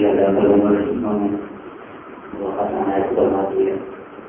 کی اللہ تعالیٰ نے وہ عنایت فرماتی ہے.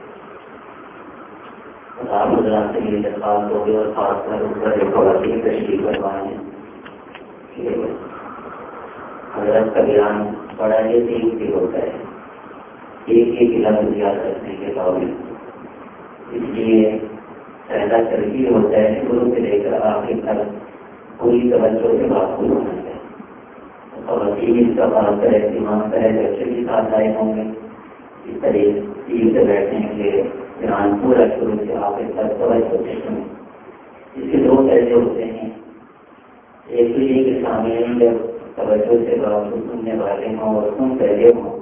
آپ حضرات سے میری درخواست ہوگی اور خاص کر اس پر خواتین تشریف کروائیں کہ حضرت کا بیان بڑا ہی قیمتی ہوتا ہے، ایک ایک لفظ یاد رکھنے کے باوجود. اس لیے پہلا ترجیح ہوتا ہے شروع سے لے کر آخر تک پوری توجہ سے بات کو ہونا چاہیے. خواتین اس کا خاص کر اہتمام کرے بچے بھی ساتھ آئے ہوں گے. اس طریقے سے بیٹھیں گے بیان پورا شروع سے آخر تک توجہ سے سنیں. اس کے دو فائدے ہوتے ہیں. ایک تو یہ کہ سامعین جب توجہ سے بات کو سننے والے ہوں اور سن پہلے ہوں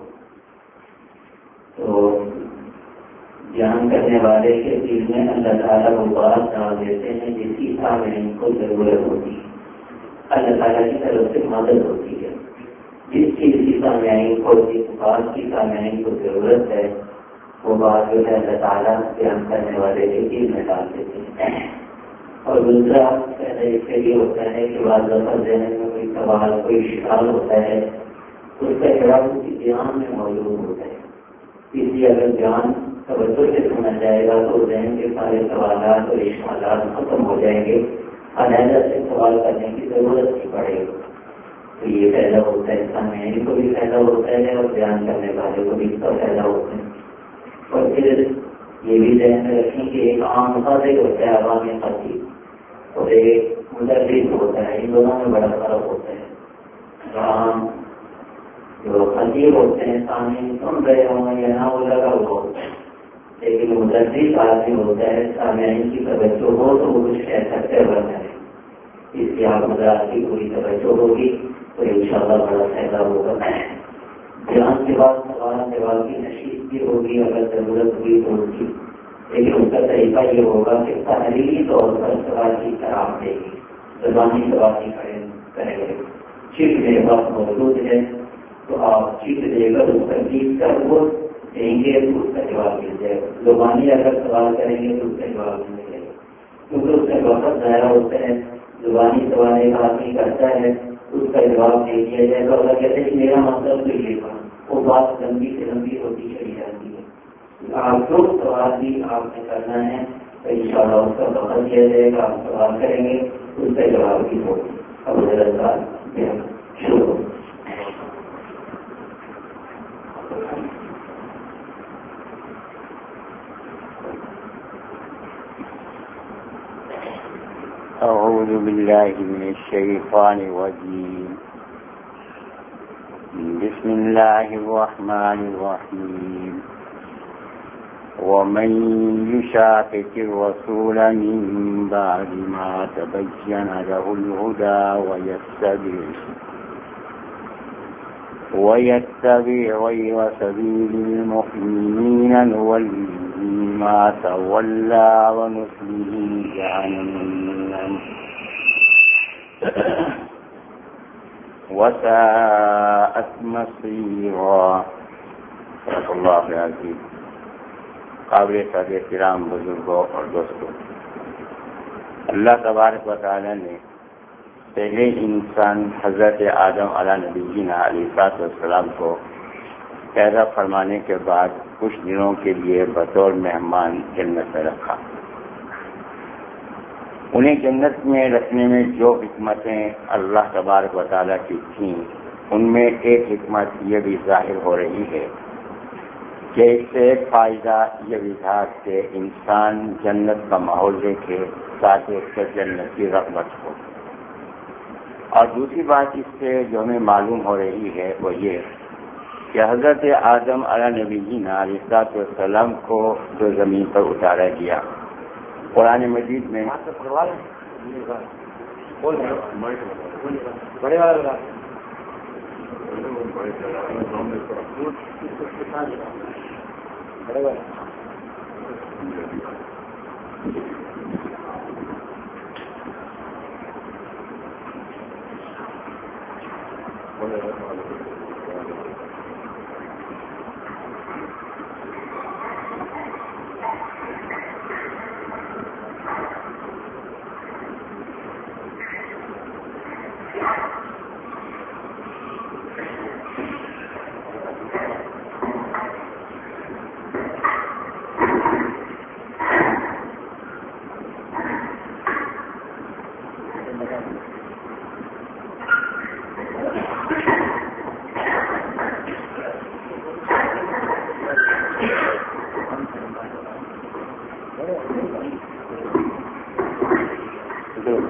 تو بیان کرنے والے کے دل میں اللہ تعالیٰ وہ بات ڈال دیتے ہیں جس کی سامعین کو ضرورت ہوتی ہے. اللہ تعالیٰ کی طرف سے مدد ہوتی ہے. جس چیز کی سامعین کو جس بات کی سامعین کو ضرورت ہے وہ بات جو ہے اللہ تعالیٰ بیان کرنے والے کے دل میں ڈال دیتے ہیں. اور دوسرا پہلے اس کے لیے ہوتا ہے کہ بعض دفعہ ذہن میں کوئی سوال کوئی شکار ہوتا ہے اس کا جواب اس کی بیان میں موجود ہوتا ہے. اس لیے اگر بیان توجہ سے سنا جائے گا تو ذہن کے سارے سوالات اور اشکالات ختم ہو جائیں گے. علیحدہ سے سوال کرنے کی ضرورت نہیں پڑے گی. تو یہ فائدہ ہوتا ہے سامعین کو بھی فائدہ ہوتا ہے اور بیان کرنے والے کو بھی اس کا فائدہ ہوتا ہے. اور پھر یہ بھی ذہن میں رکھیں کہ ایک عام خاص ہوتا ہے عوامی خطیب اور ایک مدرس ہوتا ہے. ان دونوں میں بڑا فرق ہوتا ہے. عام جو خطیب ہوتے ہیں سامعین سن رہے ہوں یا نہ وہ لگا ہوا ہوتا ہے، لیکن مدرس آدمی ہوتا ہے سامعین کی توجہ ہو تو وہ کچھ کہہ سکتے بنتا ہے. اس لیے آپ مدرس کی پوری توجہ ہوگی تو انشاءاللہ بڑا فائدہ ہوگا. بیان کے بعد سوال جواب کی نشست بھی ہوگی اگر ضرورت ہوئی تو اس کی، لیکن اس کا طریقہ یہ ہوگا کہ تحریری طور پر سوال کی طرح دے گی، زبانی سوال نہیں کریں گے. چیٹ میرے پاس موجود ہے تو آپ چیٹ دے کر اس پر لکھ کر وہ دیں گے تو اس کا جواب مل جائے گا. زبانی اگر سوال کریں گے تو اس کا جواب نہیں ملے گا کیونکہ اس کا وقت ضائع ہوتا ہے. زبانی سوال ایک آدمی کرتا ہے اس کا جواب دے دیا جائے گا. اگر کہتے ہیں میرا مطلب تو یہ تھا وہ بات لمبی سے لمبی ہوتی چلی جاتی ہے. آپ جو سوال بھی آپ نے کرنا ہے تو انشاءاللہ اس کا وقت دیا جائے گا. آپ سوال کریں گے اس کا جواب بھی ہوگا. اب شروع. أعوذ بالله من الشيطان الرجيم. بسم الله الرحمن الرحيم. ومن يشاقق الرسول من بعد ما تبين له الهدى ويتبع غير سبيل المؤمنين نوله ما تولى ونصله جهنم وساءت مصيرا. صدق اللہ العظیم. قابل قدر احترام بزرگوں اور دوستوں، اللہ تبارک و تعالی نے پہلے انسان حضرت آدم علیہ نبینا علیہ السلام کو پیدا فرمانے کے بعد کچھ دنوں کے لیے بطور مہمان جنت میں رکھا. انہیں جنت میں رکھنے میں جو حکمتیں اللہ تبارک و تعالیٰ کی تھیں ان میں ایک حکمت یہ بھی ظاہر ہو رہی ہے کہ اس سے ایک فائدہ یہ بھی تھا کہ انسان جنت کا ماحول دیکھے تاکہ اس سے جنت کی رغبت ہو. اور دوسری بات اس سے جو ہمیں معلوم ہو رہی ہے وہ یہ کہ حضرت آدم علیہ نبینا علیہ السلام کو جو زمین پر اتارا گیا قرآن مجید میں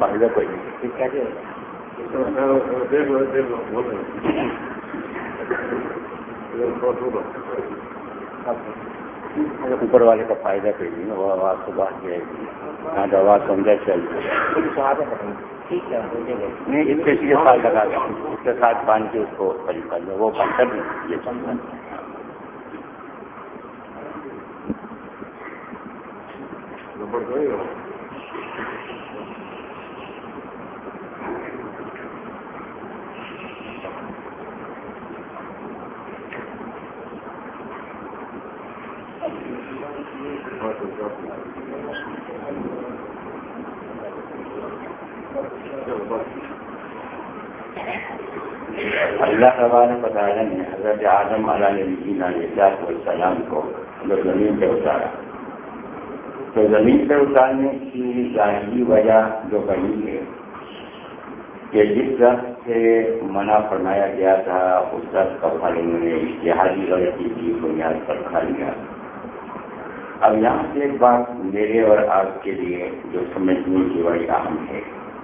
فائدہ کوئی نہیں. ٹھیک ہے جی, اوپر والے کا فائدہ کوئی نہیں, وہ آواز تو بات جائے گی, ہاں تو آواز سمجھا چاہیے. نہیں اس کے ساتھ لگا گیا, اس کے ساتھ باندھ کے اس کو قریب کر لو, وہ پتھر نہیں یہ سمجھا. اللہ تبارک و تعالیٰ نے حضرت آدم علیہ السلام کو جب زمین پہ اتارا تو زمین پہ اتارنے کی ظاہری وجہ جو بنی ہے کہ جس درخت سے منع فرمایا گیا تھا اس درخت کا پھل انہوں نے اشتہاری غلطی کی بنیاد پر کھا لیا. اب یہاں سے ایک بات میرے اور آپ کے لیے جو سمجھنے کی بڑی اہم ہے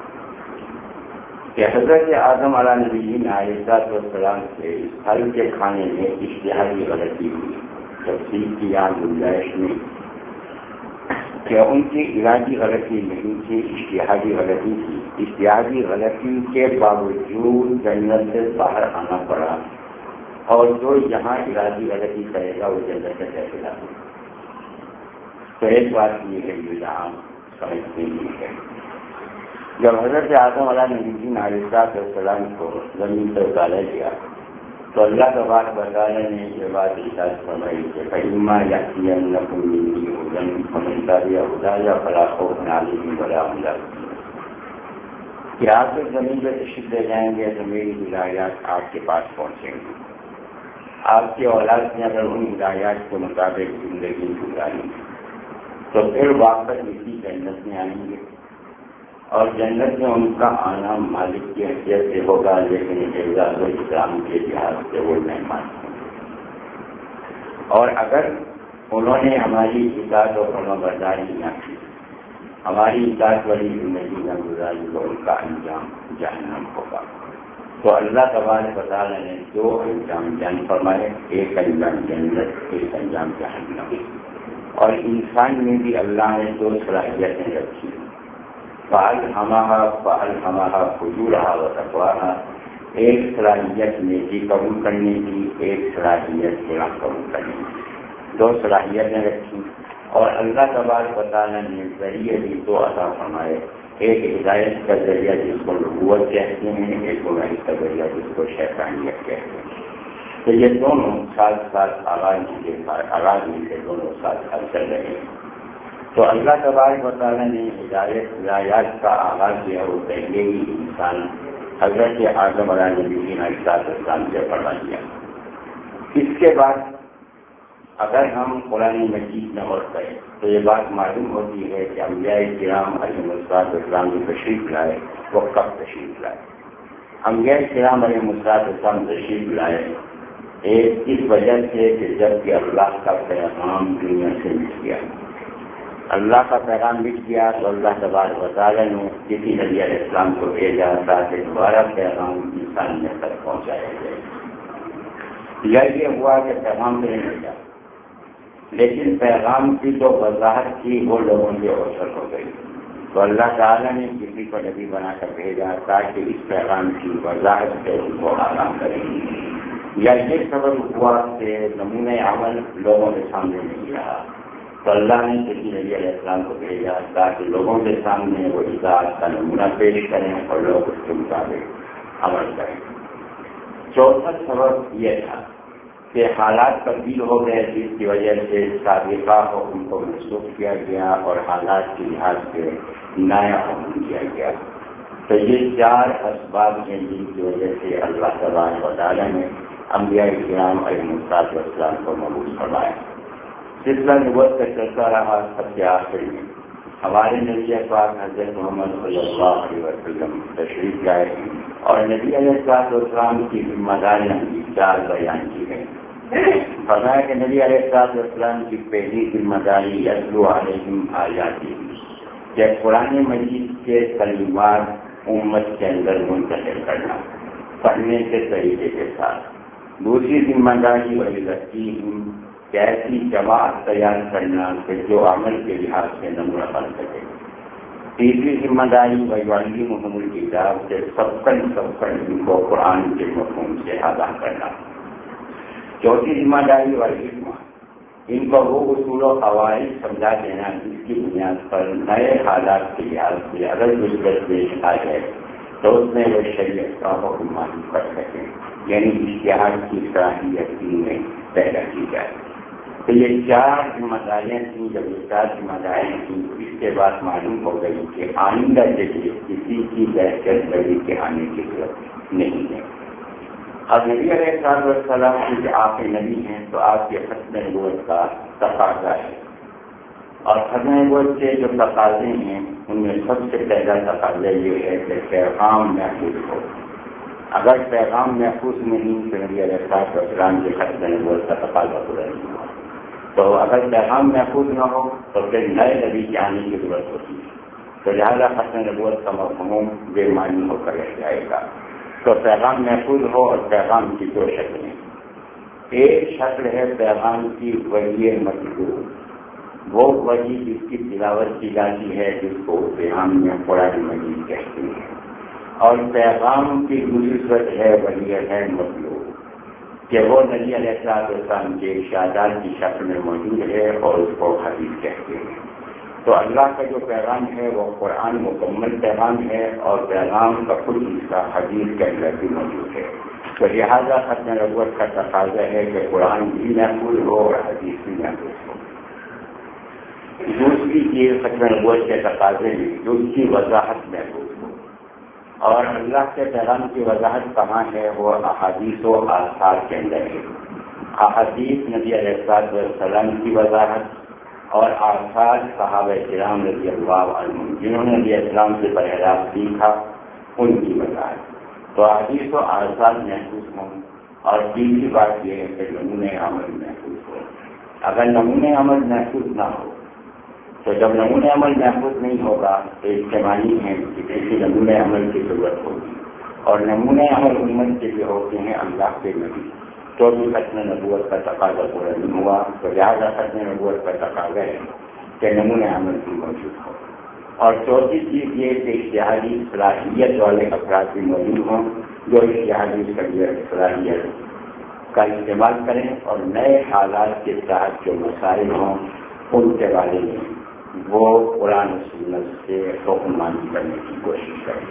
کہ حضرت آدم علیہ السلام سے اس پھل کے کھانے میں اشتہاری غلطی ہوئی. تفصیل کی یہاں گنجائش نہیں کہ ان کی ارادی غلطی نہیں تھی, اشتہاری غلطی تھی. اشتہاری غلطی کے باوجود جنت سے باہر آنا پڑا, اور جو یہاں ارادی غلطی کرے گا وہ جنت سے کیسے لا. تو ایک بات یہ ہے جو یہاں سمجھتے نہیں ہے. جب حضرت آدم علیہ السلام کو زمین سے اتارا گیا تو اللہ تبارک و تعالیٰ نے یہ بات ارشاد فرمائی کہ فَإِمَّا يَأْتِيَنَّكُم مِّنِّي هُدًى فَمَن تَبِعَ هُدَايَ فَلَا خَوْفٌ عَلَيْهِمْ وَلَا هُمْ يَحْزَنُونَ. کہ آپ جب زمین پہ تشریف لے جائیں گے تو میری ہدایات آپ کے پاس پہنچیں گی. آپ کی اولاد نے اگر ان ہدایات کے مطابق زندگی گزاری تو پھر واپس اسی جنت میں آئیں گے, اور جنت میں ان کا آنا مالک کی حیثیت سے ہوگا, لیکن اعزاز و اکرام کے لحاظ سے وہ مہمان ہوں گے. اور اگر انہوں نے ہماری اطاعت و فرمانبرداری نہ کی, ہماری اطاعت والی زندگی نہ گزاری تو ان کا انجام جہنم ہوگا. تو اللہ تبارک و تعالیٰ نے دو انجام بیان فرمائے, ایک انجام جنت, ایک انجام جہنم. اور انسان میں بھی اللہ نے دو صلاحیتیں رکھی, فَأَلْهَمَهَا فُجُورَهَا وَتَقْوَاهَا. ایک صلاحیت نیکی قبول کرنے کی, ایک صلاحیت گناہ قبول کرنے کی, دو صلاحیتیں رکھی. اور اللہ تبارک و تعالیٰ نے ذریعے بھی دو عطا فرمائے, ایک ہدایت کا ذریعہ جس کو نبوت کہتے ہیں, ایک گمراہی کا ذریعہ جس کو شیطانیت کہتے ہیں. تو یہ دونوں ساتھ ساتھ آغاز سے دونوں ساتھ ساتھ چل رہے ہیں. تو اللہ تبارک و تعالیٰ نے ہدایات کا آغاز کیا, وہ پہلے ہی انسان حضرت آدم علیہ السلام سے پڑھا دیا. اس کے بعد اگر ہم قرآن مجید میں غور کریں تو یہ بات معلوم ہوتی ہے کہ انبیاء کرام علیہ السلام جو تشریف لائے وہ کب تشریف لائے. انبیاء کرام علیہ السلام تشریف لائے ایک اس وجہ سے کہ جب کہ اللہ کا پیغام دنیا سے مٹ گیا, اللہ کا پیغام مٹ گیا تو اللہ تبارک و تعالیٰ نے کسی نبی علیہ السلام کو بھیجا تاکہ دوبارہ پیغام انسانیت تک پہنچایا جائے. یہ ہوا کہ پیغام تو نہیں ملا, لیکن پیغام کی جو وضاحت تھی وہ لوگوں سے اوسر ہو گئی. تو اللہ تعالیٰ نے کسی کو نبی بنا کر بھیجا تاکہ اس پیغام کی وضاحت سے ان کو آرام کریں. یا یہ سبب ہوا کہ نمونۂ عمل لوگوں کے سامنے نہیں رہا, تو اللہ نے کسی نبی علیہ السلام کو بھیجا تاکہ لوگوں کے سامنے وہ اطاعت کا نمونہ پیش کریں اور لوگ اس کے مطابق عمل کریں. چوتھا سبب یہ تھا کہ حالات تبدیل ہو گئے, جس کی وجہ سے سابقہ حکم کو منسوخ کیا گیا اور حالات کے لحاظ سے نیا حکم کیا گیا. تو یہ چار اسباب ہیں جن کی وجہ سے اللہ تبارک و تعالیٰ نے انبیاء کرام علیہ السلام کو مبعوث فرمایا. سلسلہ نبوت کا چلتا رہا. سب سے آخر میں ہمارے نبی پاک حضرت محمد صلی اللہ علیہ وسلم تشریف لائے اور نبی علیہ السلام کی ذمہ داریاں کی چار بیان کی گئی. فرمایا کہ نبی علیہ السلام کی پہلی ذمہ داری یتلو علیہم آیاتہ, کہ قرآن مجید کے کلمات امت کے اندر منتقل کرنا پڑھنے کے طریقے کے ساتھ۔ دوسری ذمہ داری وَلِلَّذِينَ کہ ایسی جماعت تیار کرنا کہ جو عمل کے لحاظ سے نمونہ بن سکے۔ تیسری ذمہ داری وَيُعَلِّمُهُمُ الْكِتَابَ کہ سب ان کو قرآن کے مفہوم سے آگاہ کرنا۔ چوتھی ذمہ داری والحکمہ ان کو وہ اصول و قواعد سمجھا دینا جس کی بنیاد پر نئے حالات کے لحاظ سے اگر مشکل پیش آ جائے تو اس میں وہ شریعت کا حکم معلوم کر سکیں، یعنی اجتہاد کی صلاحیت میں پیدا کی جائے۔ تو یہ چار ذمہ داریاں تھیں۔ جب یہ چار ذمہ داریاں تھیں تو اس کے بعد معلوم ہو گئی کہ آئندہ کے لیے کسی کی بحثیت بڑی کے آنے کی ضرورت نہیں ہے۔ اور نبی علیہ السلام کی آپ نبی ہیں تو آپ کے ختم نبوت کا تقاضا ہے، اور ختم نبوت کے جو تقاضے ہیں ان میں سب سے پہلا تقاضا یہ ہے کہ پیغام محفوظ ہو۔ اگر پیغام محفوظ نہیں تو نبی علیہ السلام کے ختم نبوت کا تقاضا پورا نہیں ہوا۔ تو اگر پیغام محفوظ نہ ہو تو پھر نئے نبی کے آنے کی ضرورت ہوتی ہے، تو لہٰذا ختم نبوت کا مفہوم بے معنی ہو کر رہ جائے گا۔ تو پیغام محفوظ ہو، اور پیغام کی دو شکلیں، ایک شکل ہے پیغام کی وحی مطلوب، وہ وحی جس کی تلاوت کی جاتی ہے جس کو پیغام میں قرآن مجید کہتے ہیں، اور پیغام کی دوسری صورت ہے وحی ہے مطلوب کہ وہ نبی علیہ السلام کے ارشادات کی شکل میں موجود ہے اور اس کو حدیث کہتے ہیں۔ تو اللہ کا جو پیغام ہے وہ قرآن مکمل پیغام ہے، اور پیغام کا کچھ حصہ حدیث کے اندر بھی موجود ہے۔ تو لہٰذا ختم نبوت کا تقاضا ہے کہ قرآن بھی محفوظ ہو اور حدیث بھی محفوظ ہو۔ دوسری چیز ختم نبوت کے تقاضے میں جو اس کی وضاحت محفوظ ہو، اور اللہ کے پیغام کی وضاحت کہاں ہے؟ وہ احادیث و آثار کے اندر ہے۔ احادیث نبی علیہ السلام کی وضاحت، اور آثار صحابہ کرام رضی اللہ عنہم جنہوں نے نبی اسلام سے براہ راست سیکھا ان کی وضاحت۔ تو احادیث و آثار محفوظ ہوں، اور تیسری بات یہ ہے کہ نمونۂ عمل محفوظ ہو۔ اگر نمونۂ عمل محفوظ نہ ہو تو جب نمونۂ عمل محفوظ نہیں ہوگا تو اس کے معنی ہے کہ کسی نمونۂ عمل کی ضرورت ہوگی، اور نمونۂ عمل امت کے لیے ہوتے ہیں اللہ کے نبی۔ تو بھی ختم نبوت کا تقاضا پورا نہیں ہوا، تو لہٰذا ختم نبوت کا تقاضا ہے کہ نمونۂ عمل بھی موجود ہو۔ اور چوتھی چیز یہ کہ اشتہادی صلاحیت والے افراد بھی موجود ہوں جو اشتہادی صلاحیت کا استعمال کریں اور نئے حالات کے تحت جو مسائل ہوں ان کے بارے میں وہ قرآن و سنت سے حکم مانی کرنے کی کوشش کریں۔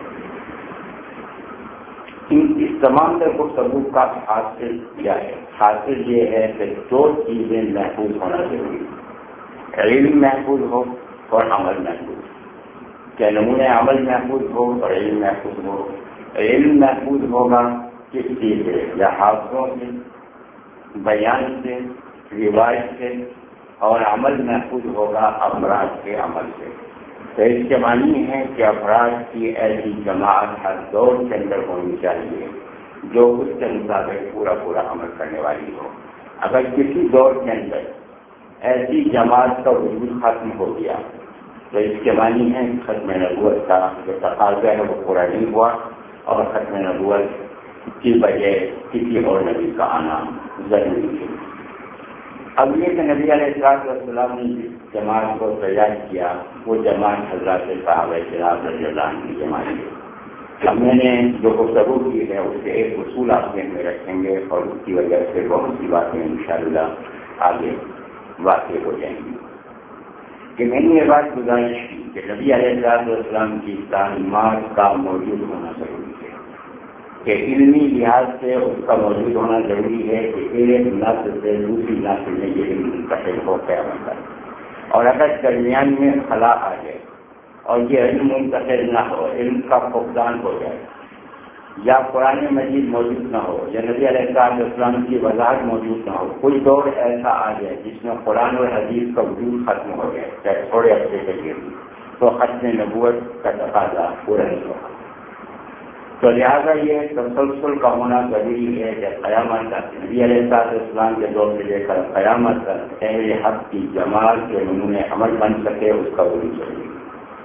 اس تمام در گفتگو کا حاصل کیا ہے؟ حاصل یہ ہے کہ دو چیزیں محفوظ ہونا ضروری ہے، علم محفوظ ہو اور عمل محفوظ ہو۔ کہ نمونۂ عمل محفوظ ہو اور علم محفوظ ہو۔ علم محفوظ ہوگا کس چیز سے؟ یا حافظوں سے، بیان سے، روایت سے، اور عمل محفوظ ہوگا افراد کے عمل سے۔ تو اس کے معنی ہے کہ افراد کی ایسی جماعت ہر دور کے اندر ہونی چاہیے جو اس کے مطابق پورا عمل کرنے والی ہو۔ اگر کسی دور کے اندر ایسی جماعت کا وجود ختم ہو گیا تو اس کے معنی ہے ختم نبوت کا جو تقاضا ہے وہ پورا نہیں ہوا، اور ختم نبوت کی وجہ کسی اور نبی کا آنا ضروری ہے۔ اب یہ کہ نبی علیہ السلام نے جس جماعت کو تیار کیا وہ جماعت حضرات صحابہ کرام رضی اللہ عنہ کی جماعت ہے۔ ہم نے جو گفتگو کی ہے اس سے ایک اصول آپ میں رکھیں گے، اور اس کی وجہ سے بہت سی باتیں انشاءاللہ آگے واقع ہو جائیں گی۔ کہ میں نے یہ بات گزارش کی کہ نبی علیہ السلام کی تعلیمات کا موجود ہونا ضروری ہے، کہ علمی لحاظ سے اس کا موجود ہونا ضروری ہے کہ ایک نسل سے دوسری نسل میں یہ علم منتقل ہو قیامت تک۔ اور اگر درمیان میں خلا آ جائے اور یہ علم منتقل نہ ہو، علم کا فقدان ہو جائے، یا قرآن مجید موجود نہ ہو، یا نبی علیہ السلام کی وضاحت موجود نہ ہو، کوئی دور ایسا آ جائے جس میں قرآن اور حدیث کا وجود ختم ہو جائے چاہے تھوڑے عرصے کے لیے، تو ختم نبوت کا تقاضا پورا نہیں ہوگا۔ تو لہٰذا یہ تسلسل کا ہونا ضروری ہے کہ قیامت تک نبی علیہ السلام کے دور سے لے کر قیامت تک اہل حق کی جماعت کے نمونۂ عمل بن سکے، اس کا وجود ضروری ہے۔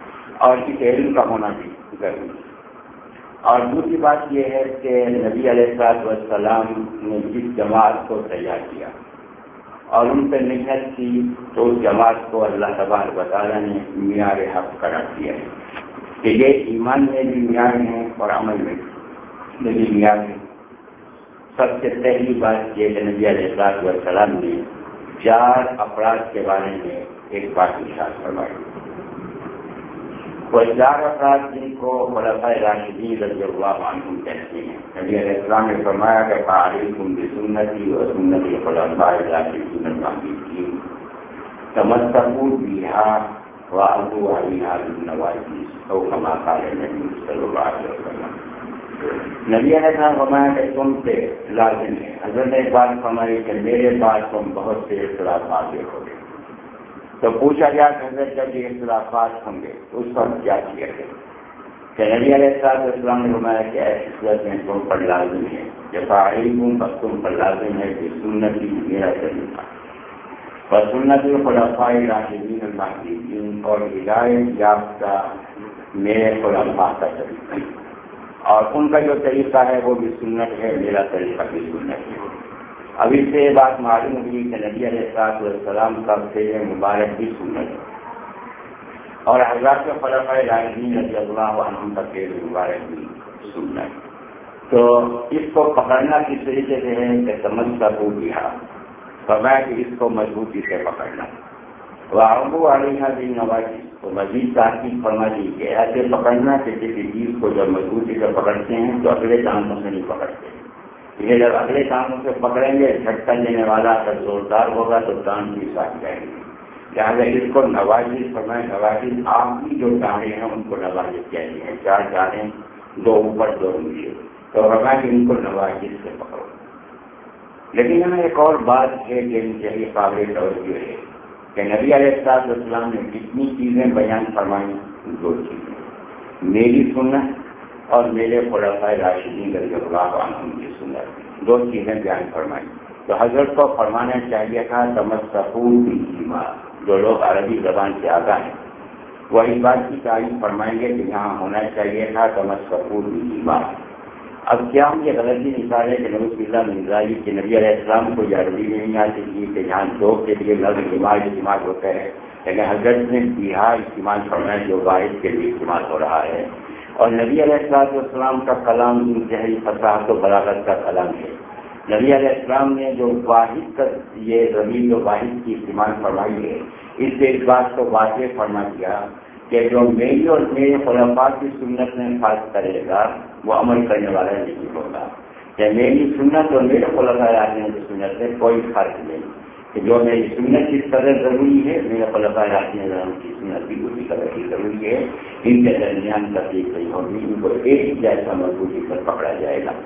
اور اس علم کا ہونا بھی ضروری ہے۔ اور دوسری بات یہ ہے کہ نبی علیہ السلام نے جس جماعت کو تیار کیا اور ان پہ محنت کی تو اس جماعت کو اللہ تبارک و تعالیٰ نے معیار حق قرار دیا ہے کہ یہ ایمان میں بھی معیار ہے اور عمل میں بھی معیار ہے۔ سب سے پہلی بات یہ کہ نبی علیہ السلام نے 4 افراد کے بارے میں ایک بات ارشاد فرمائی۔ وہ 4 افراد جن کو خلفائے راشدین رضی اللہ عنہم کہتے ہیں، نبی علیہ السلام نے فرمایا کہ فعلیکم بسنتی و سنت الخلفاء الراشدین المہدیین تمسکوا بہا وعضوا علیہا بالنواجذ او کما قال النبی صلی اللہ علیہ وسلم۔ نبی علیہ السلام فرمایا کہ تم سے لازم ہے، حضرت نے ایک بات فرمائی کہ میرے بعد تم بہت سے اختلافات دیکھو گے۔ تو پوچھا گیا کہ حضرت جب یہ اختلافات ہوں گے تو اس وقت کیا کیا گیا؟ کہ نبی علیہ السلام نے فرمایا کہ ایسی صورت میں تم پر لازم ہے، جب علیکم پر تم پر لازم ہے کہ سنتی میرا طریقہ اور سنت الخلفاء الراشدین المہدیین اور ہدایت یافتہ میرے خلفاء کا طریقہ، اور ان کا جو طریقہ ہے وہ بھی سنت ہے، میرا طریقہ بھی سنت ہے۔ اب اس سے یہ بات معلوم ہوئی کہ نبی علیہ السلام کا فعل مبارک بھی سنت ہے اور حضرات خلفائے راشدین رضی اللہ عنہم کا فعل مبارک بھی سنت ہے۔ تو اس کو پکڑنا کس طریقے سے ہے کہ تمسکوا بہا، فرمایا کہ اس کو مضبوطی سے پکڑنا، وعضوا علیہا بالنواجذ، تو مزید تحقیق فرما دی کہ ایسے پکڑنا کہ کسی چیز کو جب مضبوطی سے پکڑتے ہیں تو اگلے ٹانگوں سے نہیں پکڑتے، یہ جب اگلے ٹانگوں سے پکڑیں گے جھٹکا دینے والا اگر زوردار ہوگا تو ٹانگ بھی ساتھ جائیں گے، لہٰذا اس کو نواجذ فرمائے۔ نواجذ آپ کی جو ٹانگیں ہیں ان کو نواجذ کہتے ہیں، 4 ٹانگیں، 2 اوپر 2 نیچے، تو فرمایا کہ ان کو نواجذ سے پکڑو۔ لیکن ہمیں ایک اور بات ہے کہ انتہائی قابل توجہ ہے کہ نبی علیہ السلام نے جتنی چیزیں بیان فرمائیں 2 چیزیں، میری سنت اور میرے خلفائے راشدین رضی اللہ عنہم کی سنت، 2 چیزیں بیان فرمائیں۔ تو حضرت کو فرمانا چاہیے تھا تمسکوا بہا، جو لوگ عربی زبان سے آگاہ ہیں وہی بات کی تعریف فرمائیں گے کہ یہاں ہونا چاہیے تھا تمسکوا بہا۔ اب کیا ہم یہ غلطی نکالے کہ نعوذ باللہ من ذالک کہ نبی علیہ السلام کو یہ عربی میں نہیں آتی تھی کہ جہاں 2 کے لیے لفظ جماع استعمال ہوتا ہے، لیکن حضرت نے بہا استعمال فرمایا جو واحد کے لیے استعمال ہو رہا ہے، اور نبی علیہ السلام کا کلام انتہائی فصاحت و بلاغت کا کلام ہے۔ نبی علیہ السلام نے جو واحد کا یہ ضمیر و واحد کی استعمال فرمائی ہے، اس سے اس بات کو واضح فرما دیا کہ جو میری اور میرے خلفاء کی سنت میں فرق کرے گا وہ عمل کرنے والا نہیں ہوگا، کہ میری سنت اور میرے خلفاء راشدین کی سنت میں کوئی فرق نہیں، کہ جو میری سنت کی قدر ضروری ہے میرے خلفاء راشدین کی سنت بھی اسی قدر کی ضروری ہے، ان کے درمیان تفریق نہیں ہوگی، ان کو ایک جیسا مضبوطی پر پکڑا جائے گا۔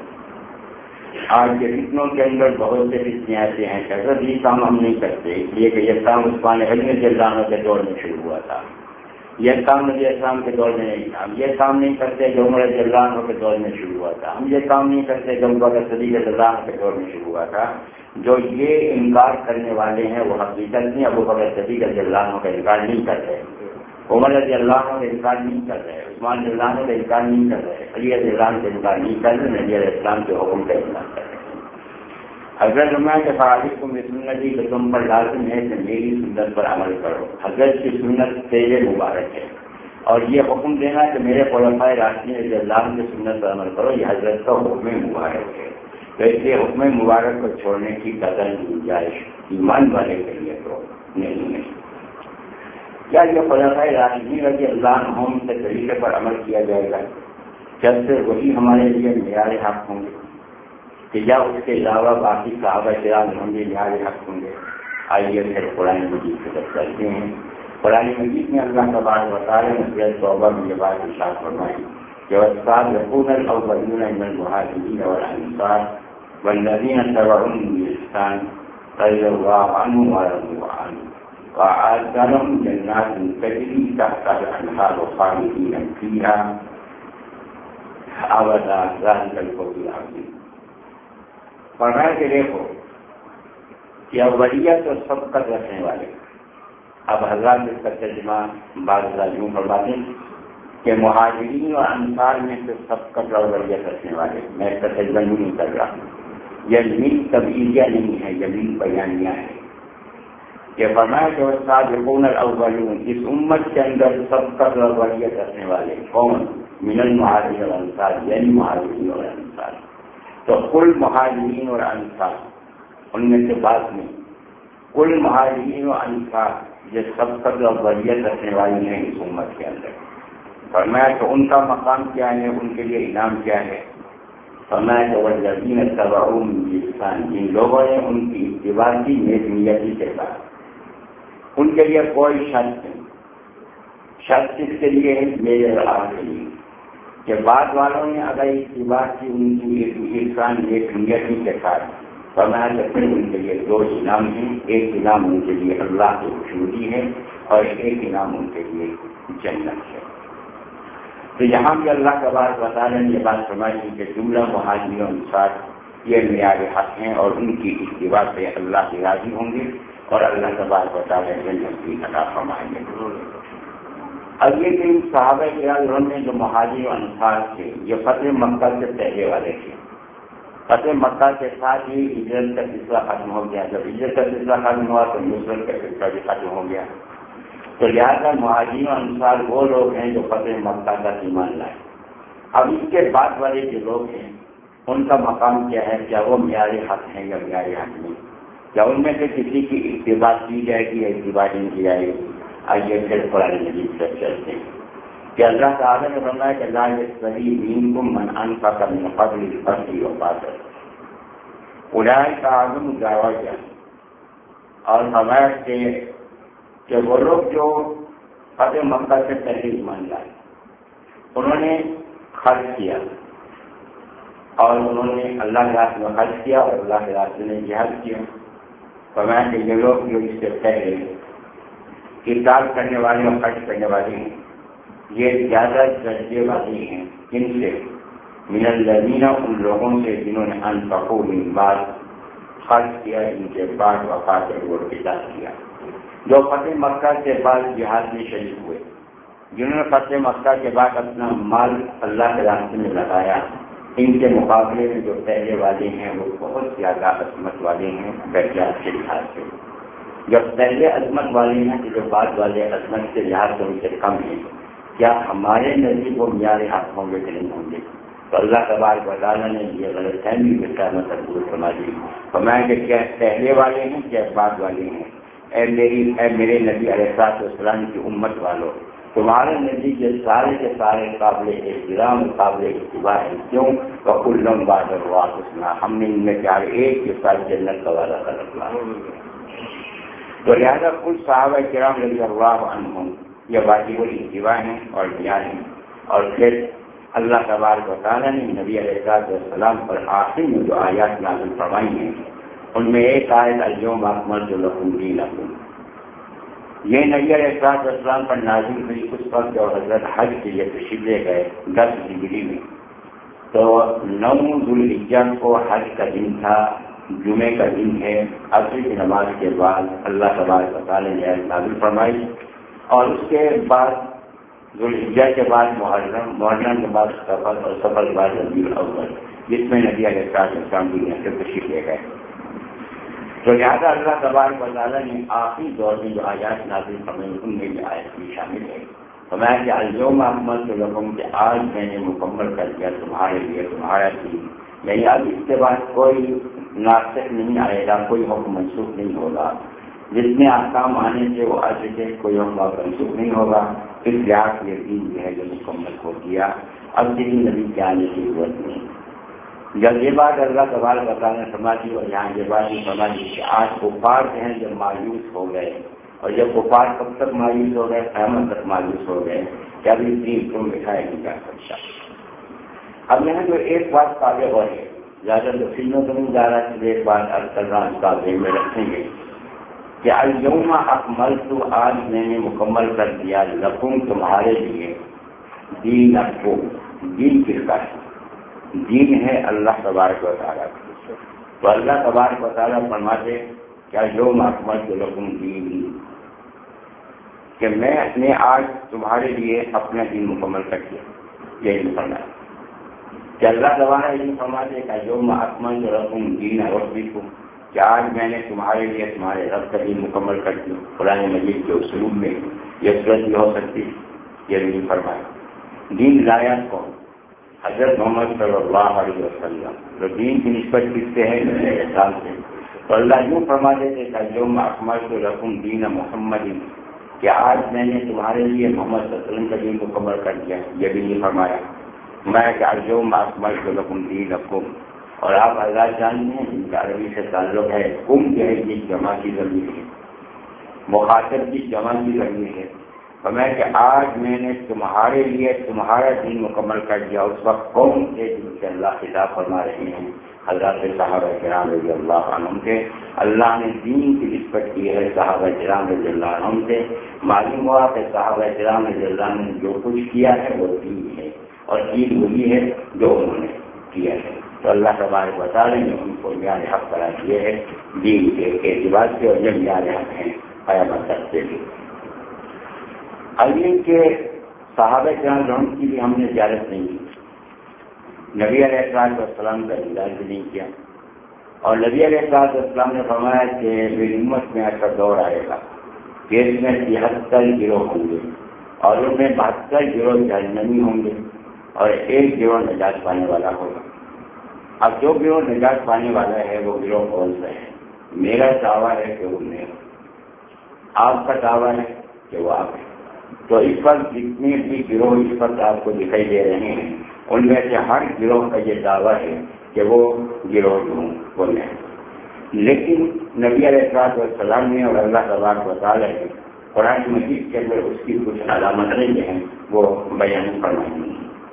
آج کے فتنوں کے اندر بہت سے فتنے ایسے ہیں کہ اگر یہ کام ہم نہیں کرتے، اس لیے کہ یہ کام عثمان غنی رضی اللہ عنہ کے دور میں شروع ہوا تھا، یہ کام نبی اسلام کے دور میں نہیں تھا، ہم یہ کام نہیں کرتے جو عمر رضی اللہ عنہ کے دور میں شروع ہوا تھا، ہم یہ کام نہیں کرتے جو ابو بکر صدیق رضی اللہ عنہ کے دور میں شروع ہوا تھا۔ جو یہ انکار کرنے والے ہیں وہ حقیقت میں ابو بکر صدیق رضی اللہ عنہ کا انکار نہیں کر رہے، عمر رضی اللہ عنہ کا انکار نہیں کر رہے، عثمان رضی اللہ عنہ کا انکار نہیں کر رہے، علی رضی اللہ عنہ کا انکار نہیں کر رہے، نبی علیہ السلام کے حکم کا انکار کر رہے۔ حضرت فرمایا کہ فعلیکم بسنتی، کہ تم پر لازم ہے کہ میری سنت پر عمل کرو، حضرت کی سنت تیرے مبارک ہے، اور یہ حکم دینا کہ میرے خلفائے راشدین رضی اللہ عنہ کی سنت پر عمل کرو یہ حضرت کا حکم مبارک ہے، تو اس لیے حکم مبارک کو چھوڑنے کی قدر گنجائش ایمان والے کے لیے تو نہیں ہے۔ کیا یہ خلفائے راشدین رضی اللہ عنہم کے طریقے پر عمل کیا جائے گا؟ جب سے وہی ہمارے لیے معیار حق ہوں گے کہ یا اس کے علاوہ باقی صحابہ کرام ہم بھی معیار حق ہوں گے؟ آئیے پھر قرآن مجید کی طرف چلتے ہیں۔ قرآن مجید میں اللہ تبارک و تعالیٰ نے سورۃ توبہ میں یہ بات ارشاد فرمائی کہ والسابقون الاولون من المہاجرین والانصار والذین اتبعوهم بإحسان رضی اللہ عنہم ورضوا عنہ وأعد لهم جنات تجری تحتها الأنہار خالدین فیہا ابدا ذلک الفوز العظیم۔ فرمایا کہ دیکھو کہ اولیت اور سبقت رکھنے والے، اب حضرات اس کا ترجمہ بعض یوں فرماتے ہیں کہ مہاجرین اور انصار میں سے سبقت اور ولیت رکھنے والے، میں تجزیہ نہیں کر رہا ہوں، یہ مین تبعیضیہ نہیں ہے، یہ مین بیانیہ ہے۔ یہ فرمایا کہ والسابقون الاولون، اس امت کے اندر سبقت اور ولیت رکھنے والے کون؟ من المہاجرین والانصار، یعنی مہاجرین اور انصار۔ تو کل مہاجرین اور انصار، ان میں سے بات نہیں، کل مہاجرین و انصار یہ سبقت اور ولیت رکھنے والی ہیں اس امت کے اندر۔ فرمایا کہ ان کا مقام کیا ہے، ان کے لیے انعام کیا ہے؟ فرمایا کہ والذین اتبعوہم بإحسان، جن لوگوں نے ان کی اتباع کی نیک نیتی کے ساتھ، ان کے لیے کوئی شرط نہیں۔ شرط کس کے لیے ہے؟ میرے اور آپ کے لیے، کہ بعد والوں نے اگر اتباع کی ان کی احسان نیک نیتی کے ساتھ، فرمایا کہ پھر ان کے لیے دو انعام ہیں، ایک انعام ان کے لیے اللہ کی خوشنودی ہے اور ایک انعام ان کے لیے جنت ہے۔ تو یہاں پہ اللہ تبارک و تعالیٰ نے یہ بات فرمائی کہ جملہ مہاجرین و انصار یہ معیار حق ہیں اور ان کی اتباع سے اللہ سے راضی ہوں گے اور اللہ تبارک و تعالیٰ جنت کی عطا فرمائیں گے۔ اب یہ کہ صحابہ کرام نے جو مہاجرین و انصار تھے یہ فتح مکہ سے پہلے والے تھے۔ فتح مکہ کے ساتھ ہی ہجرت کا سلسلہ ختم ہو گیا، جب ہجرت کا سلسلہ ختم ہوا تو نصرت کا سلسلہ بھی ختم ہو گیا۔ تو لہٰذا مہاجرین و انصار وہ لوگ ہیں جو فتح مکہ کا ایمان لائے۔ اب اس کے بعد والے جو لوگ ہیں ان کا مقام کیا ہے؟ کیا وہ معیار حق ہیں یا معیار حق نہیں؟ کیا ان میں سے کسی کی اتباع کی جائے گی یا اتباع نہیں کی جائے گی؟ آئیے پھر قرآن مجید سے چلتے ہیں کہ اللہ تعالیٰ نے فرمایا کہ لا یستوی منکم من انفق من قبل الفتح وقاتل اولئک اعظم درجۃ، اور فرمایا کہ وہ لوگ جو فتح مکہ سے پہلے ایمان لائے انہوں نے خرچ کیا اور انہوں نے اللہ کے راستے میں خرچ کیا اور اللہ کے راستے میں جہاد کیا۔ فرمایا کہ یہ لوگ جو اس سے پہلے قتال کرنے والے اور خرچ کرنے والے ہیں یہ زیادہ درجے والے ہیں، ان سے من الذین، ان لوگوں سے جنہوں نے انفقوا من بعد، خرچ کیا ان کے بعد، وقاتل اور قتال کیا، جو فتح مکہ کے بعد جہاد میں شریک ہوئے، جنہوں نے فتح مکہ کے بعد اپنا مال اللہ کے راستے میں لگایا، ان کے مقابلے میں جو پہلے والے ہیں وہ بہت زیادہ عظمت والے ہیں درجات کے لحاظ سے۔ جب پہلے عظمت والے ہیں تو جو بعد والے عظمت کے لحاظ سے ان سے کم ہیں، کیا ہمارے نزدیک وہ معیار حق ہوں گے کہ نہیں ہوں گے؟ تو اللہ تبارک و تعالیٰ نے یہ غلط فہمی دور فرما دی۔ فرمایا کہ کیا پہلے والے ہیں کیا بعد والے ہیں؟ اے میرے نبی علیہ السلام کی امت والوں، تمہارے نبی کے سارے قابل احترام قابل اتباع ہیں، کیوں؟ وَكُلًّا وَعَدَ اللَّهُ الْحُسْنَىٰ، ہم نے ان میں سے ہر ایک کے ساتھ جنت کا وعدہ کر رکھا۔ تو لہٰذا کل صحابہ کرام رضی اللہ عنہم یہ واجب الاتباع ہیں اور بیان ہیں۔ اور پھر اللہ تبارک و تعالیٰ نے نبی علیہ السلام پر آخر میں جو آیات نازل فرمائی ہیں ان میں ایک آیت الیوم اکملت لکم دینکم، یہ نبی علیہ السلام پر نازل ہوئی اس وقت جو حضرت حج کے لیے تشریف لے گئے 10 ہجری میں، تو 9 ذوالحجہ کو حج کا دن تھا، جمعے کا دن ہے، عصر کی نماز کے بعد اللہ تبارک و تعالیٰ نے آیت نازل فرمائی، اور اس کے بعد ذوالحجہ کے بعد محرم کے بعد سفر، اور سفر کے بعد ربیع الاول، جس میں نبی علیہ السلام دنیا سے تشریف لے گئے۔ تو لہٰذا اللہ تبارک و تعالیٰ نے آخری دور میں جو آیات نازل فرمائی ان میں یہ آیت بھی شامل ہے۔ فرمایا کہ الیوم اکملت لکم، کہ آج میں نے مکمل کر دیا تمہارے لیے تمہارا دین، یعنی اب اس کے بعد کوئی ناسخ نہیں آئے گا، کوئی حکم منسوخ نہیں ہوگا، جس میں احکام آنے سے وہ آ چکے، کوئی حکم منسوخ نہیں ہوگا، اس لحاظ سے یہ دین جو ہے جو مکمل ہو گیا، اب کسی نبی کے آنے کی ضرورت نہیں۔ جب یہ بات اللہ تبارک و تعالیٰ نے فرما دی اور یہاں یہ بات بھی فرما دی کہ آج کفار ہیں جب مایوس ہو گئے، اور جب کفار کب تک مایوس ہو گئے؟ قیامت تک مایوس ہو گئے کہ ابھی دین تم دکھایا نہیں جا سکتا۔ اب یہاں جو ایک بات قابل غور ہے، زیادہ تفصیلوں تو نہیں جا رہا، ایک بات عرض کر رہا ہوں، کا ذہن میں رکھیں گے کہ الیوم اکملت، آج میں نے مکمل کر دیا، لکم تمہارے لیے، دینکم، دین کس کا ہے؟ دین ہے اللہ تبارک و تعالیٰ کا۔ تو اللہ تبارک و تعالیٰ فرماتے کیا یوم اکملت لکم دین، کہ میں نے آج تمہارے لیے اپنا دین مکمل کر دیا. یہی فرمایا کہ اللہ دوبارہ یہ فرماتے کہ یوم اکملت لکم دین ربکم، کہ آج میں نے تمہارے لیے تمہارے رب کا دین مکمل کر دیا. قرآن مجید کے اسلوب میں یہ صورت بھی ہو سکتی ہے. یہ نہیں فرمایا. دین لایا کون؟ حضرت محمد صلی اللہ علیہ وسلم. تو دین کی نسبت کس سے ہے؟ میرے احسان سے. تو اللہ یوں فرما دیتے کہ یوم اکملت لکم دین محمد، کہ آج میں نے تمہارے لیے محمد صلی اللہ علیہ وسلم کا دین مکمل کر دیا. یہ بھی نہیں فرمایا. میں کہ یوم اکملت لکم دینکم، اور آپ آزاد جانتے ہیں ان کا عربی سے تعلق ہے. کم جو ہے یہ جمع کی ضمیر ہے، مخاطب کی جمع کی ضمیر ہے. فرمایا کہ آج میں نے تمہارے لیے تمہارا دین مکمل کر دیا. اس وقت قوم کے جن سے اللہ خطاب فرما رہے ہیں حضرات صحابہ کرام رضی اللہ عنہم سے. اللہ نے دین کی نسبت کی ہے صحابہ کرام رضی اللہ عنہم سے. معلوم ہوا کہ صحابہ کرام رضی اللہ عنہ نے جو کچھ کیا ہے وہ دین ہے، اور دین وہی ہے جو انہوں نے کیا ہے. تو اللہ تبارک و تعالیٰ نے ان کو معیار حق قرار دیے ہے دین کے اعتبار سے، اور جب معیار حق ہیں قیامت تک کے لیے. علیم کے صحابہ کرام رحم کی بھی ہم نے زیارت نہیں کی. نبی علیہ السلام کا دیدار بھی نہیں کیا. اور نبی علیہ السلام نے فرمایا کہ میری امت میں ایسا دور آئے گا کہ اس میں 73 گروہ ہوں گے، اور ان میں 72 گروہ جہنمی ہوں گے، اور ایک گروہ نجات پانے والا ہوگا. اب جو گروہ نجات پانے والا ہے وہ گروہ کون سا ہے؟ میرا دعویٰ ہے کہ وہ میں ہوں، آپ کا دعویٰ ہے کہ وہ آپ ہے. تو اس پر جتنے بھی گروہ اس پر آپ کو دکھائی دے رہے ہیں ان میں سے ہر گروہ کا یہ دعویٰ ہے کہ وہ گروہ جو ہوں وہ میں. لیکن نبی علیہ السلام نے اور اللہ تبارک و تعالیٰ نے قرآن مجید کے اندر اس کی کچھ علامتیں جو ہیں وہ بیان فرمائی ہیں.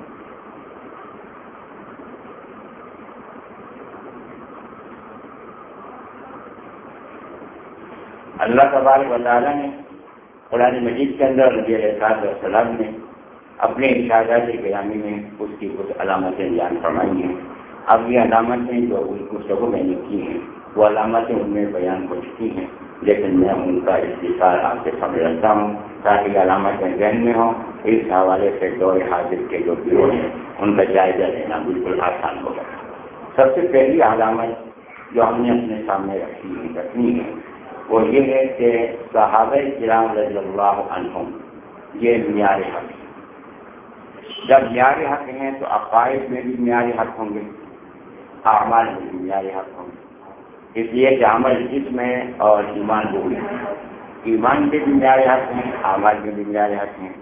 اللہ تبارک و تعالیٰ نے قرآن مجید کے اندر نبی علیہ السلام نے اپنے ارشادات گرامی میں اس کی کچھ علامتیں بیان فرمائی ہیں. اب یہ علامتیں جو اس لوگوں میں نے کی ہیں وہ علامتیں ان میں بیان ہو چکی ہیں، لیکن میں ان کا اختصار آپ سے سمجھ رکھتا ہوں تاکہ علامتیں ذہن میں ہوں. اس حوالے سے دور حاضر کے جو گروہ ہیں ان کا جائزہ لینا بالکل آسان ہوگا. سب سے پہلی علامت جو ہم نے اپنے سامنے رکھنی ہے وہ یہ ہے کہ صحابہ کرام رضی اللہ عنہم یہ معیار حق ہے. جب معیار حق ہیں تو عقائد میں بھی معیار حق ہوں گے، اعمال میں بھی معیار حق ہوں گے. اس لیے کہ عمل جسم ہے اور ایمان روح ہے. ایمان کے بھی معیار حق ہیں، اعمال میں بھی معیار حق ہیں.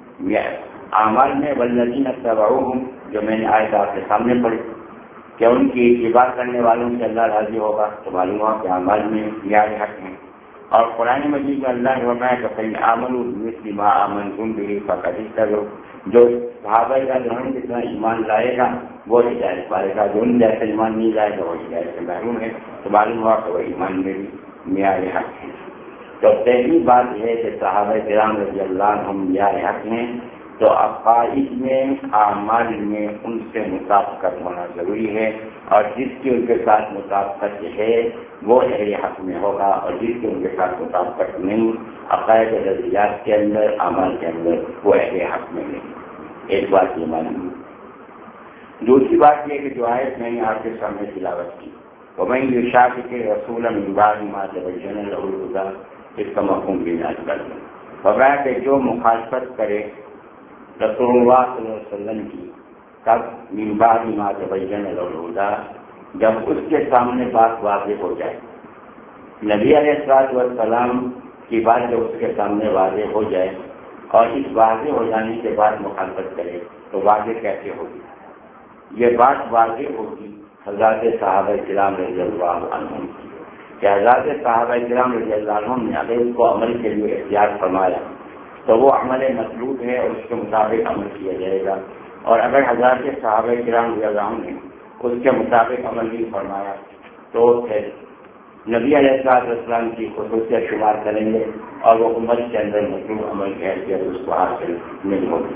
اعمال میں والذین اتبعوہم جو میں نے آیت آپ کے سامنے پڑھی کہ ان کی اتباع کرنے والوں سے اللہ راضی ہوگا، تو معلوم ہوا کہ اعمال میں معیار حق ہیں. اور قرآن مجید میں اللہ نے فرمایا کہ فإن آمنوا بمثل ما آمنتم به فقد اهتدوا. جو صحابہ کا گرہن جتنا ایمان لائے گا وہ ہدایت پائے گا، جو ان جیسا ایمان نہیں لائے گا وہ ہدایت سے محروم ہے. تو معلوم ہوا کہ وہ ایمان میں بھی معیار حق ہے. تو پہلی بات یہ ہے کہ صحابہ کرام رضی اللہ عنہم معیار حق ہیں. تو عقائد میں اعمال میں ان سے مطابقت ہونا ضروری ہے، اور جس کی ان کے ساتھ مطابقت ہے وہ اہل حق میں ہوگا، اور جس کی ان کے ساتھ مطابقت نہیں عقائد نظریات کے اندر اعمال کے اندر وہ اہل حق میں نہیں. ایک بات یہ معلوم. دوسری بات یہ کہ جو آیت میں نے آپ کے سامنے تلاوت کی وَمَن يُشَاقِقِ الرَّسُولَ مِن بَعْدِ مَا تَبَيَّنَ لَهُ الْهُدَىٰ، اس کا مفہوم بھی بیان کر دیں. فرمایا کہ جو مخالفت کرے رسول اللہ صلی اللہ علیہ وسلم کی تب من بعد ما تبین له الهدیٰ، جب اس کے سامنے بات واضح ہو جائے. نبی علیہ السلام کی بات جب اس کے سامنے واضح ہو جائے اور اس واضح ہو جانے کے بعد مخالفت کرے تو واضح کیسے ہوگی؟ یہ بات واضح ہوگی حضرات صحابہ کرام رضی اللہ عنہم کہ حضرات صحابہ کرام رضی اللہ عنہم نے اگر اس کو عمل کے لیے اختیار فرمایا تو وہ عمل مطلوب ہے اور اس کے مطابق عمل کیا جائے گا. اور اگر حضرات صحابہ کرام رضی اللہ عنہم نے اس کے مطابق عمل نہیں فرمایا تو پھر نبی علیہ السلام کی خصوصیت شمار کریں گے اور وہ امت کے اندر مطلوب عمل کی حیثیت اس کو حاصل نہیں ہوگی.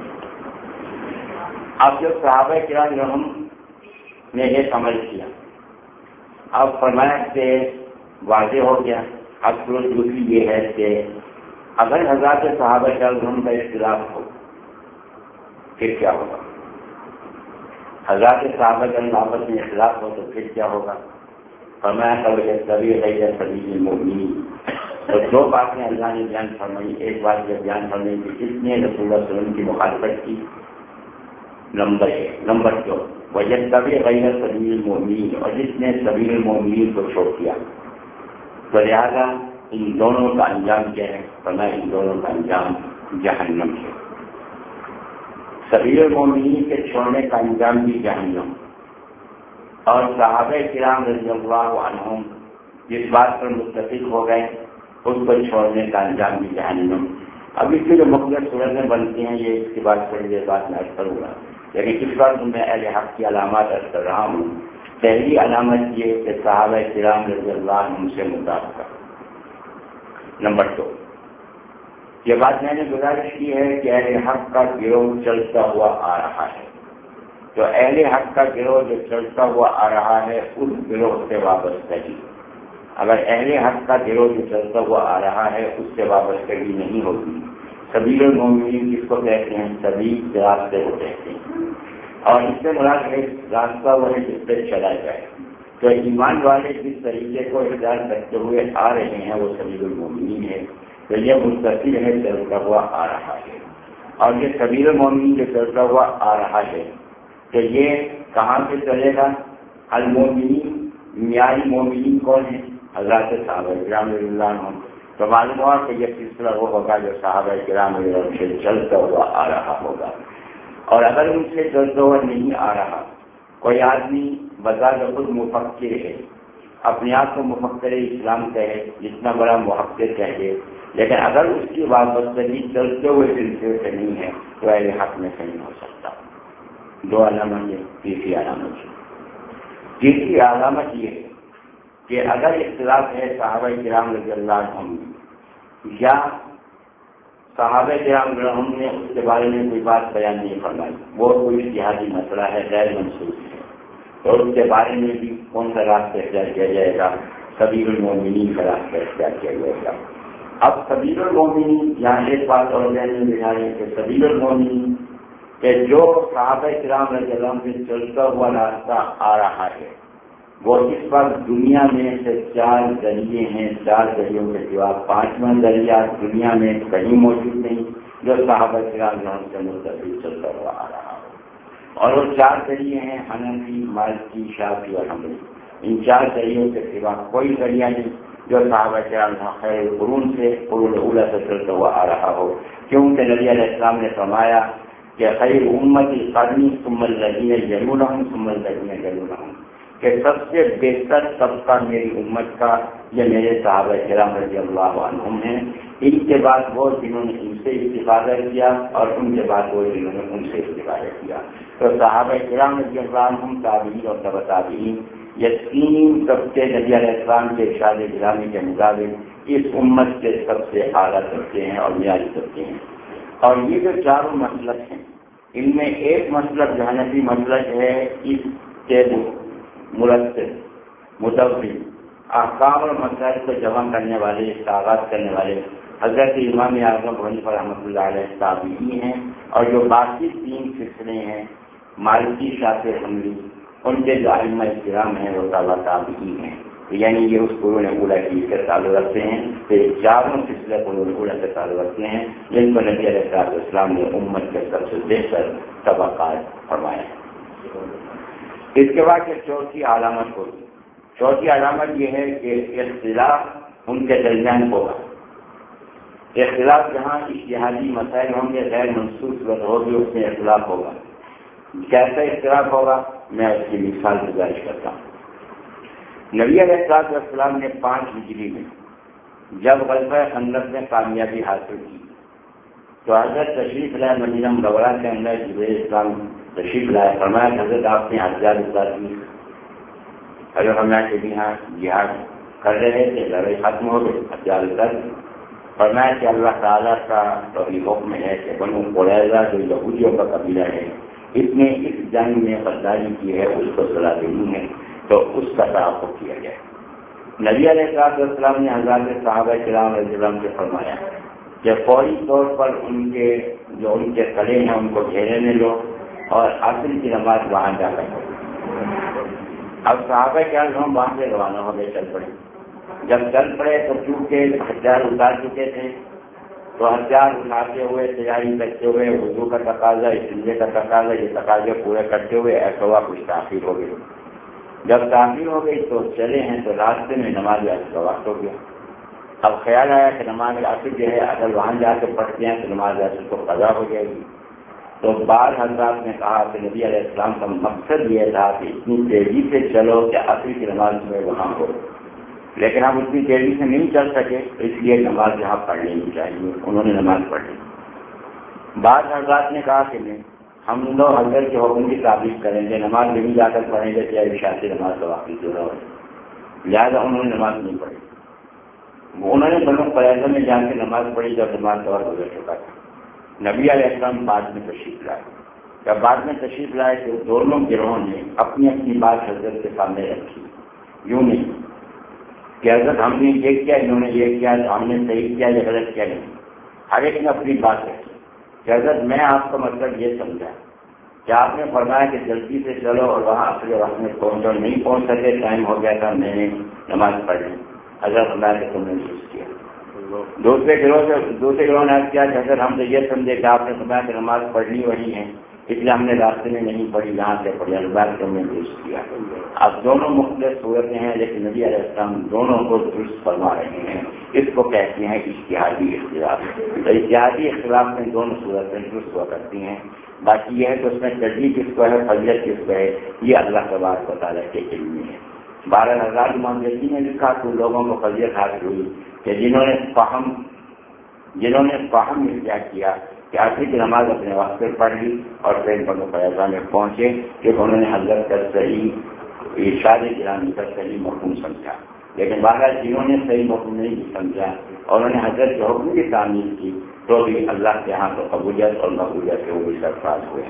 اب جب صحابہ کرام رحم نے ایک عمل کیا، اب فرمایا کہ واضح ہو گیا. اب دوسری یہ ہے کہ اگر حضرات صحابہ کرام کا اختلاف ہو پھر کیا ہوگا؟ حضرات صحابہ کرام آپس میں اختلاف ہو تو پھر کیا ہوگا؟ فرمایا کبھی غیر سبیل المؤمنین. تو دو باتیں اللہ نے بیان فرمائی. ایک بات یہ بیان فرمائی کہ جس نے رسول اللہ صلی اللہ علیہ وسلم کی مخالفت کی، نمبر 1. نمبر 2 وجہ کبھی غیر سبیل المؤمنین، اور جس نے سبیل المؤمنین کو چھوڑ دیا. تو لہٰذا ان دونوں کا انجام کیا ہے؟ فرمایا ان دونوں کا انجام جہنم ہے. سبیل المؤمنین کے چھوڑنے کا انجام بھی جہنم. اور صحابہ کرام رضی اللہ عنہم جس بات پر متفق ہو گئے اس کو چھوڑنے کا انجام بھی جہنم. اب اس کی جو مختلف صورتیں بنتی ہیں یہ اس کی بات پر یہ بات میں عرض کروں گا، لیکن اس بار میں اہل حق کی علامات عرض کر رہا ہوں. پہلی علامت یہ کہ صحابہ کرام رضی اللہ عنہم سے مطابقت. نمبر 2 یہ بات میں نے گزارش کی ہے کہ اہل حق کا گروہ چلتا ہوا آ رہا ہے. تو اہل حق کا گروہ جو چلتا ہوا آ رہا ہے اس گروہ سے وابستگی، اگر اہل حق کا گروہ جو چلتا ہوا آ رہا ہے اس سے وابستگی نہیں ہوگی. سبیل المؤمنین جس کو کہتے ہیں سبیل راستے کو کہتے ہیں، اور اس سے مراد ہے راستہ وہ ہے جس پہ چلا جائے. تو ایمان والے جس طریقے کو اختیار کرتے ہوئے آ رہے ہیں وہ سبیل المؤمنین ہے. تو یہ مستقل ہے چلتا ہوا آ رہا ہے. اور یہ سبیل المؤمنین جو چلتا ہوا آ رہا ہے تو یہ کہاں سے چلے گا؟ المؤمنین، معیاری مومنین کون ہیں؟ حضرات صحابہ کرام رضی اللہ عنہم. تو معلوم ہوا کہ یہ سلسلہ وہ ہوگا جو صحابہ کرام رضی اللہ عنہم سے چلتا ہوا آ رہا ہوگا. اور اگر ان سے چلتا ہوا نہیں آ رہا، کوئی آدمی بذات خود مفکر ہے، اپنے آپ کو مفکر اسلام کہے، جتنا بڑا محقق کہے، لیکن اگر اس کی وابستگی چلتے ہوئے سلسلے سے نہیں ہے تو اہل حق میں سے نہیں ہو سکتا. 2 علامت ہے. تیسری علامت یہ ہے کہ اگر اختلاف ہے صحابہ کرام رضی اللہ عنہم یا صحابہ کرام عنہم نے اس کے بارے میں کوئی بات بیان نہیں فرمائی، وہ کوئی اجتہادی مسئلہ ہے، غیر منسوخ ہے، اور اس کے بارے میں بھی کون سا راستہ اختیار کیا جائے گا؟ سبیل المؤمنین کا راستہ اختیار کیا جائے گا. اب سبیل المؤمنین یہاں ایک بات اور میں دکھا رہے ہیں کہ سبیل المؤمنین کہ جو صحابہ کرام رضی اللہ عنہ سے چلتا ہوا راستہ آ رہا ہے وہ اس وقت دنیا میں سے 4 ذریعے ہیں. 4 ذریعوں کے سوا 5واں ذریعہ دنیا میں کہیں موجود نہیں جو صحابہ کرام رضی اللہ عنہ سے متصل چلتا ہوا آ رہا ہو. اور وہ 4 ذریعے ہیں حنفی، مالکی، شافعی اور حنبلی. ان 4 ذریعوں کے سوا کوئی ذریعہ نہیں جو صحابہ کرام خیر قرون سے قرون اولیٰ سے چلتا ہوا آ رہا ہو. کیونکہ نبی علیہ السلام نے فرمایا کہ خیر امتی قرنی ثم الذین یلونہم ثم الذین یلونہم، کہ سب سے بہتر طبقہ میری امت کا یہ میرے صحابہ کرام رضی اللہ عنہم ہیں. ان کے بعد وہ جنہوں نے ان سے استفادہ کیا اور ان کے بعد وہ جنہوں نے ان سے استفادہ کیا. تو صحابہ کرام رضی اللہ عنہم، تابعین اور تبع تابعین، یہ 3 طبقے نبی علیہ السلام کے ارشاد گرامی کے مطابق اس امت کے سب سے اعلیٰ طبقے ہیں اور معیاری طبقے ہیں. اور یہ جو 4 مسلک ہیں ان میں ایک مسلک جو حنفی مسلک ہے، اس کے مرتب مدبر احکام اور مسائل کو جمع کرنے والے، اس کا آغاز کرنے والے حضرت امام اعظم ابو حنیفہ رحمۃ اللہ علیہ تابعی ہیں. اور جو باقی 3 سلسلے ہیں مالکی، شافعی، حنبلی، ان کے جو ائمہ کرام ہیں وہ تابع تابعی ہیں. یعنی یہ اس قرون اولیٰ کی سے تعلق رکھتے ہیں. تو یہ 4 سلسلے قرون اولیٰ سے تعلق رکھتے ہیں جن کو نبی علیہ السلام نے امت کے سب سے بہتر طبقات فرمایا ہے. اس کے بعد یہ 4تھی علامت ہوگی. 4تھی علامت یہ ہے کہ اختلاف ان کے درمیان ہوگا. اختلاف جہاں اجتہادی مسائل ہوں گے، غیر منسوخ صورت ہوگی، اس میں اختلاف ہوگا. کیسا اختلاف ہوگا میں اس کی مثال گزارش کرتا ہوں. نبی علیہ السلام نے 5 ہجری میں جب غزوہ خندق میں کامیابی حاصل کی تو حضرت تشریف لائے مدینہ منورہ کے اندر. جبرائیل اسلام تشریف لائے، فرمایا حضرت آپ نے حجاج اتاری. حضرت فرمایا کہ بھی ہاں جہاد کر رہے تھے، لڑائی ختم ہو گئی، حجاج اتاری. فرمایا کہ اللہ تعالیٰ کا تو حکم ہے کہ بنو قریظہ جو یہودیوں کا قبیلہ ہے اس نے اس جنگ میں غداری کی ہے، اس کو صلاح دینی ہے، تو اس کا تعاقب کیا جائے. نبی علیہ السلام نے حضرات صحابہ کرام رضی اللہ عنہم سے فرمایا کہ فوری طور پر ان کے جو ان کے قلعے ہیں ان کو گھیرے میں لو اور عصر کی نماز وہاں جا کر پڑھو۔ اب صحابہ کرام وہاں سے روانہ ہو گئے، چل پڑے۔ جب چل پڑے تو چونکہ ہتھیار اتار چکے تھے تو ہتھیار اٹھاتے ہوئے تیاری کرتے ہوئے وضو کا تقاضا، استنجے کا تقاضا، یہ تقاضے پورے کرتے ہوئے ایسا ہوا کچھ تاخیر ہو گئی۔ جب تاخیر ہو گئی تو چلے ہیں تو راستے میں نماز عصر کا وقت ہو گیا۔ اب خیال آیا کہ نماز عصر جو ہے اگر وہاں جا کے پڑھتے ہیں تو نماز عصر کو قضا ہو جائے گی۔ تو بعض حضرات نے کہا کہ نبی علیہ السلام کا مقصد یہ تھا کہ اتنی تیزی سے چلو کہ عصر کی نماز میں وہاں ہو، لیکن ہم اتنی تیزی سے نہیں چل سکے، اس لیے نماز یہاں پڑھ لینی چاہیے۔ انہوں نے نماز پڑھ لی۔ بعض حضرات نے کہا کہ نہیں، ہم لوگ حضرت کے حکم کی تعبیر کریں گے، نماز نہیں جا کر پڑھیں گے، چاہے عشاء کی نماز کا واقعی جو ہو، لہٰذا انہوں نے نماز نہیں پڑھی۔ انہوں نے بنو قریظہ میں جا کے نماز پڑھی جب نماز کا وقت گزر چکا تھا۔ نبی علیہ السلام بعد میں تشریف لائے۔ جب بعد میں تشریف لائے تو دونوں گروہوں نے اپنی اپنی بات حضرت کے سامنے رکھی، یوں نہیں کہ حضرت ہم نے یہ کیا، انہوں نے یہ کیا، ہم نے صحیح کیا یا غلط کیا، نہیں، ہر ایک نے اپنی بات رکھی کہ حضرت میں آپ کا مطلب یہ سمجھا کہ آپ نے فرمایا کہ جلدی سے چلو اور وہاں اپنے وقت میں پہنچو، نہیں پہنچ سکے، ٹائم ہو گیا تھا، میں نے نماز پڑھ لی، حضرت اللہ کے تم نے محسوس کیا۔ دوسرے گروہ نے کیا کہ حضرت ہم تو یہ سمجھے کہ آپ نے فرمایا کہ نماز پڑھنی وہی ہے، اس لیے ہم نے راستے میں نہیں پڑھی، یہاں سے پڑھی، اللہ کے تم نے درست کیا۔ اب دونوں مختلف صورتیں ہیں لیکن نبی علیہ السلام دونوں کو درست فرما رہے ہیں۔ اس کو کہتے ہیں اجتہادی اختلاف۔ تو اجتہادی اختلاف میں دونوں صورتیں درست ہوا کرتی ہیں، باقی یہ ہے کہ اس میں ترجیح کس کو ہے، فضیلت کس کو ہے، یہ اللہ تبارک و تعالیٰ کے علم میں ہے۔ 12,000 امام جدی نے لکھا تو لوگوں کو فضیلت حاصل ہوئی کہ جنہوں نے فہم اختیار کیا کہ عصر کی نماز اپنے وقت پر پڑھ لی اور پھر بنو قریظہ میں پہنچے کہ انہوں نے حضرت کا صحیح ارشاد گرامی کا صحیح مفہوم سمجھا، لیکن بہرحال جنہوں نے صحیح مفہوم نہیں سمجھا اور انہوں نے حضرت کے حکم کی تعمیل کی تو بھی اللہ کے ہاں تو قبولیت اور مقبولیت سے وہ بھی سرفراز ہوئے۔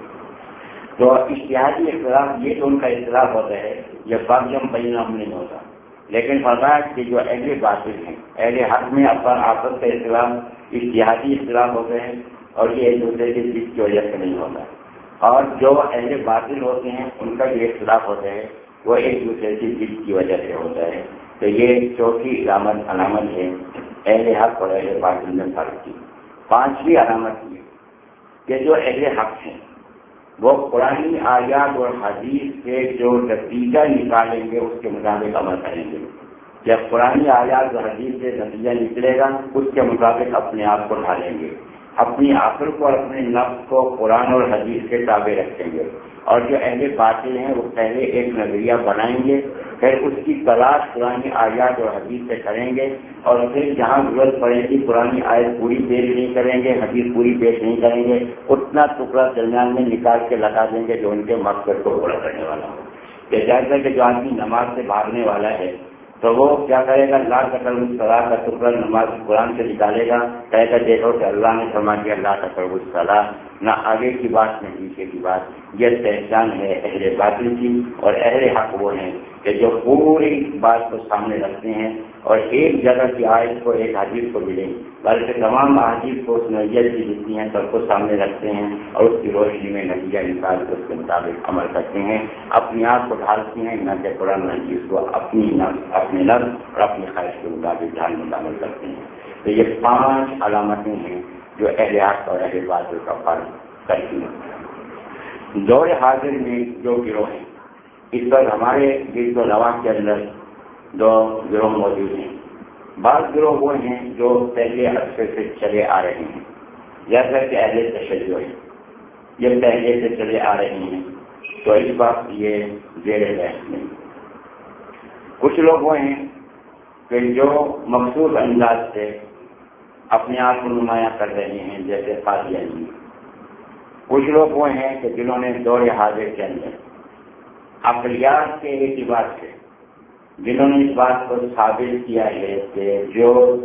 تو اجتہادی اختلاف یہ تو ان کا اختلاف ہوتا ہے، یہ فرض بینہم نہیں ہوتا، لیکن فرمایا کہ جو اہل باطل ہیں، اہل حق میں آپس کا اختلاف اجتہادی اختلاف ہوتے ہیں اور یہ ایک دوسرے کی ضد کی وجہ سے نہیں ہوتا، اور جو اہل باطل ہوتے ہیں ان کا جو اختلاف ہوتا ہے وہ ایک دوسرے کی ضد کی وجہ سے ہوتا ہے۔ تو یہ چوتھی علامت ہے اہل حق اور اہل باطل میں فرق کی۔ پانچویں علامت یہ کہ جو اہل حق ہیں وہ قرآنی آیات اور حدیث سے جو نتیجہ نکالیں گے اس کے مطابق عمل کریں گے۔ جب قرآنی آیات اور حدیث سے نتیجہ نکلے گا اس کے مطابق اپنے آپ کو ڈھالیں گے، اپنی عقل کو اور اپنے نفس کو قرآن اور حدیث کے تابع رکھیں گے۔ اور جو اہل باطل ہیں وہ پہلے ایک نظریہ بنائیں گے، پھر اس کی تلاش قرآن آیات اور حدیث سے کریں گے، اور پھر جہاں ضرورت پڑے گی قرآن آیت پوری پیش نہیں کریں گے، حدیث پوری پیش نہیں کریں گے، اتنا ٹکڑا درمیان میں نکال کے لگا دیں گے جو ان کے مقصد کو پورا کرنے والا ہو۔ کہ جیسا کہ جو آدمی نماز سے بھاگنے والا ہے تو وہ کیا کرے گا، لا تقربوا الصلاۃ کا ٹکڑا نماز قرآن سے نکالے گا، کہے گا دیکھو کہ اللہ نے فرما دیا لا تقربوا الصلاۃ، نہ آگے کی بات نہ پیچھے کی بات۔ یہ پہچان ہے اہل باطل کی، اور اہل حق وہ ہیں کہ جو پوری بات کو سامنے رکھتے ہیں اور ایک جگہ کی آیت کو ایک حدیث کو بھی نہیں بلکہ تمام احادیث کو اس نوعیت کی جتنی ہیں سب کو سامنے رکھتے ہیں اور اس کی روشنی میں نتیجہ نکال کے اس کے مطابق عمل کرتے ہیں، اپنی آپ کو ڈھالتے ہیں، نہ کہ قرآن حدیث کو اپنے نفس اور اپنی خواہش کے مطابق ڈھالنے کا عمل کرتے ہیں۔ تو یہ 5 علامتیں ہیں جو اہل حق اور اہل باطل کا فرق کرتی ہیں۔ دور حاضر میں جو گروہ ہیں اس پر ہمارے جلد و نواح کے اندر 2 گروہ موجود ہیں۔ بعض گروہ وہ ہیں جو پہلے عرصے سے چلے آ رہے ہیں، جیسا کہ اہل تشیع ہیں، یہ پہلے سے چلے آ رہے ہیں، تو اس وقت یہ زیر بحث نہیں۔ کچھ لوگ وہ ہیں کہ جو مخصوص انداز سے اپنے آپ کو نمایاں کر رہے ہیں، جیسے قادیانی۔ کچھ لوگ وہ ہیں کہ جنہوں نے دور حاضر کے اندر عقلیات کے اعتبار سے جنہوں نے اس بات کو ثابت کیا ہے کہ جو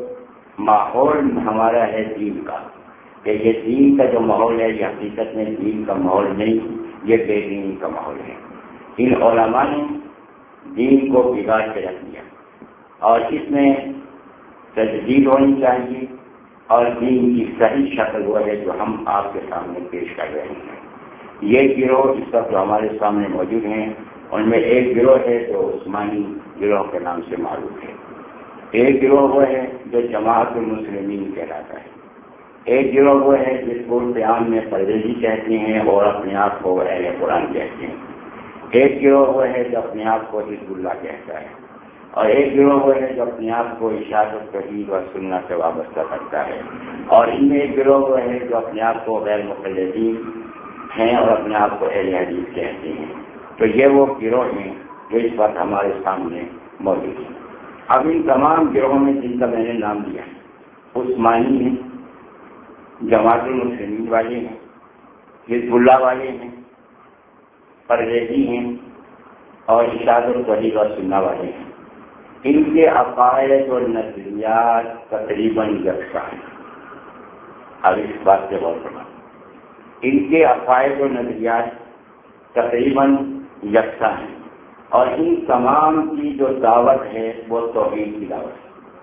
ماحول ہمارا ہے دین کا، کہ یہ دین کا جو ماحول ہے یہ حقیقت میں دین کا ماحول نہیں، یہ بے دینی کا ماحول ہے۔ ان علماء نے دین کو بگاڑ کے رکھ دیا اور اس میں تجدید ہونی چاہیے، اور دین کی صحیح شکل وہ ہے جو ہم آپ کے سامنے پیش کر رہے ہیں۔ یہ گروہ اس وقت جو ہمارے سامنے موجود ہیں ان میں ایک گروہ ہے جو عثمانی گروہ کے نام سے معروف ہے، ایک گروہ وہ ہے جو جماعت المسلمین کہلاتا ہے، ایک گروہ وہ ہے جس کو قیام میں پرویزی کہتے ہیں اور اپنے آپ کو اہل قرآن کہتے ہیں، ایک گروہ وہ ہے جو اپنے آپ کو حزب اللہ کہتا ہے، اور ایک گروہ وہ ہے جو اپنے آپ کو ارشاد التوحید و سنت سے وابستہ کرتا ہے، اور ان میں ایک گروہ وہ ہے جو اپنے آپ کو غیر مقلدین ہیں اور اپنے آپ کو اہل حدیث کہتے ہیں۔ تو یہ وہ گروہ ہیں جو اس وقت ہمارے سامنے موجود ہیں۔ اب ان تمام گروہوں میں جن کا میں نے نام لیا عثمانی ہیں، جماعت المسلمین والے ہیں، حزب اللہ والے ہیں، پرویزی ہیں اور ارشاد التوحید و سنت والے ہیں، ان کے عقائد اور نظریات تقریباً یکساں ہیں۔ اب اس بات سے غور کرنا، ان کے عقائد و نظریات تقریباً یکساں ہیں اور ان تمام کی جو دعوت ہے وہ توحید کی دعوت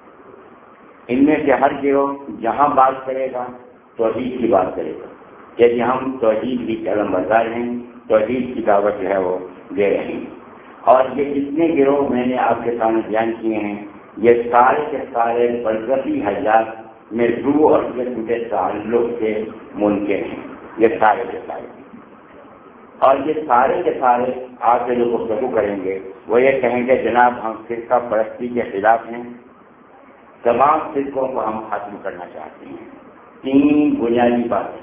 ہے۔ ان میں سے ہر گروہ جہاں بات کرے گا توحید کی بات کرے گا، یعنی ہم توحید کی علم بردار ہیں، توحید کی دعوت جو ہے وہ دے رہے ہیں۔ اور یہ جتنے گروہ میں نے آپ کے سامنے بیان کیے ہیں یہ سارے کے سارے برزخی حیات میں روح اور جسم کے تعلق سے منکر ہیں، یہ سارے کے سارے، اور یہ سارے کے سارے آپ سے جو گفتگو کریں گے وہ یہ کہیں گے جناب ہم فرقہ پرستی کے خلاف ہیں، تمام فرقوں کو ہم ختم کرنا چاہتے ہیں۔ تین بنیادی باتیں،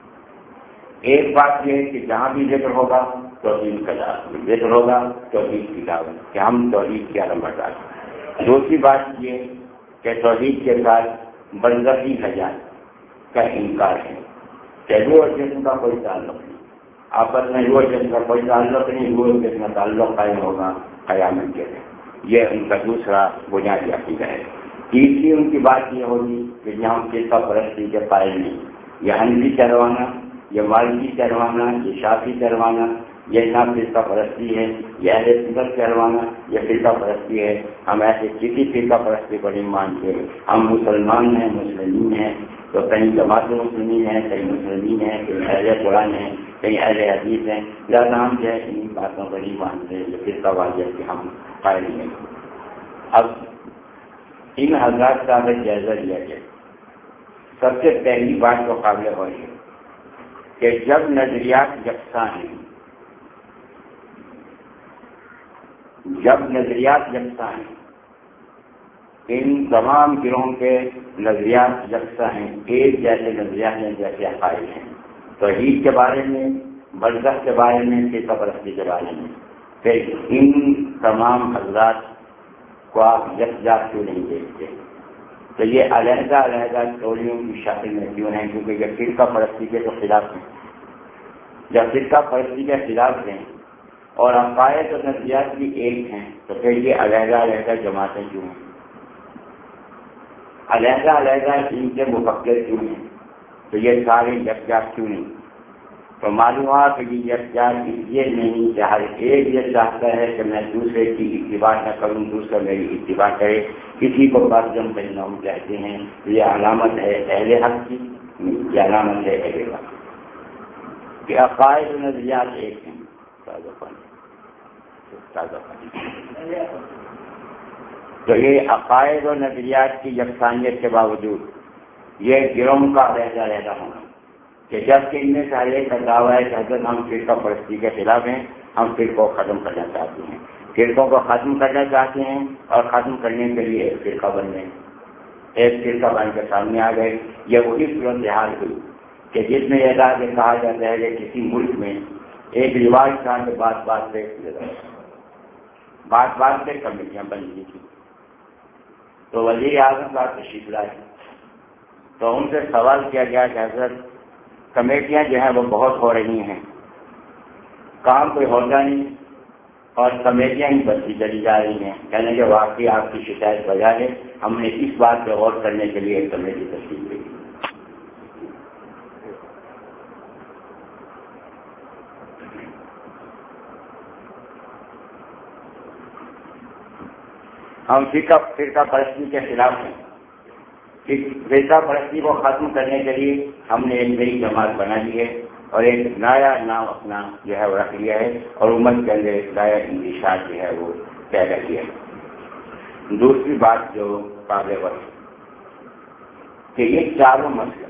ایک بات یہ ہے کہ جہاں بھی ذکر ہوگا توحید کا دعوت، ذکر ہوگا توحید کی دعوت کہ ہم توحید کی علم بردار ہیں۔ دوسری بات یہ کہ توحید کے ساتھ برزخی حیات کا انکار ہے کہ روح اور جسم کا کوئی تعلق نہیں، آپس میں روح اور جسم کا کوئی تعلق نہیں، روح اور جسم کا تعلق قائم ہوگا قیامت کے دن، یہ ان کا دوسرا بنیادی عقیدہ ہے۔ تیسری ان کی بات یہ ہوگی کہ یہ ہم فرقہ پرستی کے قائل نہیں، یہ حنفی چروانا، یہ مالکی چروانا، یہ شافعی چروانا، یہ نہ فرقہ پرستی ہے، یہ اہل سنت چروانا، یہ فرقہ پرستی ہے، ہم ایسے کسی فرقہ پرستی کو نہیں مانتے، ہم مسلمان ہیں، مسلمین ہیں، تو کہیں جماعت مسلمین ہیں، کہیں مسلمین ہیں، کہیں اہل قرآن ہیں، کہیں اہل حدیث ہیں، لہٰذا ہم جو ہے ان باتوں کو نہیں مانتے، یہ فرقہ واضح کہ ہم قائل نہیں ہیں۔ اب ان حضرات کا اگر جائزہ لیا جائے، سب سے پہلی بات تو قابل غور ہے کہ جب نظریات یکساں ہیں، جب نظریات یکساں ہیں، ان تمام گروہوں کے نظریات یکساں ہیں، ایک جیسے نظریات ہیں جیسے عقائد ہیں، توحید کے بارے میں، برزخ کے بارے میں، فرقہ پرستی کے بارے میں، پھر ان تمام حضرات کو آپ یکجا کیوں نہیں دیکھتے؟ تو یہ علیحدہ علیحدہ ٹولیوں کی شکل میں کیوں ہیں؟ کیونکہ یہ فرقہ پرستی کے تو خلاف ہیں۔ جب فرقہ پرستی کے خلاف ہیں اور عقائد اور نظریات بھی ایک ہیں تو پھر یہ علیحدہ علیحدہ جماعتیں کیوں ہیں؟ علیحدہ علیحدہ ان کے مفکر کیوں ہیں؟ تو یہ سارے یکجا کیوں نہیں؟ تو معلوم ہوا کہ یہ یکجا اس لیے نہیں کہ ہر ایک یہ چاہتا ہے کہ میں دوسرے کی اتباع نہ کروں، دوسرا میری اتباع کرے، کسی کو بازم بہنوں کہتے ہیں، یہ علامت ہے اہل حق کی، یہ علامت ہے اہل حق کہ عقائد و نظریات ایک ہیں۔ تو یہ عقائد و نظریات کی یکسانیت کے باوجود یہ گروہوں کا علیحدہ علیحدہ ہونا کہ جبکہ ان میں سے ہر ایک کا دعویٰ ہے کہ حضرت ہم فرقہ پرستی کے خلاف ہیں، ہم فرقوں کو ختم کرنا چاہتے ہیں، فرقوں کو ختم کرنا چاہتے ہیں اور ختم کرنے کے لیے ایک فرقہ بن گئے، ایک فرقہ بن کے سامنے آ گئے۔ یہ وہی صورتحال ہوئی کہ جس میں یہ کہا جاتا ہے کہ کسی ملک میں ایک رواج تھا کہ بات بات پہ کمیٹیاں بن گئی تھی، تو وزیر اعظم کا تشریف لائے تو ان سے سوال کیا گیا کہ حضرت کمیٹیاں جو ہیں وہ بہت ہو رہی ہیں، کام کوئی ہوتا نہیں اور کمیٹیاں ہی بڑھتی چلی جا رہی ہیں، کہنے کہ واقعی آپ کی شکایت وجہ ہے، ہم نے اس بات پہ غور کرنے کے لیے ایک کمیٹی تشکیل کی۔ ہم فرقہ پرستی کے خلاف ہیں، اس فرقہ پرستی کو ختم کرنے کے لیے ہم نے ایک نئی جماعت بنا لی ہے اور ایک نیا نام اپنا جو ہے وہ رکھ لیا ہے اور امت کے اندر ایک نیا انتشار جو ہے وہ پیدا کیا ہے۔ دوسری بات جو قابل غور ہے کہ یہ چاروں مسئلے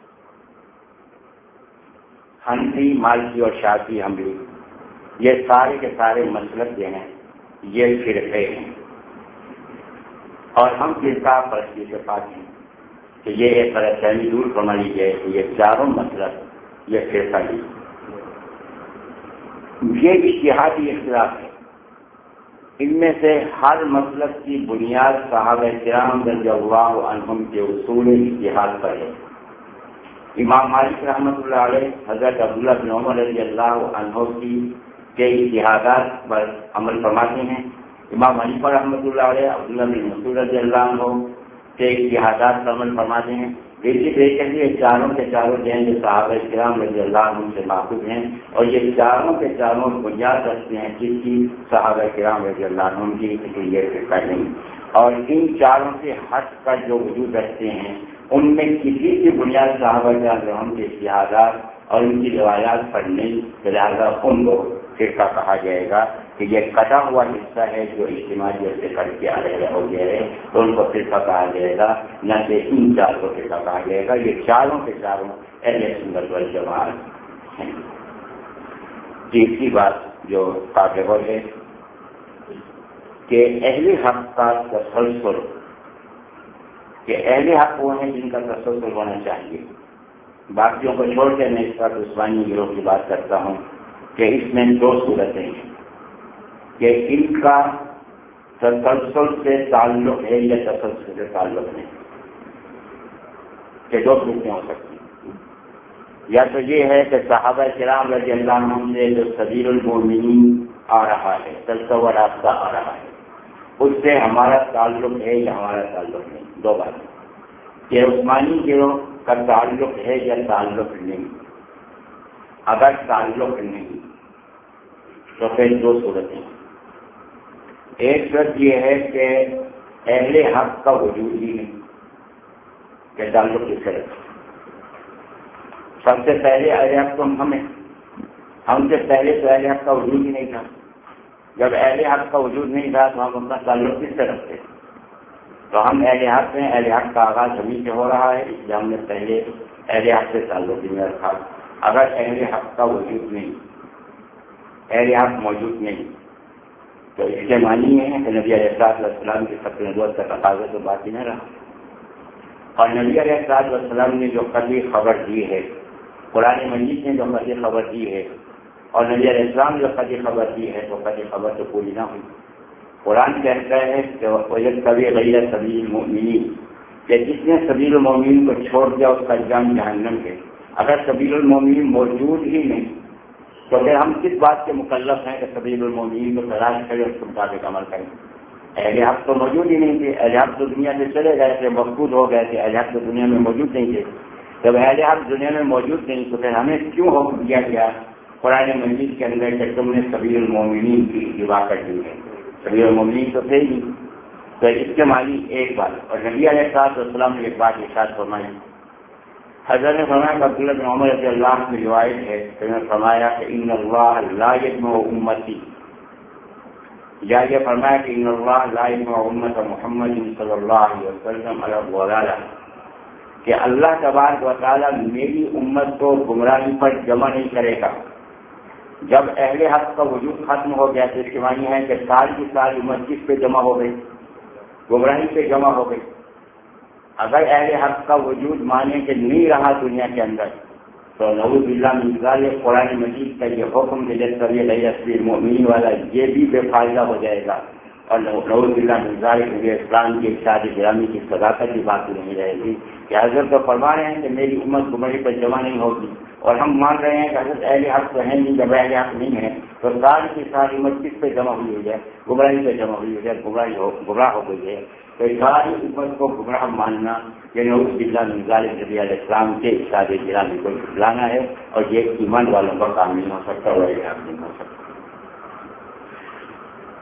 حنفی، مالکی اور شافعی حنبلی، یہ سارے کے سارے مسلک جو ہیں یہ فرقے ہیں، اور ہم فرقہ پرستی سے پاک ہیں کہ یہ ایک غلط فہمی دور فرما لی جائے کہ یہ چاروں مسلک یہ فرقہ نہیں، یہ اجتہادی اختلاف ہے۔ ان میں سے ہر مسلک کی بنیاد صحابہ کرام رضی اللہ عنہم کے اصول اجتہاد پر ہے۔ امام مالک رحمۃ اللہ علیہ حضرت عبداللہ بن عمر رضی اللہ عنہ کے اجتہادات پر عمل فرماتے ہیں۔ امام حنیفہ رحمۃ اللہ علیہ عبداللہ بن مسعود رضی اللہ عنہ کے اجتہادات پر عمل فرماتے ہیں۔ اسی طریقے سے یہ چاروں کے چاروں جو ہیں جو صحابہ کرام رضی اللہ عنہ سے ماخوذ ہیں، اور یہ چاروں کے چاروں بنیاد رکھتے ہیں جس کی صحابہ کرام رضی اللہ عنہ کی یہ فرقہ نہیں، اور ان چاروں سے ہٹ کر جو وجود رکھتے ہیں ان میں کسی کی بنیاد صحابہ کرام کے اجتہادات اور ان کی روایات پر نہیں، لہٰذا ان کو فرقہ کہا جائے گا کہ یہ کٹا ہوا حصہ ہے جو اجتماعیت سے کٹ کے علیحدہ ہو گیا ہے، تو ان کو فرقہ کہا جائے گا، نہ کہ ان چار کو فرقہ کہا جائے گا۔ یہ چاروں کے چاروں اہل سنت والجماعت ہیں۔ تیسری بات جو قابل غور ہے کہ اہل حق کا تسلسل، کہ اہل حق وہ ہیں جن کا تسلسل ہونا چاہیے۔ باقیوں کو چھوڑ کر میں اس وقت عثمانی گروہ کی بات کرتا ہوں کہ اس میں دو صورتیں ہیں کہ ان کا تسلسل سے تعلق ہے یا تسلسل سے تعلق نہیں، کہ دو صورتیں ہو سکتی ہیں۔ یا تو یہ ہے کہ صحابہ کرام رضی اللہ عنہ سے جو سبیل المومنین آ رہا ہے، سلسلہ و راستہ آ رہا ہے، اس سے ہمارا تعلق ہے یا ہمارا تعلق نہیں۔ دو باتیں کہ عثمانی گروہ کا تعلق ہے یا تعلق نہیں۔ اگر تعلق نہیں تو پھر دو صورتیں، ایک صورت یہ ہے کہ اہل حق کا وجود ہی نہیں، کہ تعلق کس سے رکھے۔ سب سے پہلے اہل حق تو ہم سے پہلے تو اہل حق کا وجود ہی نہیں تھا۔ جب اہل حق کا وجود نہیں تھا تو ہم اپنا تعلق کس سے رکھتے؟ تو ہم اہل حق ہیں، اہل حق کا آغاز ہمیں سے ہو رہا ہے، اس لیے ہم نے پہلے اہل حق سے تعلق ہی نہیں رکھا۔ اگر اہل حق کا وجود نہیں، اہل حق موجود نہیں، تو اس کے معنی یہ ہے کہ نبی علیہ السلام کی ختم نبوت کا تقاضا تو باقی نہ رہا، اور نبی علیہ السلام نے جو قطعی خبر دی ہے، قرآن مجید نے جو قطعی خبر دی ہے، اور نبی علیہ السلام جو قطعی خبر دی ہے تو قطعی خبر تو پوری نہ ہوئی۔ قرآن کہتا ہے کہ وَيَتَّبِعْ غَيْرَ سَبِيلِ الْمُؤْمِنِينَ، کہ جس نے سبیل المومنین کو چھوڑ دیا اس کا انجام جہنم ہے۔ اگر سبیل المومنین موجود ہی نہیں تو پھر ہم کس بات کے مکلف ہیں کہ سبیل المومنین کو تلاش کریں اور اس کے مطابق عمل کریں؟ اہل حق تو موجود ہی نہیں تھے، اہل حق تو دنیا سے چلے گئے تھے، مفقود ہو گئے تھے، اہل حق تو دنیا میں موجود نہیں تھے۔ جب اہل حق دنیا میں موجود نہیں تو پھر ہمیں کیوں حکم دیا گیا قرآن مجید کے اندر کہ تم نے سبیل المومنین کی اتباع کر دی ہے؟ سبیل المومنین تو تھے ہی۔ تو اس کے معنی ایک بات، اور نبی علیہ السلام نے ایک بات ارشاد فرمائی، حضرت نے فرمایا کہ عبداللہ بن عمر رضی اللہ عنہ کی روایت ہے کہ انہوں نے فرمایا کہ ان اللہ لا یجمع امتی، یا یہ فرمایا کہ ان اللہ لا یجمع امت محمد صلی اللہ علیہ وسلم علی الضلالہ، کہ اللہ تبارک و تعالیٰ میری امت کو گمراہی پر جمع نہیں کرے گا۔ جب اہل حق کا وجود ختم ہو گیا تو اس کے معنی ہے کہ ساری کی ساری امت کس پہ جمع ہو گئی؟ گمراہی پہ جمع ہو گئی۔ اگر اہل حق کا وجود مانے کہ نہیں رہا دنیا کے اندر تو نعوذ باللہ من ذالک قرآن مجید کا یہ حکم کہ جیسے غیر سبیل المؤمنین والا یہ بھی بے فائدہ ہو جائے گا، اور نعوذ باللہ من ذالک اسلام کی ارشاد گرامی کی صداقت کی بات نہیں رہے گی کہ حضرت تو فرما رہے ہیں کہ میری امت گمراہی پر جمع نہیں ہوگی، اور ہم مان رہے ہیں کہ حضرت اہل حق تو ہیں نہیں، جب اہل حق نہیں ہے تو ساری کی ساری امت کس پہ جمع ہوئی ہے؟ گمراہی پہ جمع ہوئی ہے، گمراہ ہو گئی ہے۔ تو ساری امت کو گمراہ ماننا یعنی نعوذ باللہ من ذالک نبی علیہ السلام کے ارشاد گرامی کو جھٹلانا ہے، اور یہ ایمان والوں کا کام نہیں ہو سکتا اور اہل حق نہیں ہو سکتا۔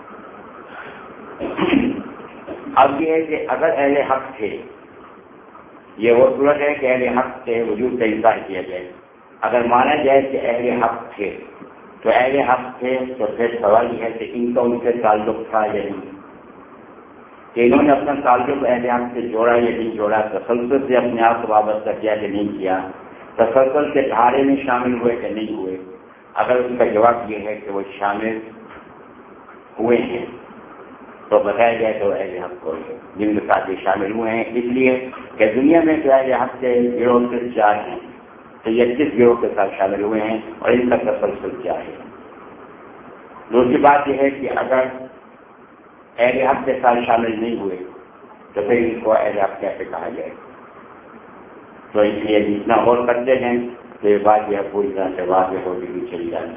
اب یہ ہے کہ اگر اہل حق تھے یہ وہ صورت ہے کہ اہل حق کے وجود کا انکار کیا جائے. اگر مانا جائے کہ اہل حق تھے تو اہل حق تھے تو پھر سوال یہ ہے کہ ان کا ان سے تعلق تھا یا نہیں, کہ انہوں نے اپنا تعلق اہل حق سے جوڑا یا نہیں جوڑا, تسلسل سے اپنے آپ کو وابستہ کیا کہ نہیں کیا, تسلسل کے دھارے میں شامل ہوئے کہ نہیں ہوئے. اگر اس کا جواب یہ ہے کہ وہ شامل ہوئے ہیں تو بتایا جائے تو اہل حق کو جن کے ساتھ یہ شامل ہوئے ہیں, اس لیے کہ دنیا میں جو اہل حق کے گروہ سے 4 ہیں تو یہ کس گروہ کے ساتھ شامل ہوئے ہیں اور ان کا تسلسل کیا ہے. دوسری بات یہ ہے کہ اگر اہل حق کے ساتھ شامل نہیں ہوئے تو پھر ان کو اہل حق کیسے کہا جائے. تو اس لیے جتنا غور کرتے ہیں تو یہ بات جو ہے پوری طرح سے واضح ہوتی ہوئی چلی جاتی.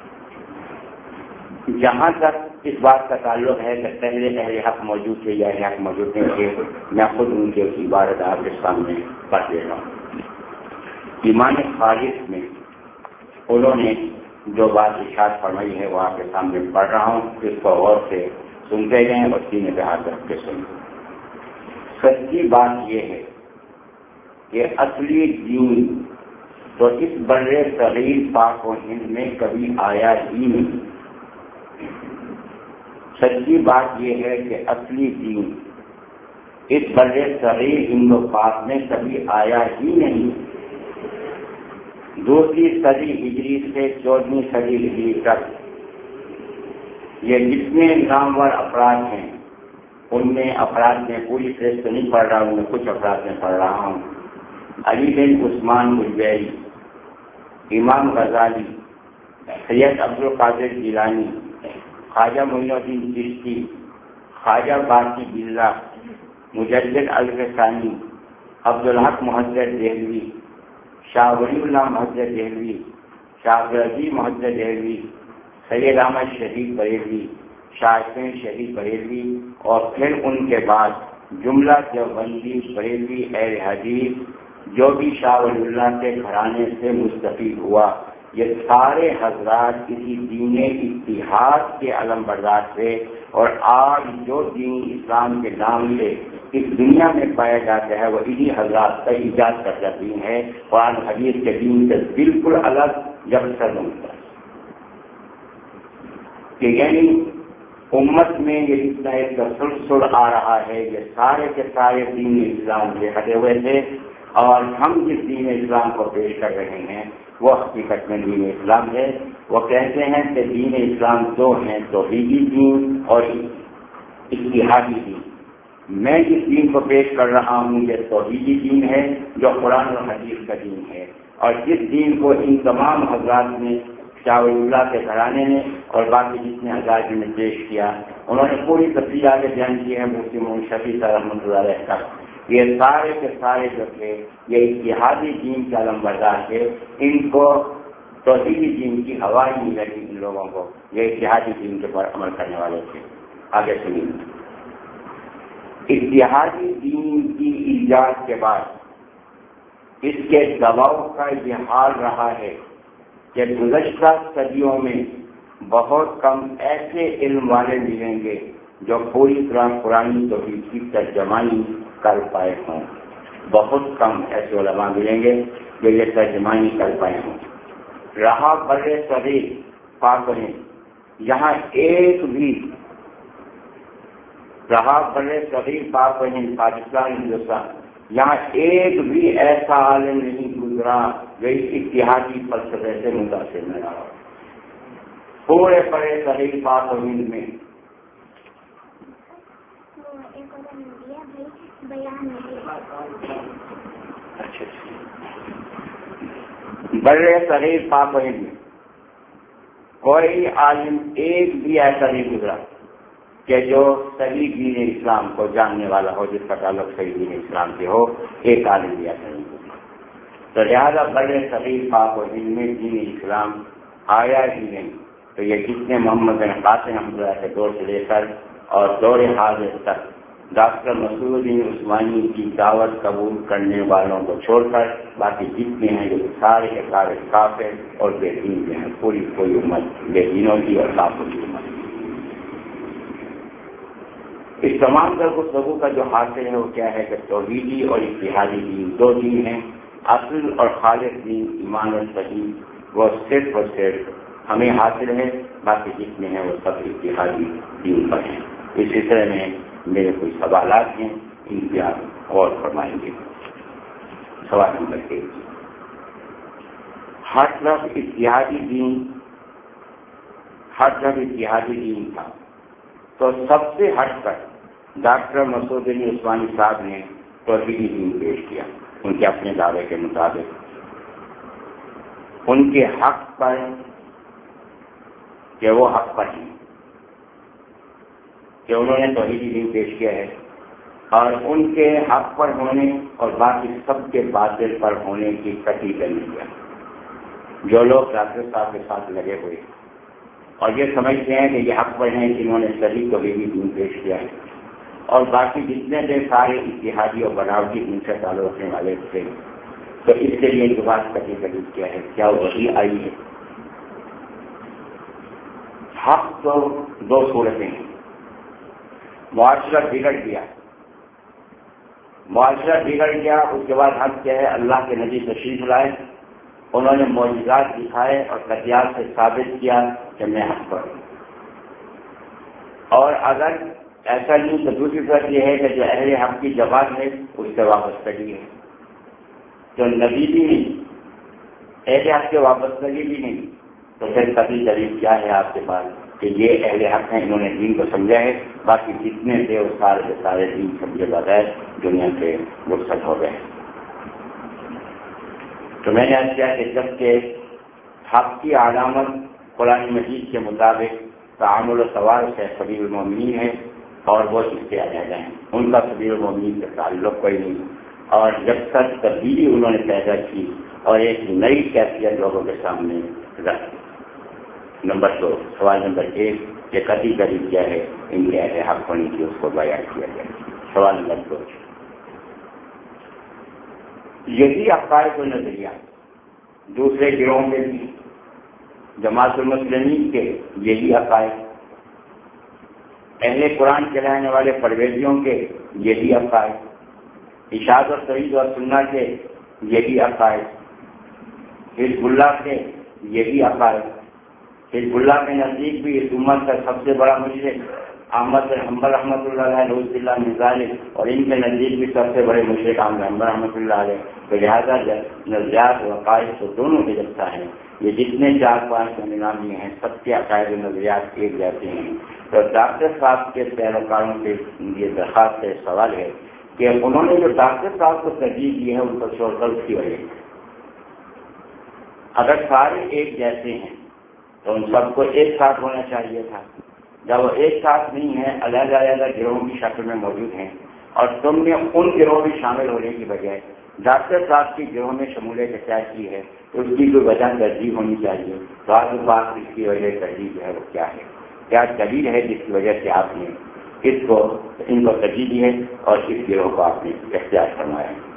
جہاں تک اس بات کا تعلق ہے کہ پہلے اہل حق موجود تھے یا اہل حق موجود نہیں تھے, میں خود ان کی عبارت آپ کے سامنے پڑھ دے رہا ہوں. ایمان خالص میں انہوں نے جو بات ارشاد فرمائی ہے وہ آپ کے سامنے پڑھ رہا ہوں, اس کو غور سے سنتے گئے اور سینے پہ ہاتھ رکھ کے سنیں. سچی بات یہ ہے کہ اصلی دین تو اس بر صغیر پاک و ہند میں کبھی آیا ہی نہیں. سچی بات یہ ہے کہ اصلی دین اس بر صغیر ہند و پاک میں کبھی آیا ہی نہیں. 2ری صدی ہجری سے 14ویں صدی ہجری تک یہ جتنے نامور افراد ہیں ان میں افراد میں پوری فہرست نہیں پڑھ رہا ہوں, میں کچھ افراد میں پڑھ رہا ہوں. علی بن عثمان بجویری, امام غزالی, سید عبد القادر جیلانی, خواجہ معین الدین چشتی, خواجہ باقی باللہ, مجدد الفسانی, عبدالحق محدث دہلوی, شاہ ولی اللہ محدث دہلوی, شاہ عبدالعزیز محدث دہلوی, سید احمد شہید بریلوی, شاہ حسین شہید بریلوی, اور پھر ان کے بعد جملہ دیوبندی بریلوی اہل حدیث جو بھی شاہ ولی اللہ کے گھرانے سے مستفید ہوا, یہ سارے حضرات کسی دین اتحاد کے علم بردار تھے. اور آج جو دین اسلام کے نام سے اس دنیا میں پایا جاتا ہے وہ انہی حضرات کا ایجاد کردہ دین ہے. قرآن حدیث کے دین سے بالکل الگ جب سر ہوتا ہے کہ یعنی امت میں یہ جتنا ایک تسلسل آ رہا ہے یہ سارے کے سارے دین اسلام سے ہٹے ہوئے تھے. اور ہم جس دین اسلام کو پیش کر رہے ہیں وہ حقیقت میں دین اسلام ہے. وہ کہتے ہیں کہ دین اسلام 2 ہیں, توحیدی دین اور اتحادی دین. میں جس دین کو پیش کر رہا ہوں یہ توحیدی دین ہے جو قرآن اور حدیث کا دین ہے. اور جس دین کو ان تمام حضرات نے شاہ ولی اللہ کے گھرانے نے اور باقی جتنے حضرات نے پیش کیا انہوں نے پوری تفصیل آگے بیان کی ہے. مفتی محمد شفیع صاحب رحمۃ اللہ علیہ کا یہ سارے کے سارے جو تھے یہ اتحادی دین کے علم بردار تھے. ان کو توحیدی دین کی ہوا ہی نہیں لگی ان لوگوں کو, یہ اتحادی دین کے پر عمل کرنے والے تھے. آگے سنیے. اتحادی دین کی ایجاد کے بعد اس کے دباؤ کا یہ حال رہا ہے کہ گزشتہ صدیوں میں بہت کم ایسے علم والے ملیں گے جو پوری طرح قرآن توحید کی ترجمانی کر پائے ہوں. بہت کم ایسے علماء ملیں گے جو یہ ترجمانی کر پائے ہوں. رہا بر صغیر پاک و ہند, یہاں ایک بھی رہا بر صغیر پاک و ہند پاکستان ہندوستان, یہاں ایک بھی ایسا عالم نہیں گزرا جو اس اتحادی فلسفے سے متاثر نہ رہا. پورے بر صغیر پاک و ہند میں بر صغیر پاک و ہند میں کوئی عالم ایک بھی ایسا نہیں گزرا کہ جو صحیح دین اسلام کو جاننے والا ہو, جس کا تعلق صحیح دین اسلام سے ہو. ایک عالم بھی ایسا نہیں گزرا. تو لہٰذا بر صغیر پاک و ہند میں دین اسلام آیا ہی نہیں. تو یہ جتنے محمد بن قاسم رحمۃ اللہ کے دور سے لے کر اور دور حاضر تک ڈاکٹر مسعود الدین عثمانی کی دعوت قبول کرنے والوں کو چھوڑ کر باقی جتنے ہیں جو سارے کے سارے کافر اور بے دین کے ہیں. پوری کوئی امت بے دینوں کی اور کافروں کی امت. اس تمام در گفتگو کا جو حاصل ہے وہ کیا ہے کہ توحیدی اور اتحادی دین دو دین ہیں. اصل اور خالص دین ایمان اور صحیح وہ صرف اور صرف ہمیں حاصل ہے، باقی جتنے ہیں وہ سب اتحادی دین پر ہیں. اس سلسلے میں میرے کچھ سوالات ہیں، ان پہ آپ غور فرمائیں گے. سوال نمبر 1، ہر طرف اتحادی دین تھا تو سب سے ہٹ کر ڈاکٹر مسعود علی عثمانی صاحب نے توحیدی دین پیش کیا. ان کے اپنے دعوے کے مطابق ان کے حق پر کہ وہ حق پر ہیں کہ انہوں نے توحیدی دین پیش کیا ہے، اور ان کے حق پر ہونے اور باقی سب کے باطل پر ہونے کی قطعی دلیل ہے. جو لوگ ڈاکٹر صاحب کے ساتھ لگے ہوئے اور یہ سمجھتے ہیں کہ یہ حق پر ہیں کہ انہوں نے صحیح توحیدی دین پیش کیا ہے، اور باقی جتنے تھے سارے اتحادی اور بناوٹی دین سے تعلق رکھنے والے تھے، تو اس کے لیے ان کے پاس قطعی دلیل کیا ہے؟ کیا وہی آئی ہے؟ حق تو دو صورتیں ہیں. معاشرہ بگڑ گیا، اس کے بعد حق کیا ہے؟ اللہ کے نبی تشریف لائے، انہوں نے معجزات دکھائے اور قطعیات سے ثابت کیا کہ میں حق پر ہوں. اور اگر ایسا نہیں تو دوسری طرف یہ ہے کہ جو اہل حق کی جماعت ہے اس سے وابستگی ہے. جو نبی بھی نہیں، اہل حق سے وابستگی بھی نہیں، تو پھر قطعی دلیل کیا ہے آپ کے پاس کہ یہ اہل حق ہیں، انہوں نے دین کو سمجھا ہے، باقی جتنے تھے وہ سارے کے سارے دین سمجھے بغیر دنیا سے رخصت ہو گئے. تو میں نے عرض کیا کہ جب کہ حق کی علامت قرآن مجید کے مطابق تعامل و سوال سے سبیل المومنین ہے، اور وہ اس سے علیحدہ ہیں، ان کا سبیل المومنین سے تعلق کوئی نہیں. اور جب تک تبدیلی انہوں نے پیدا کی اور ایک نئی کیفیت لوگوں کے سامنے رکھی. نمبر 2، سوال نمبر 1 کہ قطعی دلیل کیا ہے ان کے اہل حق ہونے کی، اس کو بیان کیا گیا. سوال نمبر 2، یہی عقائد و نظریہ دوسرے گروہوں میں بھی، جماعت المسلمین کے یہی عقائد، اہل قرآن کہلانے والے پرویزیوں کے یہی عقائد، اشاعت اور توحید اور سنت کے یہی عقائد، حزب اللہ کے یہی عقائد. حزب اللہ کے نزدیک بھی اس امت کا سب سے بڑا مشرک احمد بن حنبل رحمۃ اللہ علیہ، روز اللہ نظاری، اور ان کے نزدیک بھی سب سے بڑے مشرک احمد بن حنبل رحمۃ اللہ علیہ. تو لہٰذا نظریات و عقائد تو دونوں کے جگتا ہے. یہ جتنے 4-5 نظامی ہیں سب کے عقائد و نظریات ایک جیسے ہیں. تو ڈاکٹر صاحب کے پیروکاروں سے یہ درخواست ہے، سوال ہے کہ انہوں نے جو ڈاکٹر صاحب کو ترجیح دی ہے ان کو چھوڑ کر اس کی وجہ سے اگر سارے ایک جیسے ہیں تو ان سب کو ایک ساتھ ہونا چاہیے تھا. جب وہ ایک ساتھ نہیں ہے، علیحدہ علیحدہ گروہوں کی شکل میں موجود ہیں، اور تم نے ان گروہوں میں شامل ہونے کی بجائے ڈاکٹر صاحب کی گروہ میں شمولیت اختیار کی ہے، تو اس کی کوئی وجہ ترجیح ہونی چاہیے. بعض بات اس کی وجہ ترجیح جو ہے وہ کیا ہے؟ کیا دلیل ہے جس کی وجہ سے آپ نے ان کو ترجیح دی ہے اور اس گروہ کو آپ نے اختیار فرمایا ہے؟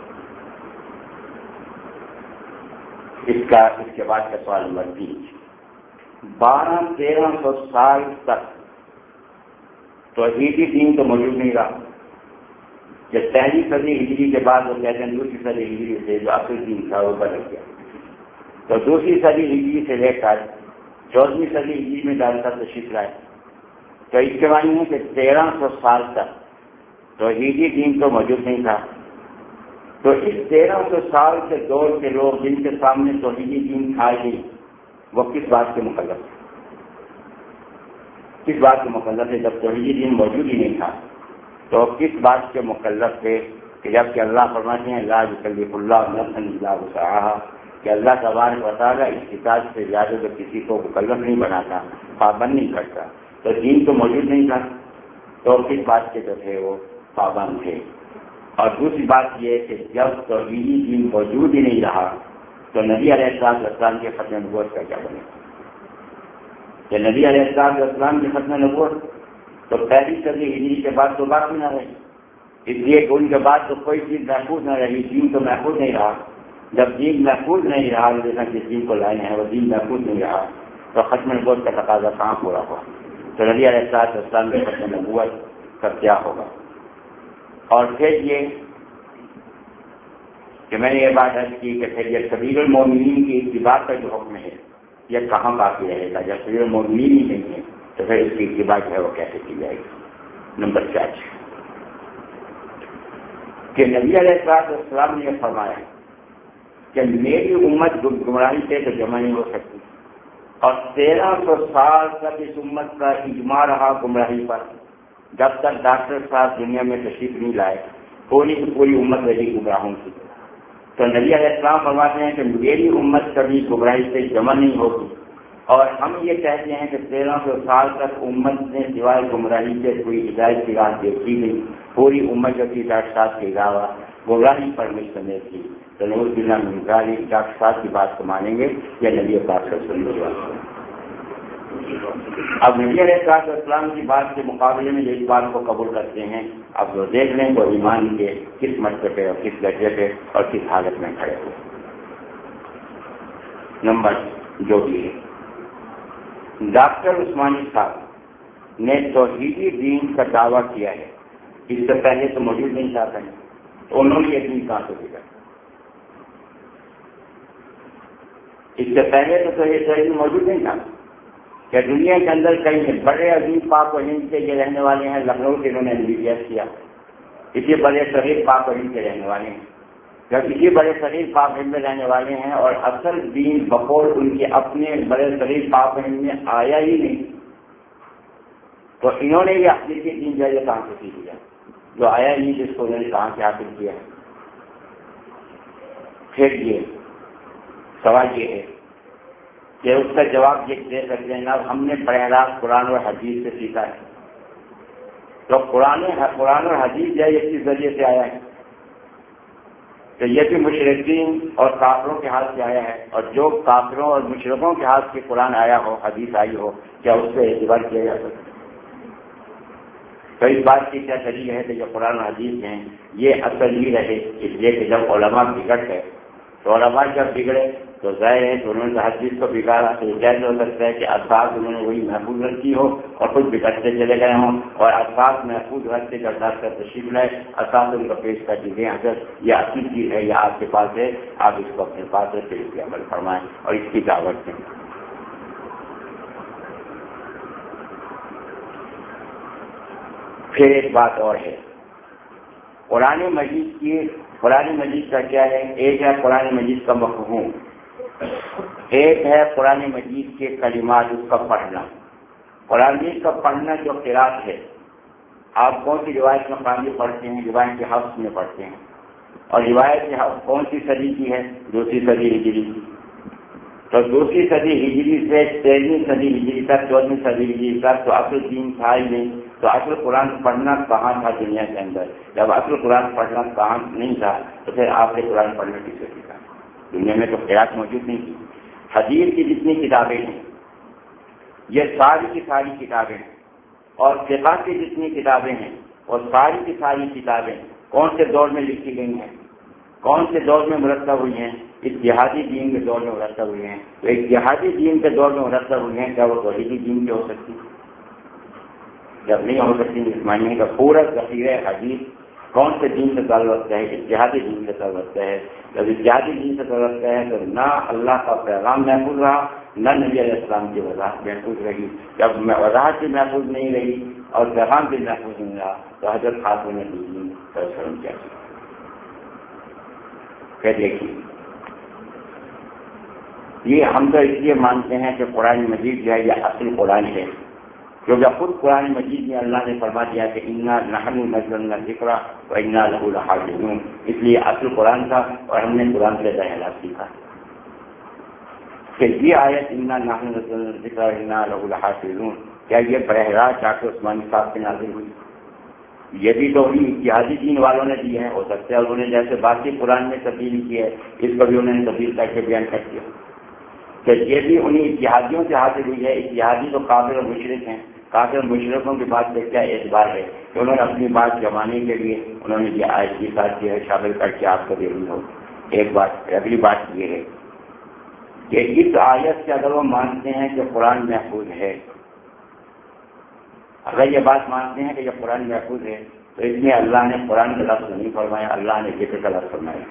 اس کے بعد کا سوال نمبر 3، 1200-1300 سال تک توحیدی دین تو موجود نہیں رہا. جب پہلی صدی ہجری کے بعد وہ کہتے ہیں دوسری صدی ہجری سے جو اصل دین تھا وہ بدل گیا، تو دوسری صدی ہجری سے لے کر 14ویں صدی ہجری میں ڈاکٹر صاحب تشریف لائے. تو اس کے معنی ہے کہ 1300 سال تک توحیدی دین تو موجود نہیں تھا. تو اس 1300 سال کے دور کے لوگ جن کے سامنے توحیدی دین کھائے گئی، وہ کس بات کے مکلف ہے؟ کس بات کے مکلف ہے؟ جب توحیدی دین موجود ہی نہیں تھا تو کس بات کے مکلف تھے؟ کہ جب کہ اللہ فرماتے ہیں لا یکلف اللہ نفسا الا وسعہا، کہ اللہ تبارک و تعالیٰ اس کتاب سے زیادہ تو کسی کو مکلف نہیں بناتا، پابند نہیں کرتا. تو دین تو موجود نہیں تھا تو کس بات کے جو تھے وہ پابند تھے. اور دوسری بات یہ ہے کہ جب توحیدی دین موجود ہی نہیں رہا تو نبی علیہ السلام کے ختم نبوت کا کیا بنے؟ کہ نبی علیہ السلام کے ختم نبوت تو پہلی صدی ہجری کے بعد تو باقی نہ رہی، اس لیے کہ ان کے بعد تو کوئی چیز محفوظ نہ رہی، دین تو محفوظ نہیں رہا. جب دین محفوظ نہیں رہا، جیسا جس دین کو لائے ہیں وہ دین محفوظ نہیں رہا، تو ختم نبوت کا تقاضا کہاں پورا ہوا؟ تو نبی علیہ السلام کے ختم نبوت کا کیا ہوگا. اور پھر یہ کہ میں نے یہ بات عرض کی کہ پھر یہ سبیل المومنین کی اتباع کا جو حکم ہے یہ کہاں باقی رہے گا؟ جب سبیل المومنین ہی نہیں ہے تو پھر اس کی اتباع جو ہے وہ کیسے کی جائے گی؟ نمبر 4 کہ نبی علیہ السلام نے یہ فرمایا کہ میری امت گمراہی سے تو جمع نہیں ہو سکتی، اور 1300 سال تک اس امت کا اجماع رہا گمراہی پر. جب تک ڈاکٹر صاحب دنیا میں تشریف نہیں لائے پوری امت رہی گمراہوں کی. تو نبی علیہ السلام فرماتے ہیں کہ میری امت کبھی گمراہی سے جمع نہیں ہوگی، اور ہم یہ کہتے ہیں کہ 1300 سال تک امت نے سوائے گمراہی سے کوئی ہدایت کی راہ دیکھی نہیں. پوری امت جو تھی ڈاکٹر صاحب کے علاوہ گمراہی پر مشتمل تھی. تو نعوذ باللہ من ذالک ڈاکٹر صاحب کی بات کو مانیں گے یا نبی پاک صلی اللہ علیہ وسلم کی بات؟ اب نبی علیہ السلام کی بات کے مقابلے میں اس بات کو قبول کرتے ہیں. اب وہ دیکھ لیں وہ ایمان کے کس مرتبے پہ اور کس درجے پہ اور کس حالت میں کھڑے ہوئے. نمبر جو بھی ہے ڈاکٹر عثمانی صاحب نے توحیدی دین کا دعویٰ کیا ہے. اس سے پہلے تو موجود نہیں تھا، تو انہوں نے یہ دین کہاں سے دیا؟ اس سے پہلے تو یہ توحید موجود نہیں تھا کہ دنیا کے اندر کئی بڑے عظیم پاک و ہند کے یہ رہنے والے ہیں. لکھنؤ سے انہوں نے MBBS کیا. اسی بڑے صغیر پاک و ہند کے رہنے والے ہیں. جب اسی بڑے صغیر پاک ہند میں رہنے والے ہیں اور اصل دین بقول ان کے اپنے بڑے صغیر پاک و ہند میں آیا ہی نہیں، تو انہوں نے یہ حقیقی دین جو ہے کہاں سے سیکھ لیا جو آیا ہی نہیں، جس کو انہوں نے کہاں سے حاصل کیا ہے؟ پھر یہ سوال یہ ہے کہ اس کا جواب یہ دے سکتے ہیں اب ہم نے براہ راست قرآن اور حدیث سے سیکھا ہے. تو قرآن اور حدیث جو ہے یہ کس ذریعے سے آیا ہے؟ تو یہ بھی مشرکین اور کافروں کے ہاتھ سے آیا ہے. اور جو کافروں اور مشرکوں کے ہاتھ سے قرآن آیا ہو، حدیث آئی ہو، کیا اس سے اعتبار کیا جا سکتا ہے؟ تو اس بات کی کیا دلیل ہے کہ جو قرآن و حدیث ہیں یہ اصل ہی رہے؟ اس لیے کہ جب علماء بگڑ گئے تو علماء جب بگڑے تو ظاہر ہے کہ انہوں نے حدیث کو بگاڑا. تو یہ کیسے ہو سکتا ہے کہ الفاظ انہوں نے وہی محفوظ رکھی ہو اور خود بگڑتے چلے گئے ہوں، اور الفاظ محفوظ رکھتے جب ڈاکٹر تشریف لائے الفاظ ان کو پیش کر دیجیے حضرت یہ اصل چیز ہے، یہ آپ کے پاس ہے، آپ اس کو اپنے پاس رکھیں، اس پہ عمل فرمائیں اور اس کی دعوت دیں. پھر ایک بات اور ہے قرآن مجید کا کیا ہے؟ ایک ہے قرآن مجید کا مفہوم، ایک ہے قرآن مجید کے کلمات اس کا پڑھنا. قرآن مجید کا پڑھنا جو قرات ہے، آپ کون سی روایت میں قرآن پڑھتے ہیں؟ روایت کے حفظ میں پڑھتے ہیں. اور روایت کے حفظ کون سی صدی کی ہے؟ 2ری صدی ہجری کی. تو 2ری صدی ہجری سے 13ویں صدی ہجری تک 14ویں صدی ہجری تک تو اصل دین تھا ہی نہیں. تو اصل قرآن پڑھنا کہاں تھا دنیا کے اندر؟ جب اصل قرآن پڑھنا کہاں نہیں تھا تو پھر آپ نے قرآن پڑھنا کس سے سیکھا؟ دنیا میں تو قرات موجود نہیں تھی. حدیث کی جتنی کتابیں ہیں یہ ساری کی ساری کتابیں ہیں، اور فقہ کی جتنی کتابیں ہیں اور ساری کی ساری کتابیں کون سے دور میں لکھی گئی ہیں؟ کون سے دور میں مرتب ہوئی ہیں؟ اتحادی دین کے دور میں مرتب ہوئی ہیں. تو اتحادی دین کے دور میں مرتب ہوئی ہیں، کیا وہ توحیدی دین کی ہو سکتی؟ جب نہیں ہو سکتی. مانیے کا پورا ذخیرہ حدیث کون سے دین سے تعلق رکھتا ہے؟ اتحادی دین سے تعلق رکھتا ہے. جب اتحادی دین سے تعلق رکھتا ہے تو نہ اللہ کا پیغام محفوظ رہا، نہ نبی علیہ السلام کی وضاحت محفوظ رہی. جب وضاحت بھی محفوظ نہیں رہی اور پیغام بھی محفوظ نہیں رہا تو حضرت خاتون نبیین صلی اللہ علیہ وسلم کیا کیا؟ پھر دیکھیے یہ ہم تو اس لیے مانتے ہیں کہ قرآن مجید جو ہے یہ اصل قرآن ہے، کیونکہ خود قرآن مجید میں اللہ نے فرما دیا کہ انا نحن نزلنا الذکر وانا لہ لحافظون. اس لیے اصل قرآن تھا اور ہم نے قرآن سے دہلا سیکھا. کہ یہ آیت انا نحن نزلنا الذکر وانا لہ لحافظون کیا یہ براہ راست ڈاکٹر عثمانی صاحب سے نازل ہوئی؟ یہ بھی تو انہیں اتحادی دین والوں نے دی ہے. ہو سکتا ہے انہوں نے جیسے باقی قرآن میں تبدیلی کی ہے اس کو بھی انہوں نے تبدیل کر کے بیان کر دیا کہ یہ بھی انہیں اتحادیوں سے حاصل ہوئی ہے. اتحادی تو کافر اور مشرک ہیں. کافر اور مشرکوں کی بات سے کیا اعتبار ہے کہ انہوں نے اپنی بات جمانے کے لیے انہوں نے یہ آیت کے ساتھ جو ہے شامل کر کے آپ کو دینی ہو. ایک بات. اگلی بات یہ ہے کہ اس آیت سے اگر وہ مانتے ہیں کہ قرآن محفوظ ہے اگر یہ بات مانتے ہیں کہ یہ قرآن محفوظ ہے تو اس میں اللہ نے قرآن کا لفظ نہیں فرمایا، اللہ نے ذکر کا لفظ فرمایا،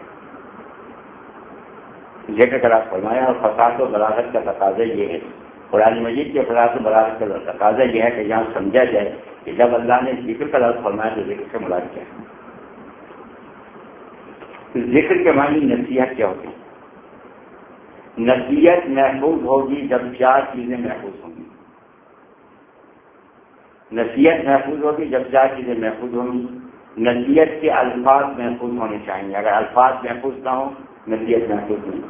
ذکر کا لفظ فرمایا. اور فصاحت و بلاغت کا تقاضا یہ ہے، قرآن مجید کے فصاحت و بلاغت کا تقاضا یہ ہے کہ یہاں سمجھا جائے کہ جب اللہ نے ذکر کا لفظ فرمایا تو ذکر سے مراد کیا ہے. ذکر کے معنی نصیحت کیا ہوتی ہے؟ نصیحت محفوظ ہوگی جب 4 چیزیں محفوظ ہوں گی. نصیحت محفوظ ہوگی جب 4 چیزیں محفوظ ہوں گی. نصیحت کے الفاظ محفوظ ہونے چاہیے، اگر الفاظ محفوظ نہ ہوں نصیحت محفوظ نہیں.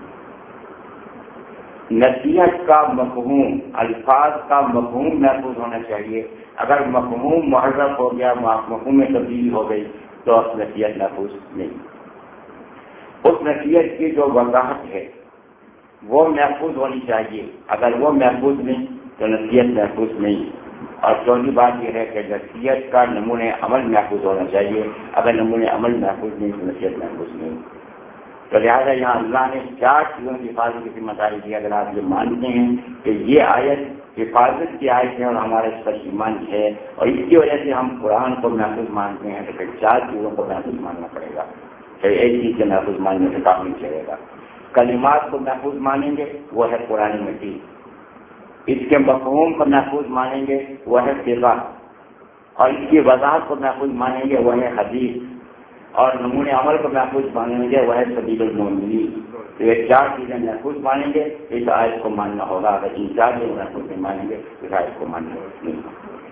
نصیحت کا مفہوم، الفاظ کا مفہوم محفوظ ہونا چاہیے. اگر مفہوم محرف ہو گیا، مفہوم میں تبدیلی ہو گئی تو نصیحت محفوظ نہیں. اس نصیحت کی جو وضاحت ہے وہ محفوظ ہونی چاہیے، اگر وہ محفوظ نہیں تو نصیحت محفوظ نہیں. اور چوتھی بات یہ ہے کہ نصیحت کا نمونۂ عمل محفوظ ہونا چاہیے، اگر نمونۂ عمل محفوظ نہیں تو نصیحت محفوظ نہیں. تو لہٰذا یہاں اللہ نے 4 چیزوں کی حفاظت کی ذمہ داری دی. اگر آپ یہ مانتے ہیں کہ یہ آیت حفاظت کی آیت ہے اور ہمارا اس پر ایمان ہے اور اس کی وجہ سے ہم قرآن کو محفوظ مانتے ہیں، تو پھر 4 چیزوں کو محفوظ ماننا پڑے گا. پھر ایک چیز کے محفوظ ماننے سے کام نہیں چلے گا. کلمات کو محفوظ مانیں گے وہ ہے قرآن مجید، اس کے مفہوم کو محفوظ مانیں گے وہ ہے فقہ، اور اس کی وضاحت کو محفوظ مانیں گے وہ ہے حدیث، اور نمونۂ عمل کو محفوظ مانیں گے وہ ہے سبیل المؤمنین. تو یہ 4 چیزیں محفوظ مانیں گے اس آیت کو ماننا ہوگا. اگر ان 4 چیزیں محفوظ نہیں مانیں گے اس آیت کو ماننا نہیں ہوگا.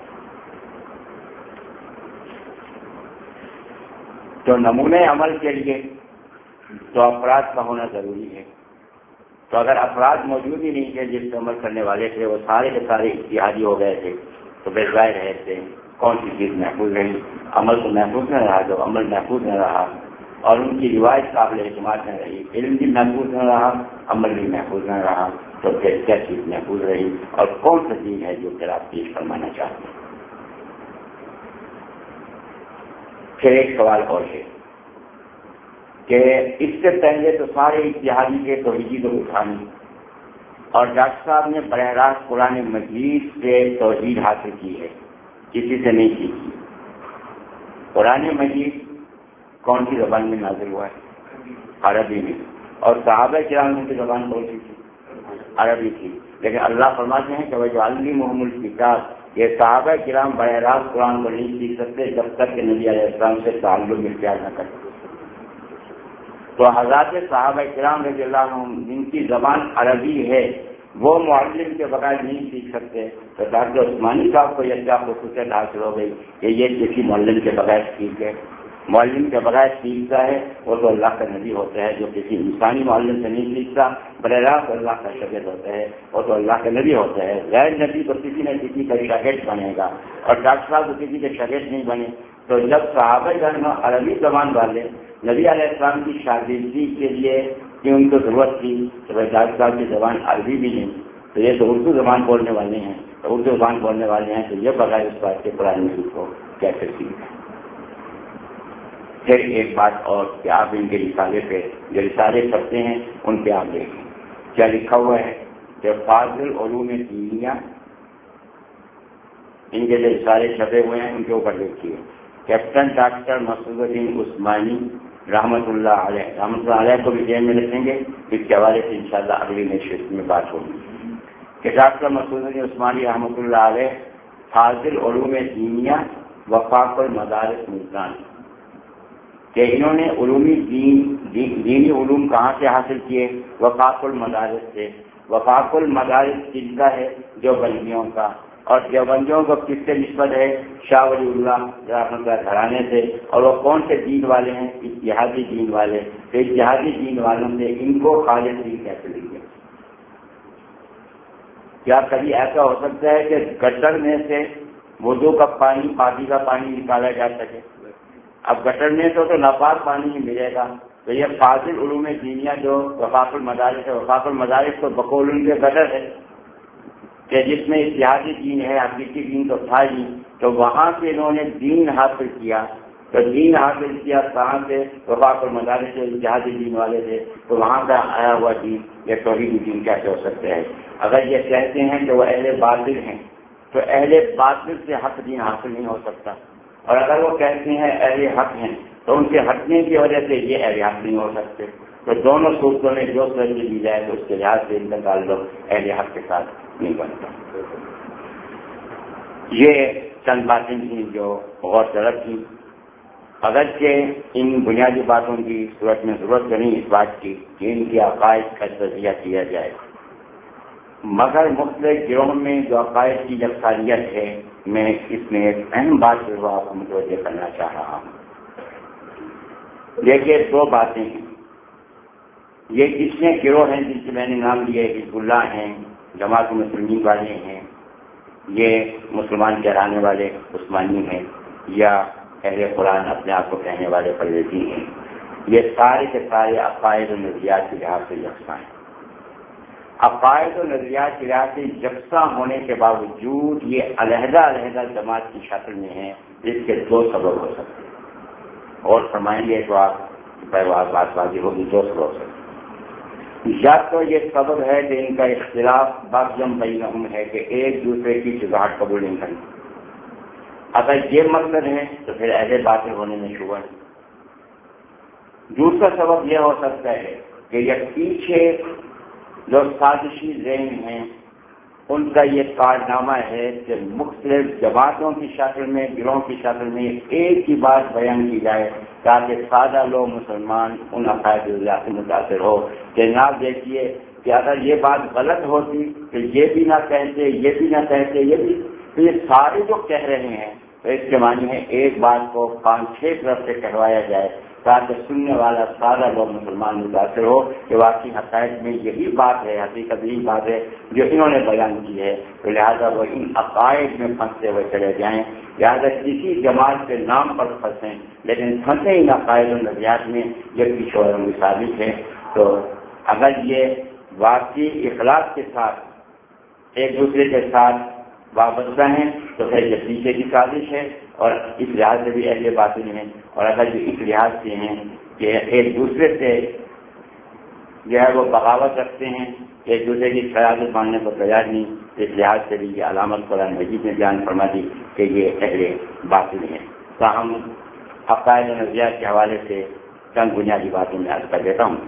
تو نمونۂ عمل کے لیے تو افراد کا ہونا ضروری ہے. تو اگر افراد موجود ہی نہیں تھے جس پہ عمل کرنے والے تھے، وہ سارے کے سارے اجتہادی ہو گئے تھے، تو بے ظاہر رہے تھے کون سی چیز محفوظ رہی؟ عمل تو محفوظ نہ رہا، جو عمل محفوظ نہ رہا اور ان کی روایت قابل اعتماد نہ رہی، علم بھی محفوظ نہ رہا، عمل بھی محفوظ نہ رہا، تو پھر کیا چیز محفوظ رہی اور کون سا دین ہے جو پھر آپ پیش فرمانا چاہتے ہیں؟ پھر ایک سوال اور ہے کہ اس سے پہلے تو سارے اتحادی کے توحیدی کو اٹھانی، اور ڈاکٹر صاحب نے براہ راست قرآن مجید سے توحید حاصل کی ہے، کسی سے نہیں سیکھی. قرآن مجید کون سی زبان میں نازل ہوا ہے؟ عربی میں. اور صحابہ کرام کی زبان کون سی تھی؟ عربی تھی. لیکن اللہ فرماتے ہیں کہ وَيُعَلِّمُهُمُ الْكِتَابَ، یہ صحابہ کرام براہ راست قرآن کو نہیں سیکھ سکتے جب تک کہ نبی علیہ السلام سے تعلق اختیار نہ کرتے. تو حضرات صحابہ کرام رضی اللہ عنہم جن کی زبان عربی ہے وہ معلم کے بغیر نہیں سیکھ سکتے. تو ڈاکٹر عثمانی صاحب کو یہ کیا خصوصیت حاصل ہو گئی کہ یہ کسی معلم کے بغیر سیکھ ہے. معلم کے بغیر سیکھتا ہے وہ تو اللہ کا نبی ہوتا ہے، جو کسی انسانی معلم سے نہیں سیکھتا، براہ راست اللہ کا شاگرد ہوتا ہے، وہ تو اللہ کا نبی ہوتا ہے. غیر نبی تو کسی نہ کسی کا شاگرد بنے گا، اور ڈاکٹر صاحب تو کسی کے شاگرد نہیں بنے. تو جب صحابہ کرام عربی زبان والے نبی علیہ السلام کی شاگردی کے لیے کہ ان کو ضرورت تھی تو ڈاکٹر صاحب کی زبان عربی بھی نہیں، تو یہ تو اردو زبان بولنے والے ہیں، تو اردو زبان بولنے والے ہیں، تو یہ بغیر اس بات کے قرآن مجید کو کیسے سیکھیں؟ پھر ایک بات اور کہ آپ ان کے رسالے پہ جو رسالے چھپتے ہیں ان پہ آپ دیکھیں کیا لکھا ہوا ہے کہ فاضل علوم دینیہ، ان کے جو رسالے چھپے ہوئے ہیں ان کے اوپر دیکھیے. کیپٹن ڈاکٹر مسعود الدین عثمانی رحمۃ اللہ علیہ، رحمۃ اللہ علیہ کو بھی ذہن میں رکھیں گے. اس کے حوالے سے انشاءاللہ اگلی نشست میں بات ہوگی کہ ڈاکٹر مسعود الدین عثمانی رحمۃ اللہ علیہ فاضل علوم دینیہ وفاق المدارس ملتان، کہ انہوں نے دینی علوم کہاں سے حاصل کیے؟ وفاق المدارس سے. وفاق المدارس کس کا ہے؟ دیوبندیوں کا. اور دیوبندیوں کو کس سے نسبت ہے؟ شاہ ولی اللہ رحمۃ اللہ گھرانے سے. اور وہ کون سے دین والے ہیں؟ اتحادی دین والے. تو اتحادی دین والوں نے ان کو خالص دین کیسے لیا؟ کیا کبھی ایسا ہو سکتا ہے کہ گٹر میں سے وضو کا پانی، پاکی کا پانی نکالا جا سکے؟ اب گٹر میں تو ناپاک پانی ہی ملے گا. تو یہ فاضل علوم دینیہ جو وفاق المدارس ہے، وفاق المدارس تو بقول ان کے گٹر ہے کہ جس میں اتحادی دین ہے، حقیقی دین تو تھا ہی. تو وہاں سے انہوں نے دین حاصل کیا. تو دین حاصل کیا کہاں سے؟ وفاق المدارس سے، اتحادی دین والے تھے. تو وہاں کا آیا ہوا دین یہ توحیدی دین کیسے ہو سکتا ہے؟ اگر یہ کہتے ہیں کہ وہ اہل باطل ہیں تو اہل باطل سے حق دین حاصل نہیں ہو سکتا، اور اگر وہ کہتے ہیں اہل حق ہیں تو ان کے ہٹنے کی وجہ سے یہ اہل حق نہیں ہو سکتے. تو دونوں صورتوں میں جو ترجیح دی جائے تو اس کے لحاظ سے ان کا تعلق اہل حق کے ساتھ نہیں بنتا. یہ چند باتیں تھیں جو غور طلب تھیں. اگرچہ ان بنیادی باتوں کی صورت میں ضرورت نہیں اس بات کی کہ ان کے عقائد کا تجزیہ کیا جائے، مگر مختلف گروہوں میں جو عقائد کی یکسانیت ہے، میں اس میں ایک اہم بات جو آپ کو متوجہ کرنا چاہ رہا ہوں. دیکھیے دو باتیں ہیں. یہ کتنے گروہ ہیں جن سے میں نے نام لیے، حزب اللہ ہیں، جماعت المسلمین والے ہیں، یہ مسلمان کہلانے والے عثمانی ہیں، یا اہل قرآن اپنے آپ کو کہنے والے پرویزی ہیں. یہ سارے کے سارے عقائد و نظریات کے لحاظ سے یکساں ہیں. عقائد و نظریات کے لحاظ سے یکساں ہونے کے باوجود یہ علیحدہ علیحدہ جماعت کی شکل میں ہیں، جس کے دو سبب ہو سکتے ہیں. اور فرمائیں گے تو آپ بات بازی ہوگی. دو سبب ہو سکتے ہیں. یا تو یہ سبب ہے کہ ان کا اختلاف باغیم بینہم ہے کہ ایک دوسرے کی شبہات قبول نہیں کریں. اگر یہ مقصد ہے تو پھر اہل باطل ہونے میں شبہ ہے. دوسرا سبب یہ ہو سکتا ہے کہ یہ پیچھے جو سازشی ذہن ہیں ان کا یہ کارنامہ ہے کہ مختلف جماعتوں کی شکل میں، گروہوں کی شکل میں ایک ہی بات بیان کی جائے تاکہ سادہ لوگ مسلمان ان عقائد سے متاثر ہو کہ نہ دیکھیے کہ اگر یہ بات غلط ہوتی تو یہ بھی نہ کہتے، یہ بھی نہ کہتے، یہ بھی، تو یہ سارے جو کہہ رہے ہیں تو اس کے معنی ہے ایک بات کو 5-6 طرف سے کہوایا جائے تاکہ سننے والا سارا لوگ مسلمان متاثر ہو کہ واقعی حقائق میں یہی بات ہے، حقیقت یہی بات ہے جو انہوں نے بیان کی ہے. تو لہٰذا وہ ان عقائد میں پھنستے ہوئے چلے جائیں. لہٰذا کسی جماعت کے نام پر پھنسیں لیکن پھنسے ان عقائد و نظریات میں یہ پیچھے اور ثابت ہے. تو اگر یہ واقعی اخلاص کے ساتھ ایک دوسرے کے ساتھ وابستہ ہیں تو پھر یہ پیچھے کی سازش ہے اور اس لحاظ سے بھی اہل باطل ہیں. اور اگر جو اس لحاظ سے ہیں کہ ایک دوسرے سے جو ہے وہ بغاوت رکھتے ہیں، ایک دوسرے کی قیادت ماننے کو تیار نہیں، اس لحاظ سے بھی یہ علامت قرآن مجید نے بیان فرما دی کہ یہ اہل باطل ہیں. تاہم عقائد و نظریات کے حوالے سے چند بنیادی باتیں میں عرض کر دیتا ہوں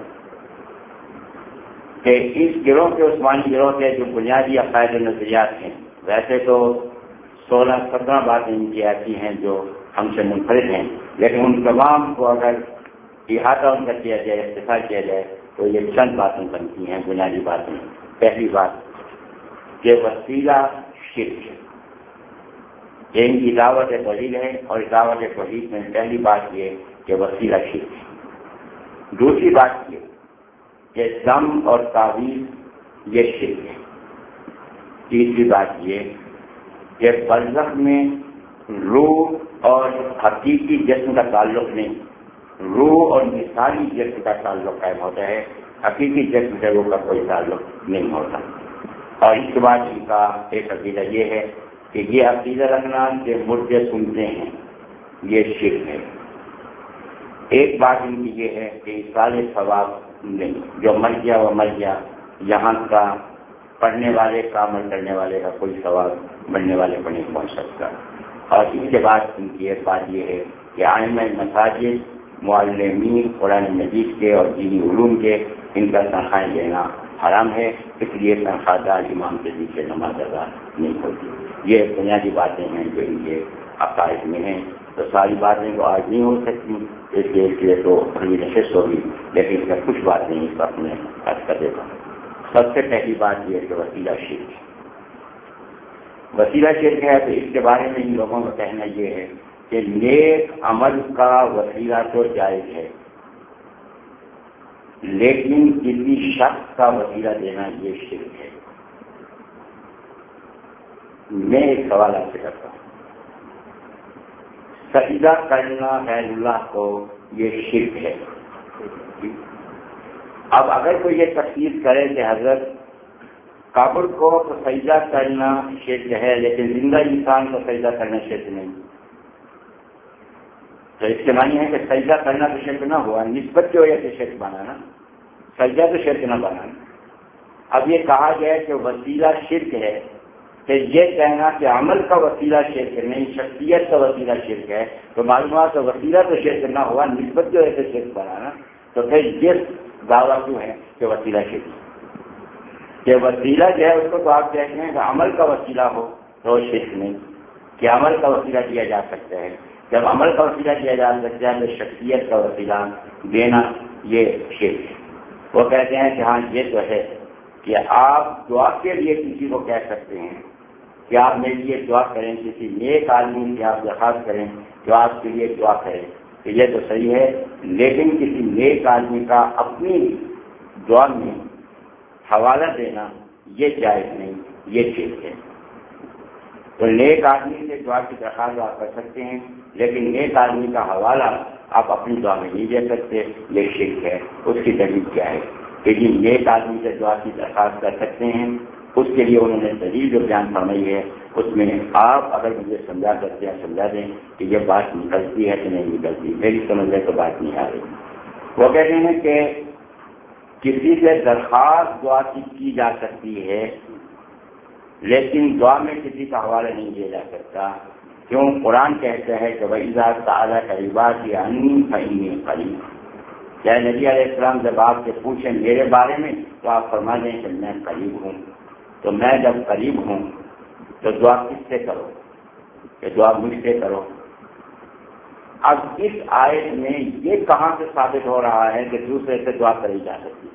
کہ اس گروہ کے عثمانی گروہ کے جو بنیادی عقائد و نظریات ہیں، ویسے تو 16-17 باتیں ان کی ایسی ہیں جو ہم سے منفرد ہیں، لیکن ان تمام کو اگر احاطہ ان کا کیا جائے، اختصار کیا جائے تو یہ چند باتیں بنتی ہیں، بنیادی باتیں. پہلی بات کہ وسیلہ شرک ہے. یہ ان کی دعوت توحید ہے اور دعوت توحید میں پہلی بات یہ کہ وسیلہ شرک ہے. دوسری بات یہ کہ دم اور تعویذ یہ شرک ہے. تیسری بات یہ کہ برزخ میں روح اور حقیقی جسم کا تعلق نہیں، روح اور مثالی جسم کا تعلق قائم ہوتا ہے، حقیقی جسم سے روح کا کوئی تعلق نہیں ہوتا. اور اس کے بعد ان کا ایک عقیدہ یہ ہے کہ یہ عقیدہ رکھنا کہ مردے سنتے ہیں یہ شرک ہے. ایک بات ان کی یہ ہے کہ اصال ثواب نہیں، جو مر گیا وہ مر گیا، یہاں کا پڑھنے والے کا عمل کرنے والے کا کوئی ثواب بننے والے کو نہیں پہنچ سکتا. اور اس کے بعد ان کی ایک بات یہ ہے کہ ائمہ مساجد، معلمین قرآن مجید کے اور دینی علوم کے، ان کا تنخواہیں لینا حرام ہے، اس لیے تنخواہ دار امام کے پیچھے نماز ادا نہیں ہوتی. یہ بنیادی باتیں ہیں جو ان کے عقائد میں ہیں. تو ساری باتیں تو آج نہیں ہو سکتی، اس لیے تو اگلی نشست ہوگی، لیکن اس میں کچھ باتیں اس وقت میں عرض کر دیتا ہوں. سب سے پہلی بات یہ ہے کہ وسیلہ شرک ہے. وسیلہ شرک ہے تو اس کے بارے میں ان لوگوں کا کہنا یہ ہے کہ نیک عمل کا وسیلہ تو جائز ہے، لیکن کسی شخص کا وسیلہ دینا یہ شرک ہے. میں ایک سوال آپ سے کرتا ہوں، سجدہ کرنا غیر اللہ کو یہ شرک ہے. اب اگر کوئی یہ تفسیر کرے کہ حضرت قبر کو تو سجدہ کرنا شرک ہے لیکن زندہ انسان کو سجدہ کرنا شرک نہیں، تو اس کے معنی ہے کہ سجدہ کرنا تو شرک نہ ہوا، نسبت کی وجہ سے شرک بنانا، سجدہ تو شرک نہ بنانا. اب یہ کہا گیا کہ وسیلہ شرک ہے کہ یہ کہنا کہ عمل کا وسیلہ شرک نہیں، شخصیت کا وسیلہ شرک ہے، تو معلومات کا وسیلہ تو شرک نہ ہوا، نسبت جو ہے تو شرک بنانا، تو پھر یہ دعویٰ کیوں ہے کہ وسیلہ شرک؟ کہ وسیلہ جو ہے اس کو تو آپ کہتے ہیں کہ عمل کا وسیلہ ہو تو شرک نہیں، کہ عمل کا وسیلہ دیا جا سکتا ہے، جب عمل کا وسیلہ دیا جا سکتا ہے تو شخصیت کا وسیلہ دینا یہ شرک ہے۔ وہ کہتے ہیں کہ ہاں یہ تو ہے کہ آپ دعا کے لیے کسی کو کہہ سکتے ہیں کہ آپ میرے لیے دعا کریں، کسی نیک آدمی سے آپ درخواست کریں جو آپ کے لیے دعا کرے، تو یہ تو صحیح ہے، لیکن کسی نیک آدمی کا اپنی دعا میں حوالہ دینا یہ جائز نہیں، یہ شرک ہے۔ تو نیک آدمی سے دعا کی درخواست آپ کر سکتے ہیں، لیکن نیک آدمی کا حوالہ آپ اپنی دعا میں نہیں دے سکتے، یہ شرک ہے۔ اس کی دلیل کیا ہے کہ جی نیک آدمی سے دعا کی درخواست کر سکتے ہیں، اس کے لیے انہوں نے دلیل جو بیان فرمائی ہے اس میں آپ اگر مجھے سمجھا سکتے ہیں سمجھا دیں کہ یہ بات نکلتی ہے کہ نہیں نکلتی، میری سمجھ میں تو بات نہیں آ رہی۔ وہ کہتے ہیں کہ کسی سے درخواست دعا کی جا سکتی ہے، لیکن دعا میں کسی کا حوالہ نہیں دیا جا سکتا، کیوں؟ قرآن کہتا ہے کہ وَإِذَا سَأَلَكَ عِبَادِي عَنِّي فَإِنِّي قَرِيبٌ۔ چاہے نبی علیہ السلام جب آپ سے پوچھیں میرے بارے میں تو آپ فرما دیں کہ میں قریب ہوں، تو میں جب قریب ہوں تو دعا کس سے کرو؟ کہ دعا مجھ سے کرو۔ اب اس آیت میں یہ کہاں سے ثابت ہو رہا ہے کہ دوسرے سے دعا کری جا سکتی ہے؟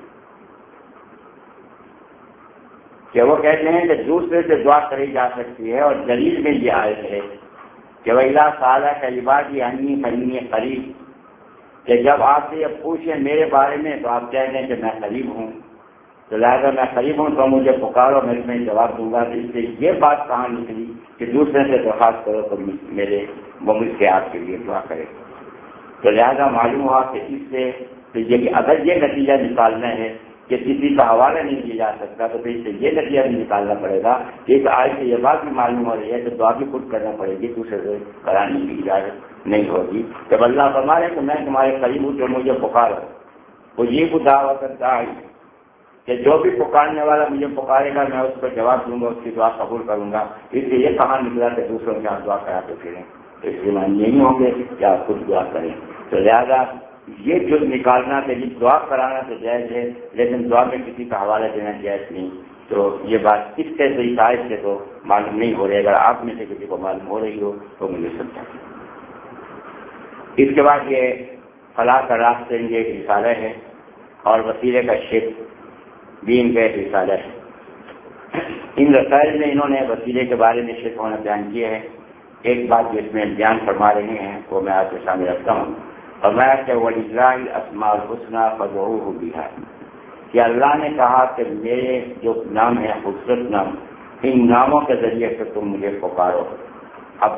کہ وہ کہتے ہیں کہ دوسرے سے دعا کری جا سکتی ہے، اور دلیل میں یہ آیت ہے کہ وَإِذَا سَأَلَكَ عِبَادِي عَنِّي فَإِنِّي قَرِيبٌ، کہ جب آپ سے یہ پوچھیں میرے بارے میں تو آپ کہہ دیں کہ میں قریب ہوں، تو لہٰذا میں قریب ہوں تو مجھے پکارو، میں تمہیں جواب دوں گا۔ تو اس سے یہ بات کہاں نکلی کہ دوسرے سے درخواست کرو تو وہ مجھ سے آپ کے لیے دعا کرے؟ تو لہٰذا معلوم ہوا کہ اس سے اگر یہ نتیجہ نکالنا ہے کہ کسی کا حوالہ نہیں دیا جا سکتا، تو پھر اس سے یہ نتیجہ بھی نکالنا پڑے گا کہ اس آیت سے یہ بات بھی معلوم ہو رہی ہے کہ دعا بھی خود کرنا پڑے گی، دوسرے سے کرانے کی اجازت نہیں ہوگی۔ جب اللہ فرمائے کہ میں تمہارے قریب ہوں جو مجھے پکارو، وہ یہ کو دعویٰ کرتا ہے کہ جو بھی پکارنے والا مجھے پکارے گا میں اس کو جواب دوں گا، اس کی دعا قبول کروں گا۔ اس لیے یہ کہاں نکلا کہ دوسروں سے آپ دعا کراتے پھریں، تو اس لیے معنی یہی ہوں گے کہ آپ خود دعا کریں۔ تو لہٰذا یہ جو نکالنا کہ دعا کرانا تو جائز ہے، لیکن دعا میں کسی کا حوالہ دینا جائز نہیں، تو یہ بات اس سے صحیح آیت سے تو معلوم نہیں ہو رہی۔ اگر آپ میں سے کسی کو معلوم ہو رہی ہو تو مجھے سمجھا۔ اس کے بعد یہ فلاح کا راستے یہ ایک رسالہ ہے، اور وسیلے کا شرک بھی ان کا ایک رسالہ ہے۔ ان رسائل میں انہوں نے وسیلے کے بارے میں شرک ہونا بیان کیا ہے۔ ایک بات جو اس میں بیان فرما رہے ہیں وہ میں آپ کے سامنے رکھتا ہوں، اور میں کہ وَلِلَّهِ الْأَسْمَاءُ الْحُسْنَىٰ فَادْعُوهُ بِهَا، کہ اللہ نے کہا کہ میرے جو نام ہے خوبصورت نام، ان ناموں کے ذریعے سے تم مجھے پکارو۔ اب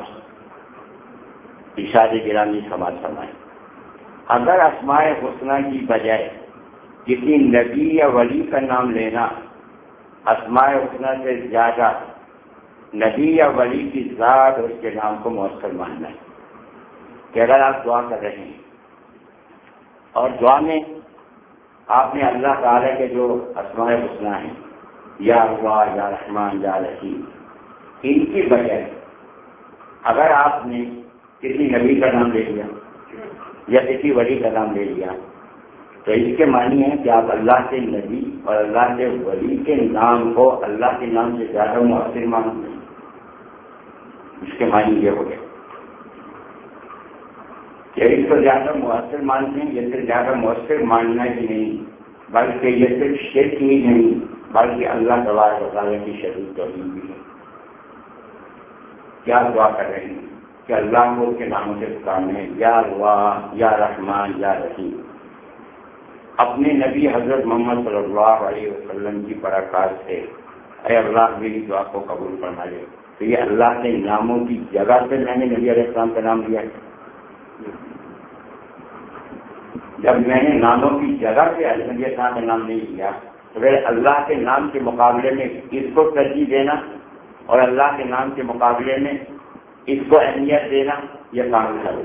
ارشاد گرامی سماعت فرمائیں، اگر اسماء حسنہ کی بجائے کسی نبی یا ولی کا نام لینا اسماء حسنہ سے زیادہ نبی یا ولی کی ذات اور اس کے نام کو مؤثر ماننا ہے کہ اگر آپ دعا کر رہے ہیں اور دعا میں آپ نے اللہ تعالی کے جو اسماء حسنہ ہیں، یا اللہ، یا رحمان، یا رحیم، ان کی بجائے اگر آپ نے کسی نبی کا نام لے لیا یا کسی ولی کا نام لے لیا، تو اس کے معنی ہے کہ آپ اللہ کے نبی اور اللہ کے ولی کے نام کو اللہ کے نام سے زیادہ مؤثر مانتے ہیں۔ اس کے معنی یہ ہو گیا کہ اس کو زیادہ مؤثر مانتے ہیں، یہ صرف زیادہ مؤثر ماننا ہی نہیں بلکہ یہ صرف شرک ہی نہیں بلکہ اللہ تبارک و تعالیٰ کی شدید توہین بھی ہے۔ کیا دعا کر رہے ہیں کہ اللہ کو اس کے ناموں سے پکارنے، یا اللہ، یا رحمان، یا رحیم، اپنے نبی حضرت محمد صلی اللہ علیہ وسلم کی برکات سے اے اللہ میری دعا کو قبول فرما لے۔ تو یہ اللہ کے ناموں کی جگہ سے میں نے نبی علیہ السلام کا نام لیا ہے۔ جب میں نے ناموں کی جگہ سے نبی علیہ السلام کا نام نہیں لیا تو پھر اللہ کے نام کے مقابلے میں اس کو ترجیح دینا اور اللہ کے نام کے مقابلے میں اس کو اہمیت دینا یہ کام ہے۔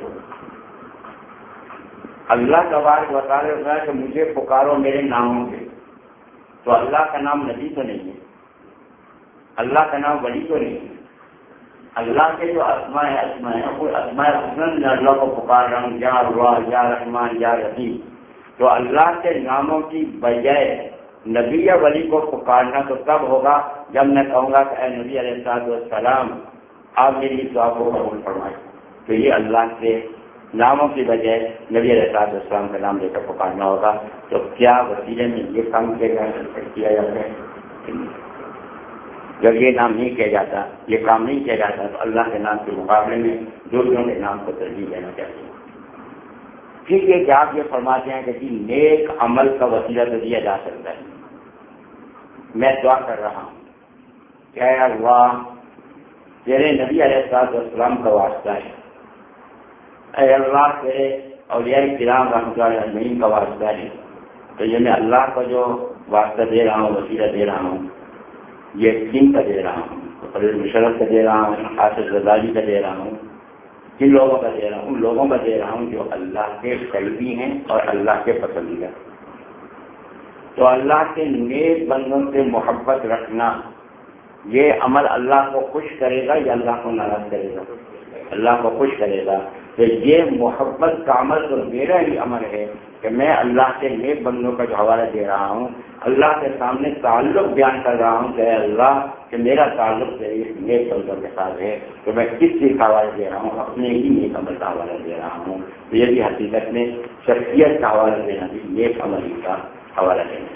اللہ تبارک و تعالیٰ ہوتا ہے کہ مجھے پکارو میرے ناموں سے، تو اللہ کا نام نبی تو نہیں ہے، اللہ کا نام ولی تو نہیں. اللہ کے جو اسماء ہیں وہ اسماء حسنہ میں اللہ کو پکار رہا ہوں، یا اللہ، یا رحمان، یا رحیم. تو اللہ کے ناموں کی بجائے نبی یا ولی کو پکارنا تو تب ہوگا جب میں کہوں گا کہ اے نبی علیہ السلام آپ میری دعا کو قبول فرمائیں. تو یہ اللہ کے ناموں کی بجائے نبی علیہ السلام کا نام لے کر پکارنا ہوگا. تو کیا وسیلے میں یہ کام کیا جاتا ہے؟ جب یہ نام نہیں کیا جاتا، یہ کام نہیں کیا جاتا، تو اللہ کے نام کے مقابلے میں دوسروں کے نام کو ترجیح دینا چاہیے. ٹھیک ہے کہ آپ یہ فرماتے ہیں کہ نیک عمل کا وسیلہ تو دیا جا سکتا ہے. میں دعا کر رہا ہوں کہ اے اللہ تیرے نبی علیہ السلام کا واسطہ ہے، اے اللہ تیرے اولیاء کرام رحمۃ اللہ اجمعین کا واسطہ ہے. تو یہ میں اللہ کا جو واسطہ دے رہا ہوں، وسیلہ دے رہا ہوں، یہ کن کا دے رہا ہوں؟ پرویز مشرف کا دے رہا ہوں، آصف رضاوی کا دے رہا ہوں، کن لوگوں کا دے رہا ہوں؟ ان لوگوں کا دے رہا ہوں جو اللہ کے قریبی ہیں اور اللہ کے پسندیدہ. تو اللہ کے نیک بندوں سے محبت رکھنا، یہ عمل اللہ کو خوش کرے گا یا اللہ کو ناراض کرے گا؟ اللہ کو خوش کرے گا. تو یہ محبت کا عمل تو میرا ہی عمل ہے کہ میں اللہ کے نیک بندوں کا جو حوالہ دے رہا ہوں، اللہ کے سامنے تعلق بیان کر رہا ہوں کہ اے اللہ کہ میرا تعلق تیرے نیک بندوں کے ساتھ ہے. تو میں کس چیز کا حوالہ دے رہا ہوں؟ اپنے ہی نیک عمل کا حوالہ دے رہا ہوں. تو یہ بھی حقیقت میں شخصیت کا حوالہ دینا بھی نیک عمل کا حوالہ دینا.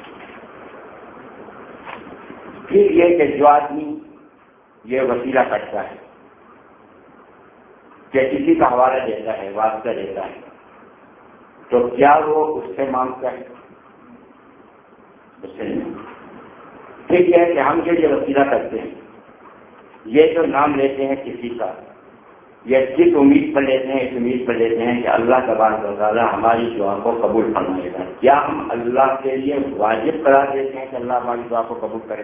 پھر یہ کہ جو آدمی یہ وسیلہ کرتا ہے کہ کسی کا حوالہ دیتا ہے، واسطہ دیتا ہے، تو کیا وہ اس سے مانگتا ہے؟ اس سے نہیں. ٹھیک ہے کہ ہم جو یہ وسیلہ کرتے ہیں، یہ جو نام لیتے ہیں کسی کا، یہ کس امید پر لیتے ہیں؟ اس امید پر لیتے ہیں کہ اللہ تبارک و تعالیٰ ہماری دعا کو قبول فرمائے گا. کیا ہم اللہ کے لیے واجب قرار دیتے ہیں کہ اللہ ہماری دعا کو قبول کرے؟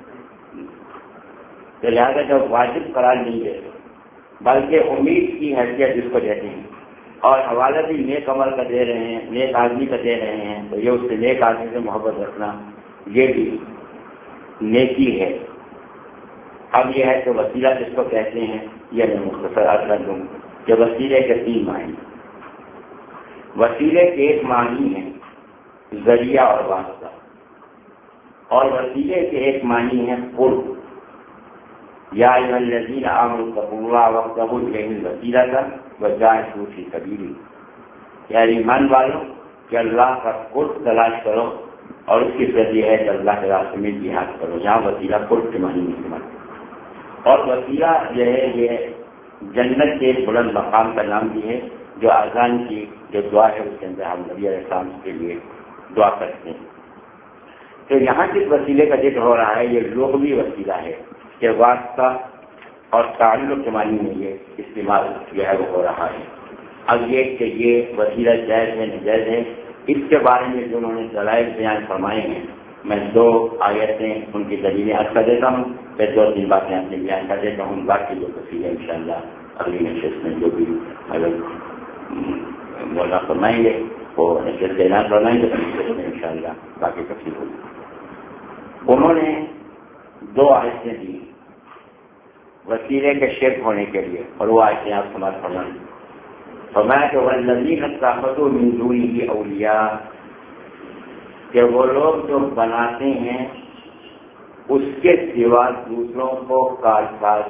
تو لہٰذا جب واجب قرار نہیں دیتے بلکہ امید کی حیثیت جس کو دیتے ہیں، اور حوالہ بھی نیک عمل کا دے رہے ہیں، نیک آدمی کا دے رہے ہیں، تو یہ اس سے نیک آدمی سے محبت رکھنا یہ بھی نیکی ہے. اب یہ ہے کہ وسیلہ جس کو کہتے ہیں، یہ میں مختصر عرض کر دوں کہ وسیلے کے 3 معنی. وسیلے کے ایک معنی ہے ذریعہ اور واسطہ، اور وسیلے کے ایک معنی ہے قرب. یا ایھا الذین آمنوا اتقوا اللہ وابتغوا الیہ الوسیلۃ وجاہدوا فی سبیلہ. یعنی ایمان والوں کہ اللہ کا قرب تلاش کرو اور اس کی ذریعہ ہے کہ اللہ کے راستے میں جہاد کرو. یہاں وسیلہ قرب کے معنی میں استعمال. اور وسیلہ جو ہے یہ جنت کے بلند مقام کا نام بھی ہے، جو اذان کی جو دعا ہے اس کے اندر ہم نبی علیہ السلام کے لیے دعا کرتے ہیں. تو یہاں جس وسیلے کا ذکر ہو رہا ہے یہ لغوی وسیلہ ہے کہ واسطہ اور تعلق کے معنی میں یہ استعمال جو ہے وہ ہو رہا ہے. اب یہ کہ یہ وسیلہ جائز ہے ناجائز ہے، اس کے بارے میں جو انہوں نے دلائل بیان فرمائے ہیں، میں 2 آیتیں ان کی دلیلیں عرض کر دیتا ہوں، پھر 2-3 باتیں اپنے بیان کر دیتا ہوں. باقی جو تفصیل ہے انشاءاللہ اگلی نشست میں جو بھی اگر مولانا فرمائیں گے وہ نشست اعلان فرمائیں گے تو انشاءاللہ باقی تفصیل ہوگی. انہوں نے 2 آیتیں دی وسیلے کے شرک ہونے کے لیے، اور وہ آیتیں آپ سماعت فرمائیں. فرمایا کہ والذین اتخذوا من دونہ اولیاء، کہ وہ لوگ جو بناتے ہیں اس کے سوا دوسروں کو کارساز،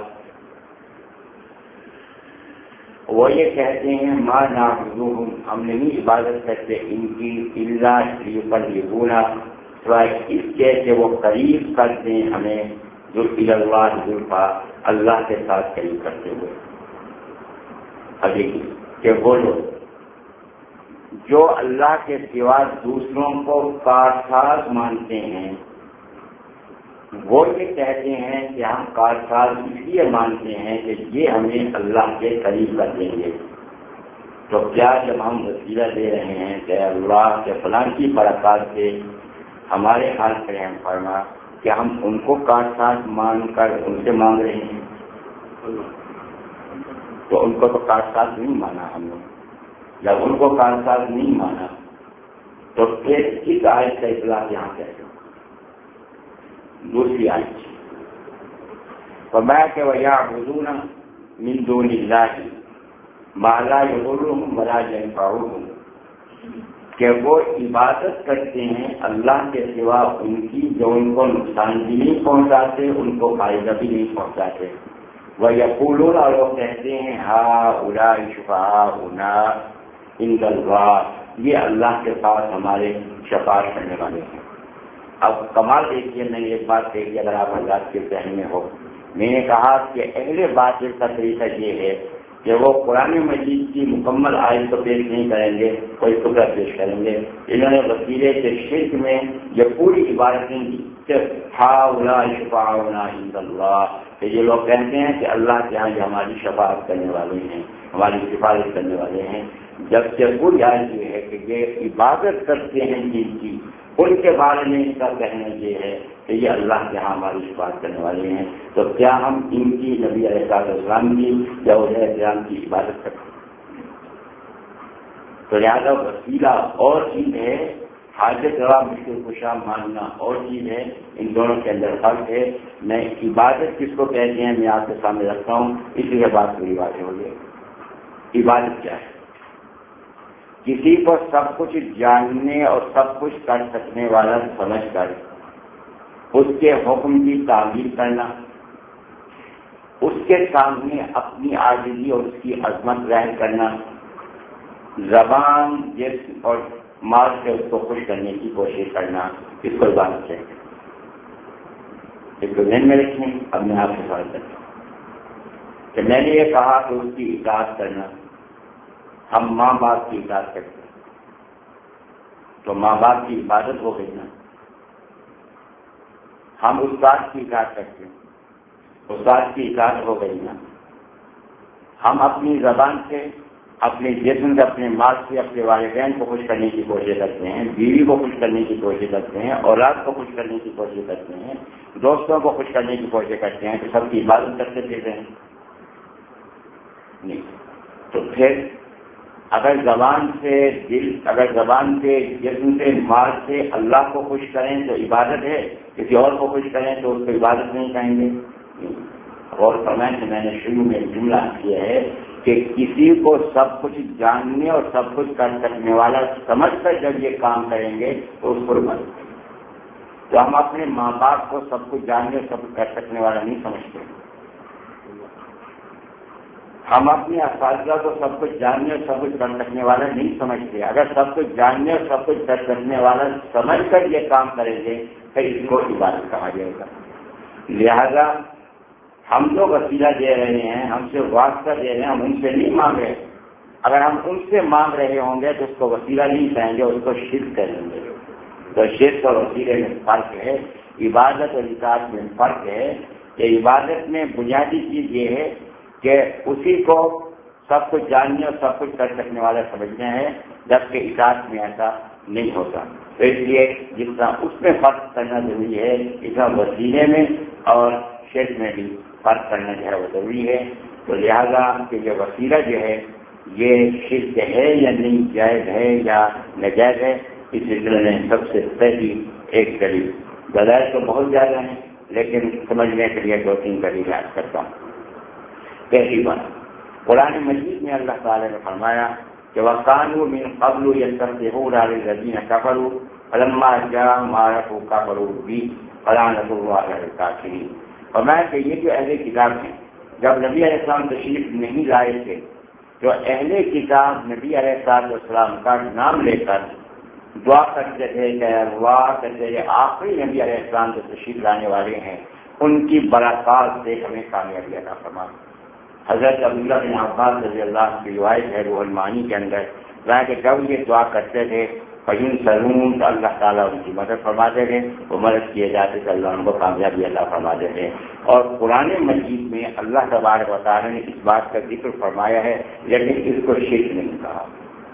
وہ یہ کہتے ہیں ما نعبدوہم، ہم نہیں عبادت کرتے ان کی الا لیقربونا، سوائے اس کے کہ وہ قریب کرتے ہیں ہمیں الی اللہ زلفیٰ، اللہ کے ساتھ قریب کرتے ہوئے. ابھی کہ وہ لوگ جو اللہ کے سوا دوسروں کو کارساز مانتے ہیں، وہ یہ کہتے ہیں کہ ہم کارساز اس لیے مانتے ہیں کہ یہ ہمیں اللہ کے قریب کر دیں گے. تو کیا جب ہم وسیلہ دے رہے ہیں کہ اللہ کے فلاں کی برکات سے ہمارے حال کریں فرما کہ ہم ان کو کارساز مان کر ان سے مانگ رہے ہیں؟ تو ان کو تو کارساز نہیں مانا ہم نے. جب ان کو کارساز نہیں مانا تو پھر اس آیت کا اطلاق یہاں کیسے؟ دوسری آیت فرمایا کہ وَيَعْبُدُونَ مِن دُونِ اللَّهِ مَا لَا يَضُرُّهُمْ وَلَا يَنفَعُهُمْ، کہ وہ عبادت کرتے ہیں اللہ کے سوا ان کی جو ان کو نقصان بھی نہیں پہنچاتے، ان کو فائدہ بھی نہیں پہنچاتے. وَيَقُولُونَ، اور وہ کہتے ہیں هَٰؤُلَاءِ شُفَعَاؤُنَا عِندَ اللَّهِ، یہ اللہ کے پاس ہمارے شفاعت کرنے والے ہیں. اب کمال دیکھیے، میں ایک بات دیکھیے، اگر آپ حضرات کے ذہن میں ہو، میں نے کہا کہ اہل باطل کا طریقہ یہ ہے کہ وہ قرآن مجید کی مکمل آیت کو پیش نہیں کریں گے، کوئی ٹکڑا پیش کریں گے. انہوں نے وسیلے کے شرک میں یہ پوری عبارتیں دی کہ ہؤلاء شفعاؤنا عند اللہ، کہ یہ لوگ کہتے ہیں کہ اللہ کے یہاں یہ ہماری شفاعت کرنے والے ہیں، ہماری سفارش کرنے والے ہیں. جبکہ پوری آیت یہ ہے کہ یہ عبادت کرتے ہیں جن کی، ان کے بارے میں ان کا کہنا یہ ہے کہ یہ اللہ کے یہاں ہماری شفاعت کرنے والے ہیں. تو کیا ہم ان کی نبی علیہ السلام کی یا اولیاء کرام کی عبادت کرتے ہیں؟ تو لہٰذا وسیلہ اور چیز ہے، حاجت روا مشکل کشا ماننا اور چیز ہے، ان دونوں کے اندر فرق ہے. میں عبادت کس کو کہتے ہیں میں آپ کے سامنے رکھتا ہوں، اس لیے بات پوری واضح ہو گئی. عبادت کیا ہے؟ کسی کو سب کچھ جاننے اور سب کچھ کر سکنے والا سمجھ کر اس کے حکم کی تعمیل کرنا، اس کے سامنے اپنی عاجزی اور اس کی عظمت ظاہر کرنا، زبان جسم اور مال سے اس کو خوش کرنے کی کوشش کرنا، اس کو عبادت کہتے ہیں. اس کو ذہن میں رکھیں. اب میں آپ سے سوال کرتا ہوں کہ میں نے یہ کہا کہ اس کی اطاعت کرنا، ہم ماں باپ کی اطاعت کرتے ہیں تو ماں باپ کی عبادت ہو گئی نا. ہم استاد کی اطاعت کرتے ہیں، استاد کی اطاعت ہو گئی نا. ہم اپنی زبان سے، اپنے جسم سے، اپنے مال سے اپنے والدین کو خوش کرنے کی کوشش کرتے ہیں، بیوی کو خوش کرنے کی کوشش کرتے ہیں، اولاد کو خوش کرنے کی کوشش کرتے ہیں، دوستوں کو خوش کرنے کی کوشش کرتے ہیں، تو سب کی عبادت کرتے پھرتے ہیں نہیں. تو پھر اگر زبان سے جسم سے مال سے اللہ کو خوش کریں تو عبادت ہے، کسی اور کو خوش کریں تو اس کو عبادت نہیں کہیں گے. اور فرمائیں کہ میں نے شروع میں جملہ کیا ہے کہ کسی کو سب کچھ جاننے اور سب کچھ کر سکنے والا سمجھ کر جب یہ کام کریں گے تو اس کو عبادت کریں گے. تو ہم اپنے ماں باپ کو سب کچھ جاننے اور سب کچھ کر سکنے والا نہیں سمجھتے. ہم اپنے اساتذہ کو سب کچھ جاننے اور سب کچھ کر سکنے والا نہیں سمجھتے. اگر سب کچھ جاننے اور سب کچھ کر سکنے والا سمجھ کر یہ کام کریں گے پھر اس کو عبادت کہا جائے گا. لہذا ہم جو وسیلہ دے رہے ہیں، ہم سے واسطہ دے رہے ہیں، ہم ان سے نہیں مانگ رہے. اگر ہم ان سے مانگ رہے ہوں گے تو اس کو وسیلہ نہیں کہیں گے، اس کو شرک کہیں گے. تو شرک اور وسیلے میں فرق ہے، عبادت اور اطاعت میں فرق ہے. کہ عبادت میں بنیادی چیز یہ ہے کہ اسی کو سب کچھ جاننے اور سب کچھ کر سکنے والا سمجھنا ہے، جبکہ اطاعت میں ایسا نہیں ہوتا. تو اس لیے جس طرح اس میں فرق کرنا ضروری ہے، اس طرح وسیلے میں اور شرک میں بھی فرق کرنا جو ہے وہ ضروری ہے. تو لہذا کہ یہ وسیلہ جو ہے یہ شرک ہے یا نہیں، جائز ہے یا ناجائز ہے، اس سلسلے میں سب سے پہلی ایک دلیل، دلائل تو بہت زیادہ ہیں لیکن سمجھنے کے لیے 2-3 دلیل یاد کرتا ہوں. پہلی بات، قرآن مجید میں اللہ تعالی نے فرمایا کہ وَقَالُوا مِن قَبْلُ يَسْتَفْتِحُونَ لِلَّذِينَ كَفَرُوا فَلَمَّا جَاءَهُمْ مَا عَرَفُوا كَفَرُوا بِهِ فَلَعْنَةُ اللَّهِ عَلَى الْكَافِرِينَ. فرمایا کہ یہ جو اہل کتاب ہیں، جب نبی علیہ السلام تشریف نہیں لائے تھے تو اہل کتاب نبی علیہ السلام کا نام لے کر دعا کرتے تھے کہ اللہ کہتے آخری نبی علیہ السلام جو تشریف لانے والے ہیں ان کی برکات سے ہمیں کامیابی عطا فرما. حضرت عبداللہ بن عباس رضی اللہ عنہ کی روایت ہے روح المعانی کے اندر کہ جب یہ دعا کرتے تھے فَإِن سَلُونَ تو اللہ تعالیٰ ان کی مدد فرماتے تھے، وہ مدد کیے جاتے تھے، اللہ ان کو کامیابی عطا فرماتے تھے. اور قرآن مجید میں اللہ تبارک و تعالیٰ نے اس بات کا ذکر فرمایا ہے لیکن اس کو شرک نہیں کہا.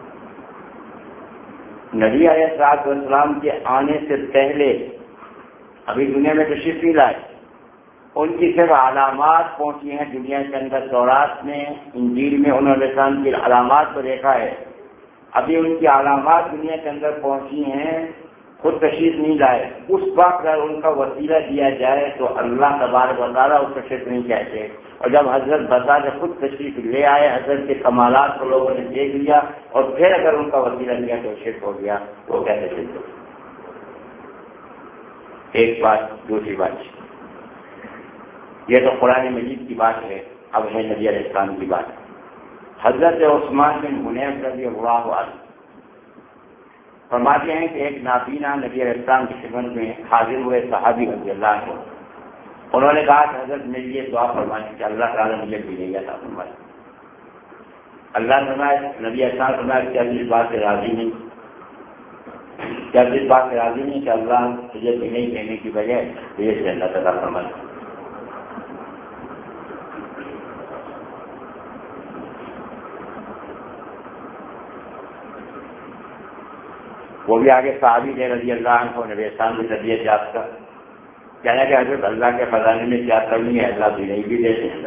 نبی علیہ السلام کے آنے سے پہلے ابھی دنیا میں تشریف نہیں لائے، ان کی صرف علامات پہنچی ہیں دنیا کے اندر. تورات میں، انجیل میں انہوں نے اسلام کی علامات کو دیکھا ہے. ابھی ان کی علامات دنیا کے اندر پہنچی ہیں خود تشریف نہیں لائے، اس وقت اگر ان کا وسیلہ دیا جائے تو اللہ تبارک و تعالیٰ اس کو شرک نہیں کہتے، اور جب حضرت بتا کے خود تشریف لے آئے، حضرت کے کمالات کو لوگوں نے دیکھ لیا اور پھر اگر ان کا وسیلہ دیا تو شرک ہو گیا، وہ کیسے شرک ہو؟ ایک بات، دوسری بات، یہ تو قرآن مجید کی بات ہے، اب ہے نبی علیہ السلام کی بات۔ حضرت عثمان بن حنیف رضی اللہ عنہ فرماتے ہیں کہ ایک نابینا نبی علیہ السلام کی خدمت میں حاضر ہوئے صحابی رضی اللہ عنہ، انہوں نے کہا کہ حضرت میرے لیے دعا فرمائیں کہ اللہ تعالیٰ مجھے ملے گا، فرمائے اللہ فرمائے، نبی علیہ السلام فرمایا کہ اب اس بات سے راضی نہیں، جب اس بات سے راضی نہیں کہ اللہ تجھے نہیں دینے کی بجائے تجھے جنت عطا فرمائے۔ وہ بھی آگے صحابی نے رضی اللہ عنہ کو نبی السلام کی طبیعت یافتہ کہنا کہ حضرت اللہ کے خزانے میں کیا کمی ہے، اللہ بھی نہیں بھی دیتے ہیں،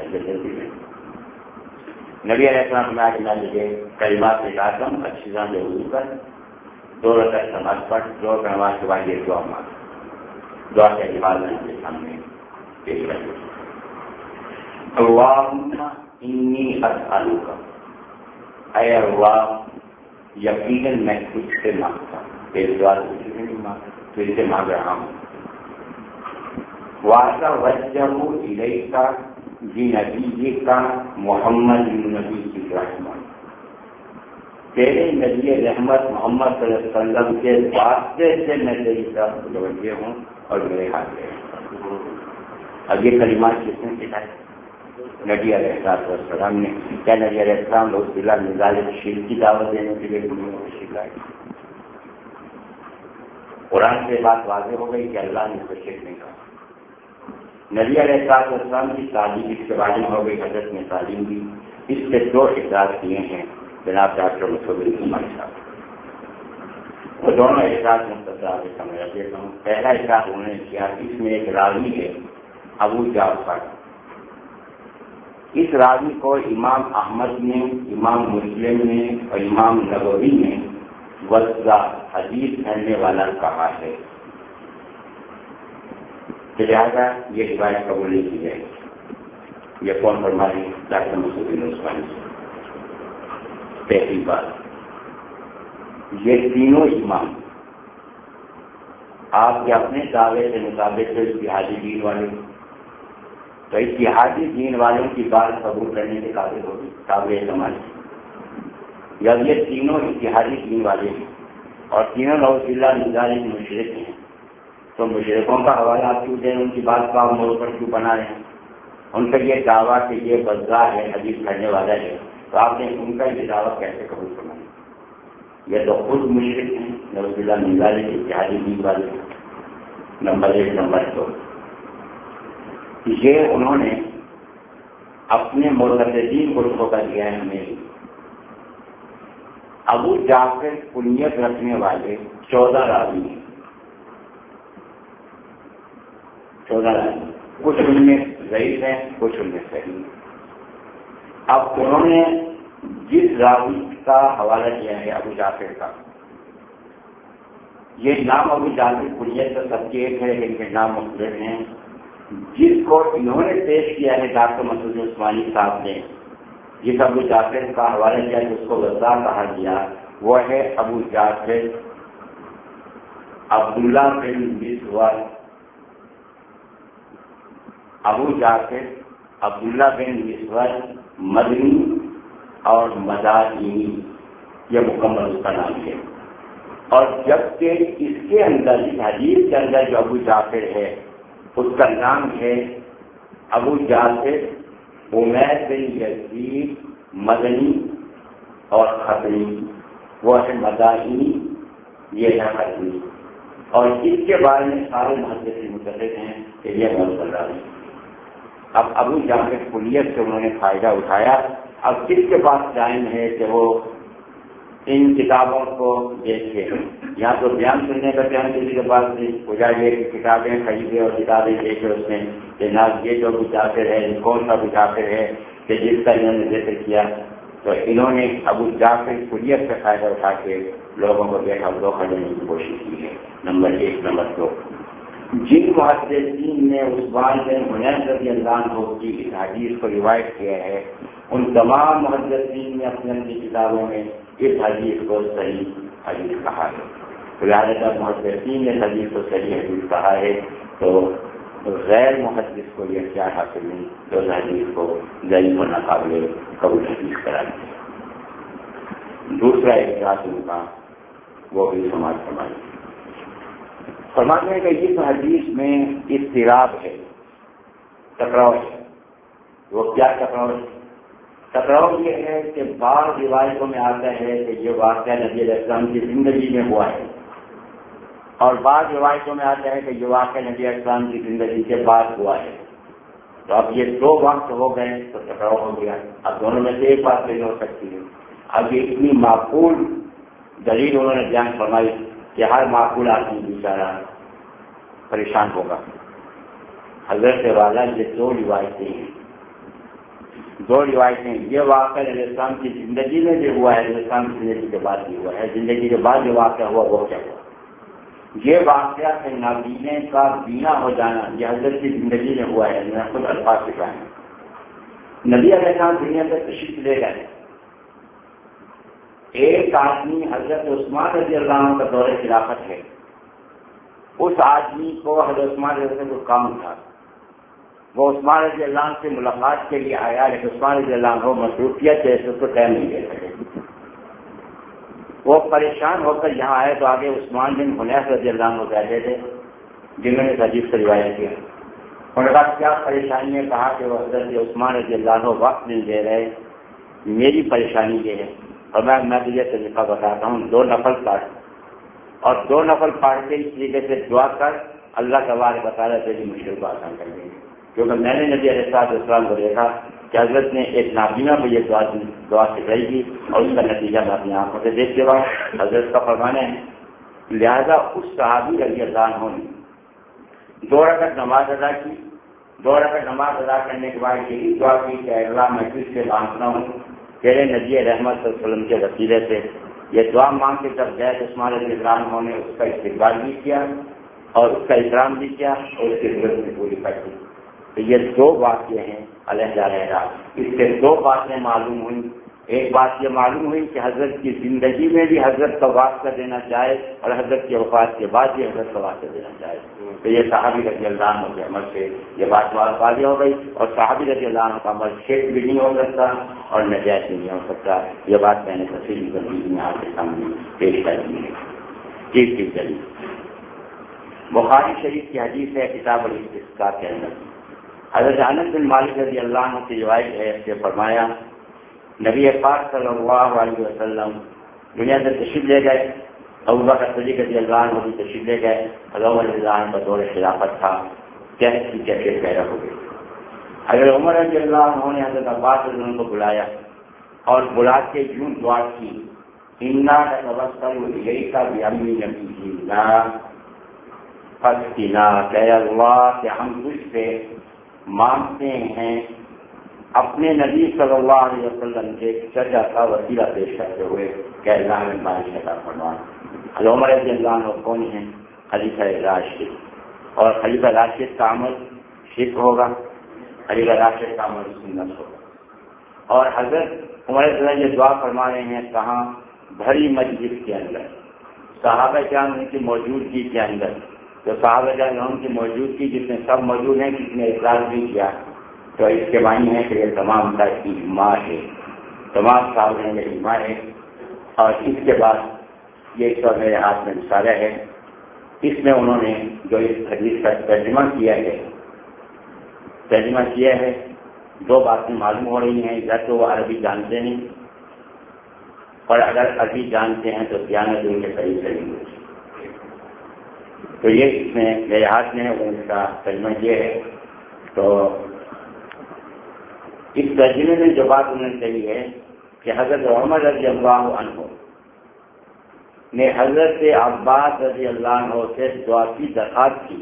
نبی علیہ السلام نے کہ میں مجھے کلمات سکھاتا ہوں، اچھی طرح سے وضو کر، 2 رکعت نماز پڑھ، 2 رکعت نماز کے بعد یہ دعا مانگ، دعا کے بعد میں آپ کے سامنے پیش کروں، اللہم انی اسألک، اے اللہ یقیناً میں تجھ سے مانگتا ہوں، تیرے دعا سے نہیں مانگتا، تجھ سے مانگ رہا ہوں، وَأَتَوَجَّهُ إِلَيْكَ بِنَبِيِّكَ مُحَمَّدٍ نَبِيِّ الرَّحْمَةِ، تیرے نبی رحمت محمد صلی اللہ علیہ وسلم کے واسطے سے میں تیری طرف متوجہ ہوں اور میرے ہاتھ ہے۔ اب یہ کلمات کس نے سکھائے؟ نبی علیہ السلام نے۔ کیا نبی علیہ السلام لوگ ضلع مزاج شرک کی دعوت دینے کے لیے دنیا کو سکھائے؟ قرآن سے بات واضح ہو گئی کہ اللہ نے اسے شرک نہیں کہا۔ نبی علیہ السلام کی تعلیم اس کے بارے میں ہو گئی، حضرت نے تعلیم دی، اس سے 2 اخراج کیے ہیں جناب ڈاکٹر مصور عثمانی صاحب، وہ دونوں اخراج مختصر آپ سے سمجھا دیتا ہوں۔ پہلا اخراج انہوں نے کیا، اس میں ایک راوی ہے ابو جعفر، اس راوی کو امام احمد نے، امام مسلم نے اور امام نبوی نے وضع حدیث پھیلنے والا کہا ہے، لہٰذا یہ روایت قبول نہیں کی جائے گی۔ یہ کون فرمائی؟ ڈاکٹر مصور عثمانی۔ پہلی بات، یہ تینوں امام آپ کے اپنے دعوے کے مطابق اتحادی دین والے، تو اتحادی دین والوں کی بات قبول کرنے کے قابل ہوگی، قابل اعتماد۔ جب یہ تینوں اتحادی دین والے ہیں اور تینوں نعوذ باللہ مزاج مشرک ہیں، تو مشرکوں کا حوالہ آپ کیوں دیں؟ ان کی بات کا موڑ پر کیوں بنا رہے ہیں؟ ان کا یہ دعویٰ کہ یہ بزا ہے، حدیث کرنے والا ہے، تو آپ نے ان کا یہ دعویٰ کیسے قبول کرنا ہے؟ یہ تو خود مشرک ہیں، نعوذ باللہ مزاج اتحادی دین والے۔ نمبر 1۔ نمبر 2، یہ انہوں نے اپنے مرتدین گروہوں کا دیا ہے ہمیں۔ ابو جعفر کنیت رکھنے والے 14 راوی ہیں، 14 راوی، کچھ ان میں ضعیف ہیں، کچھ ان میں صحیح ہیں۔ اب انہوں نے جس راوی کا حوالہ دیا ہے ابو جعفر کا، یہ نام ابو جعفر کنیت کا سب کے ایک ہے لیکن کے نام مختلف ہیں۔ جس کو انہوں نے پیش کیا ہے ڈاکٹر مسعود عثمانی صاحب نے، جس ابو جعفر کا حوالہ کیا جس کو وضاح کہا گیا، وہ ہے ابو جعفر عبداللہ بن مسور، ابو جعفر عبداللہ بن مسور مدنی اور مدائنی، یہ مکمل اس کا نام ہے۔ اور جبکہ اس کے اندر حدیث کے اندر جو ابو جعفر ہے اس کا نام ہے ابو جعفر عمیر بن یزید مدنی اور خطری، وہ ہے مدائنی، یہ ہے خطری، اور اس کے بارے میں سارے محدثین متفق ہیں کہ یہ مرسل ہے۔ اب ابو جعفر کلیت سے انہوں نے فائدہ اٹھایا، اب کس کے پاس ٹائم ہے کہ وہ ان کتابوں کو دیکھے؟ یا تو بیان سننے کا ٹائم کسی کے پاس نہیں، یہ کتابیں خریدے اور کتابیں دیکھے اس میں جناب یہ جو ابو جعفر ہے کون سا ابو جعفر ہے کہ جس کا انہوں نے ذکر کیا، تو انہوں نے ابو جعفر کلیت سے فائدہ اٹھا کے لوگوں کو دیکھا دھوکہ دینے کی کوشش کی ہے۔ نمبر نمبر 1 نمبر 2 جن محدثین نے عثمان بن حنیف رضی اللہ عنہ کی اس حدیث کو روایت کیا ہے ان تمام محدثین نے اپنی اپنی کتابوں میں اس حدیث کو صحیح حدیث کہا ہے. لہٰذا محدثین نے حدیث کو صحیح حدیث کہا ہے تو غیر محدث کو یہ کیا حاصل نہیں تو اس حدیث کو ضعیف و ناقابل قبول حدیث کرا دیا. دوسرا اعتراض ان کا وہ بھی فرماتے ہیں کہ اس حدیث میں اضطراب ہے، ٹکراؤ ہے. وہ کیا ٹکراؤ ہے؟ ٹکراؤ یہ ہے کہ بعض روایتوں میں آتا ہے کہ یہ واقعہ نبی علیہ السلام کی زندگی میں ہوا ہے اور بعض روایتوں میں آتا ہے کہ یہ واقعہ نبی علیہ السلام کی زندگی کے بعد ہوا ہے. تو اب یہ دو وقت ہو گئے تو ٹکراؤ ہو گیا. اب دونوں میں سے ایک بات نہیں ہو سکتی ہے. اب یہ اتنی معقول دلیل انہوں نے بیان فرمائی کہ ہر معقول آدمی بیچارہ پریشان ہوگا. حضرت والا یہ دو روایتیں ہیں، یہ واقعہ علیہ السلام کی زندگی میں بھی ہوا ہے، علیہ السلام کی زندگی کے بعد بھی ہوا ہے. زندگی کے بعد جو واقعہ ہوا وہ کیا ہوا؟ یہ واقعہ ہے نابینے کا بینا ہو جانا، یہ حضرت کی زندگی میں ہوا ہے. میں خود الفاظ سکھائیں. نبی علیہ السلام دنیا سے تشریف لے گئے. ایک آدمی حضرت عثمان رضی اللہ عنہ کا دور خلافت ہے. اس آدمی کو حضرت عثمان رضی اللہ عنہ کو کام تھا، وہ عثمان رضی اللہ عنہ سے ملاقات کے لیے آیا لیکن عثمان رضی اللہ عنہ مصروفیت ہے اس کو ٹائم نہیں دے سکے. وہ پریشان ہو کر یہاں آئے تو آگے عثمان بن حنیف رضی اللہ عنہ بیٹھے تھے جنہوں نے حدیث سے روایت کیا. انہوں نے کہا کیا پریشانی ہے؟ کہا کہ وہ حضرت عثمان رضی اللہ عنہ وقت نہیں دے رہے. میری پریشانی یہ ہے اور میں تجھے طریقہ بتاتا ہوں. 2 نفل پڑھ اور 2 نفل پڑھ کے اس طریقے سے دعا کر، اللہ تبارک و تعالیٰ تیری مشکل کو آسان کر دیں گے. کیونکہ میں نے نبی علیہ السلام کو دیکھا کہ حضرت نے ایک نابینا کو یہ دعا سکھائی تھی اور اس کا نتیجہ میں اپنی آنکھوں سے دیکھ کے بعد حضرت کا فرمانا ہے. لہذا اس صحابی رضی اللہ عنہ نے 2 رکعت نماز ادا کی. 2 رکعت نماز ادا کرنے کے بعد یہی دعا کی کہ اللہ میں تجھ سے مانگتا ہوں تیرے نبی رحمت صلی اللہ علیہ وسلم کے وسیلے سے. یہ دعا مانگ کے جب گئے عثمان رضی اللہ عنہ نے اس کا استقبال بھی کیا اور اس کا احترام بھی کیا اور اس کی ضرورت بھی پوری کر دی. تو یہ 2 واقعے ہیں علیحدہ علیحدہ. اس سے 2 باتیں معلوم ہوئی. ایک بات یہ معلوم ہوئی کہ حضرت کی زندگی میں بھی حضرت کا واسطہ دینا چاہے اور حضرت کی وفات کے بعد بھی حضرت کا واسطہ دینا چاہے. تو یہ صحابی رضی اللہ عنہ کے عمل سے یہ بات واضح ہو گئی اور صحابی رضی اللہ عنہ کا عمل شیخ بھی نہیں ہو سکتا اور نجائز بھی نہیں ہو سکتا. یہ بات میں نے تفصیلی میں آپ کے سامنے پیش کر دی ہے. تیسری دلیل بخاری شریف کی حدیث ہے کتاب الاستسقاء کے اندر. حضرت انس بن مالک رضی اللہ عنہ کی روایت ہے کہ فرمایا نبی پاک صلی اللہ علیہ وسلم دنیا سے تشریف لے گئے. ابو بکر صدیق رضی اللہ عنہ بھی تشریف لے گئے. حضرت عمر رضی اللہ عنہ کا دور خلافت تھا. کیسی کیفیت پیدا ہو گئی. حضرت عمر رضی اللہ عنہ نے حضرت عباس رضی اللہ عنہ کو بلایا اور بلا کے یوں دعا کی انا نتوسل الیک بعمی نبینا فاسقنا، کہ اللہ کہ ہم تجھ سے مانگتے ہیں اپنے نبی صلی اللہ علیہ وسلم کے شجاع کا وسیلہ پیش کرتے ہوئے کہ اللہ میں بارش عطا فرما. حضرت عمر رضی اللہ عنہ کون ہیں؟ خلیفہ راشد. اور خلیفہ راشد کا عمل شرک ہوگا، خلیفہ راشد کا عمل سنت ہوگا. اور حضرت عمر رضی اللہ عنہ یہ دعا فرما رہے ہیں کہاں؟ بھری مجلس کے اندر، صحابہ کرام کی موجودگی کے اندر. تو صحابہ کرام کی موجودگی جس میں سب موجود ہیں، کسی نے اقرار نہیں کیا تو اس کے معنی ہے کہ یہ تمام کا اجماع ہے، تمام صحابہ کا اجماع ہے. اور اس کے بعد یہ اس وقت میرے ہاتھ میں رسالہ ہے، اس میں انہوں نے جو اس حدیث کا ترجمہ کیا ہے 2 باتیں معلوم ہو رہی ہیں. یا تو وہ عربی جانتے نہیں اور اگر عربی جانتے ہیں تو دیانت ان کے قریب سے نہیں ہوتی. تو یہ اس میں میرے ہاتھ میں ہے، اس کا ترجمہ یہ ہے. تو اس ترجمے میں جو بات انہوں نے کہی ہے کہ حضرت عمر رضی اللہ عنہ نے حضرت عباس رضی اللہ عنہ سے دعا کی درخواست کی.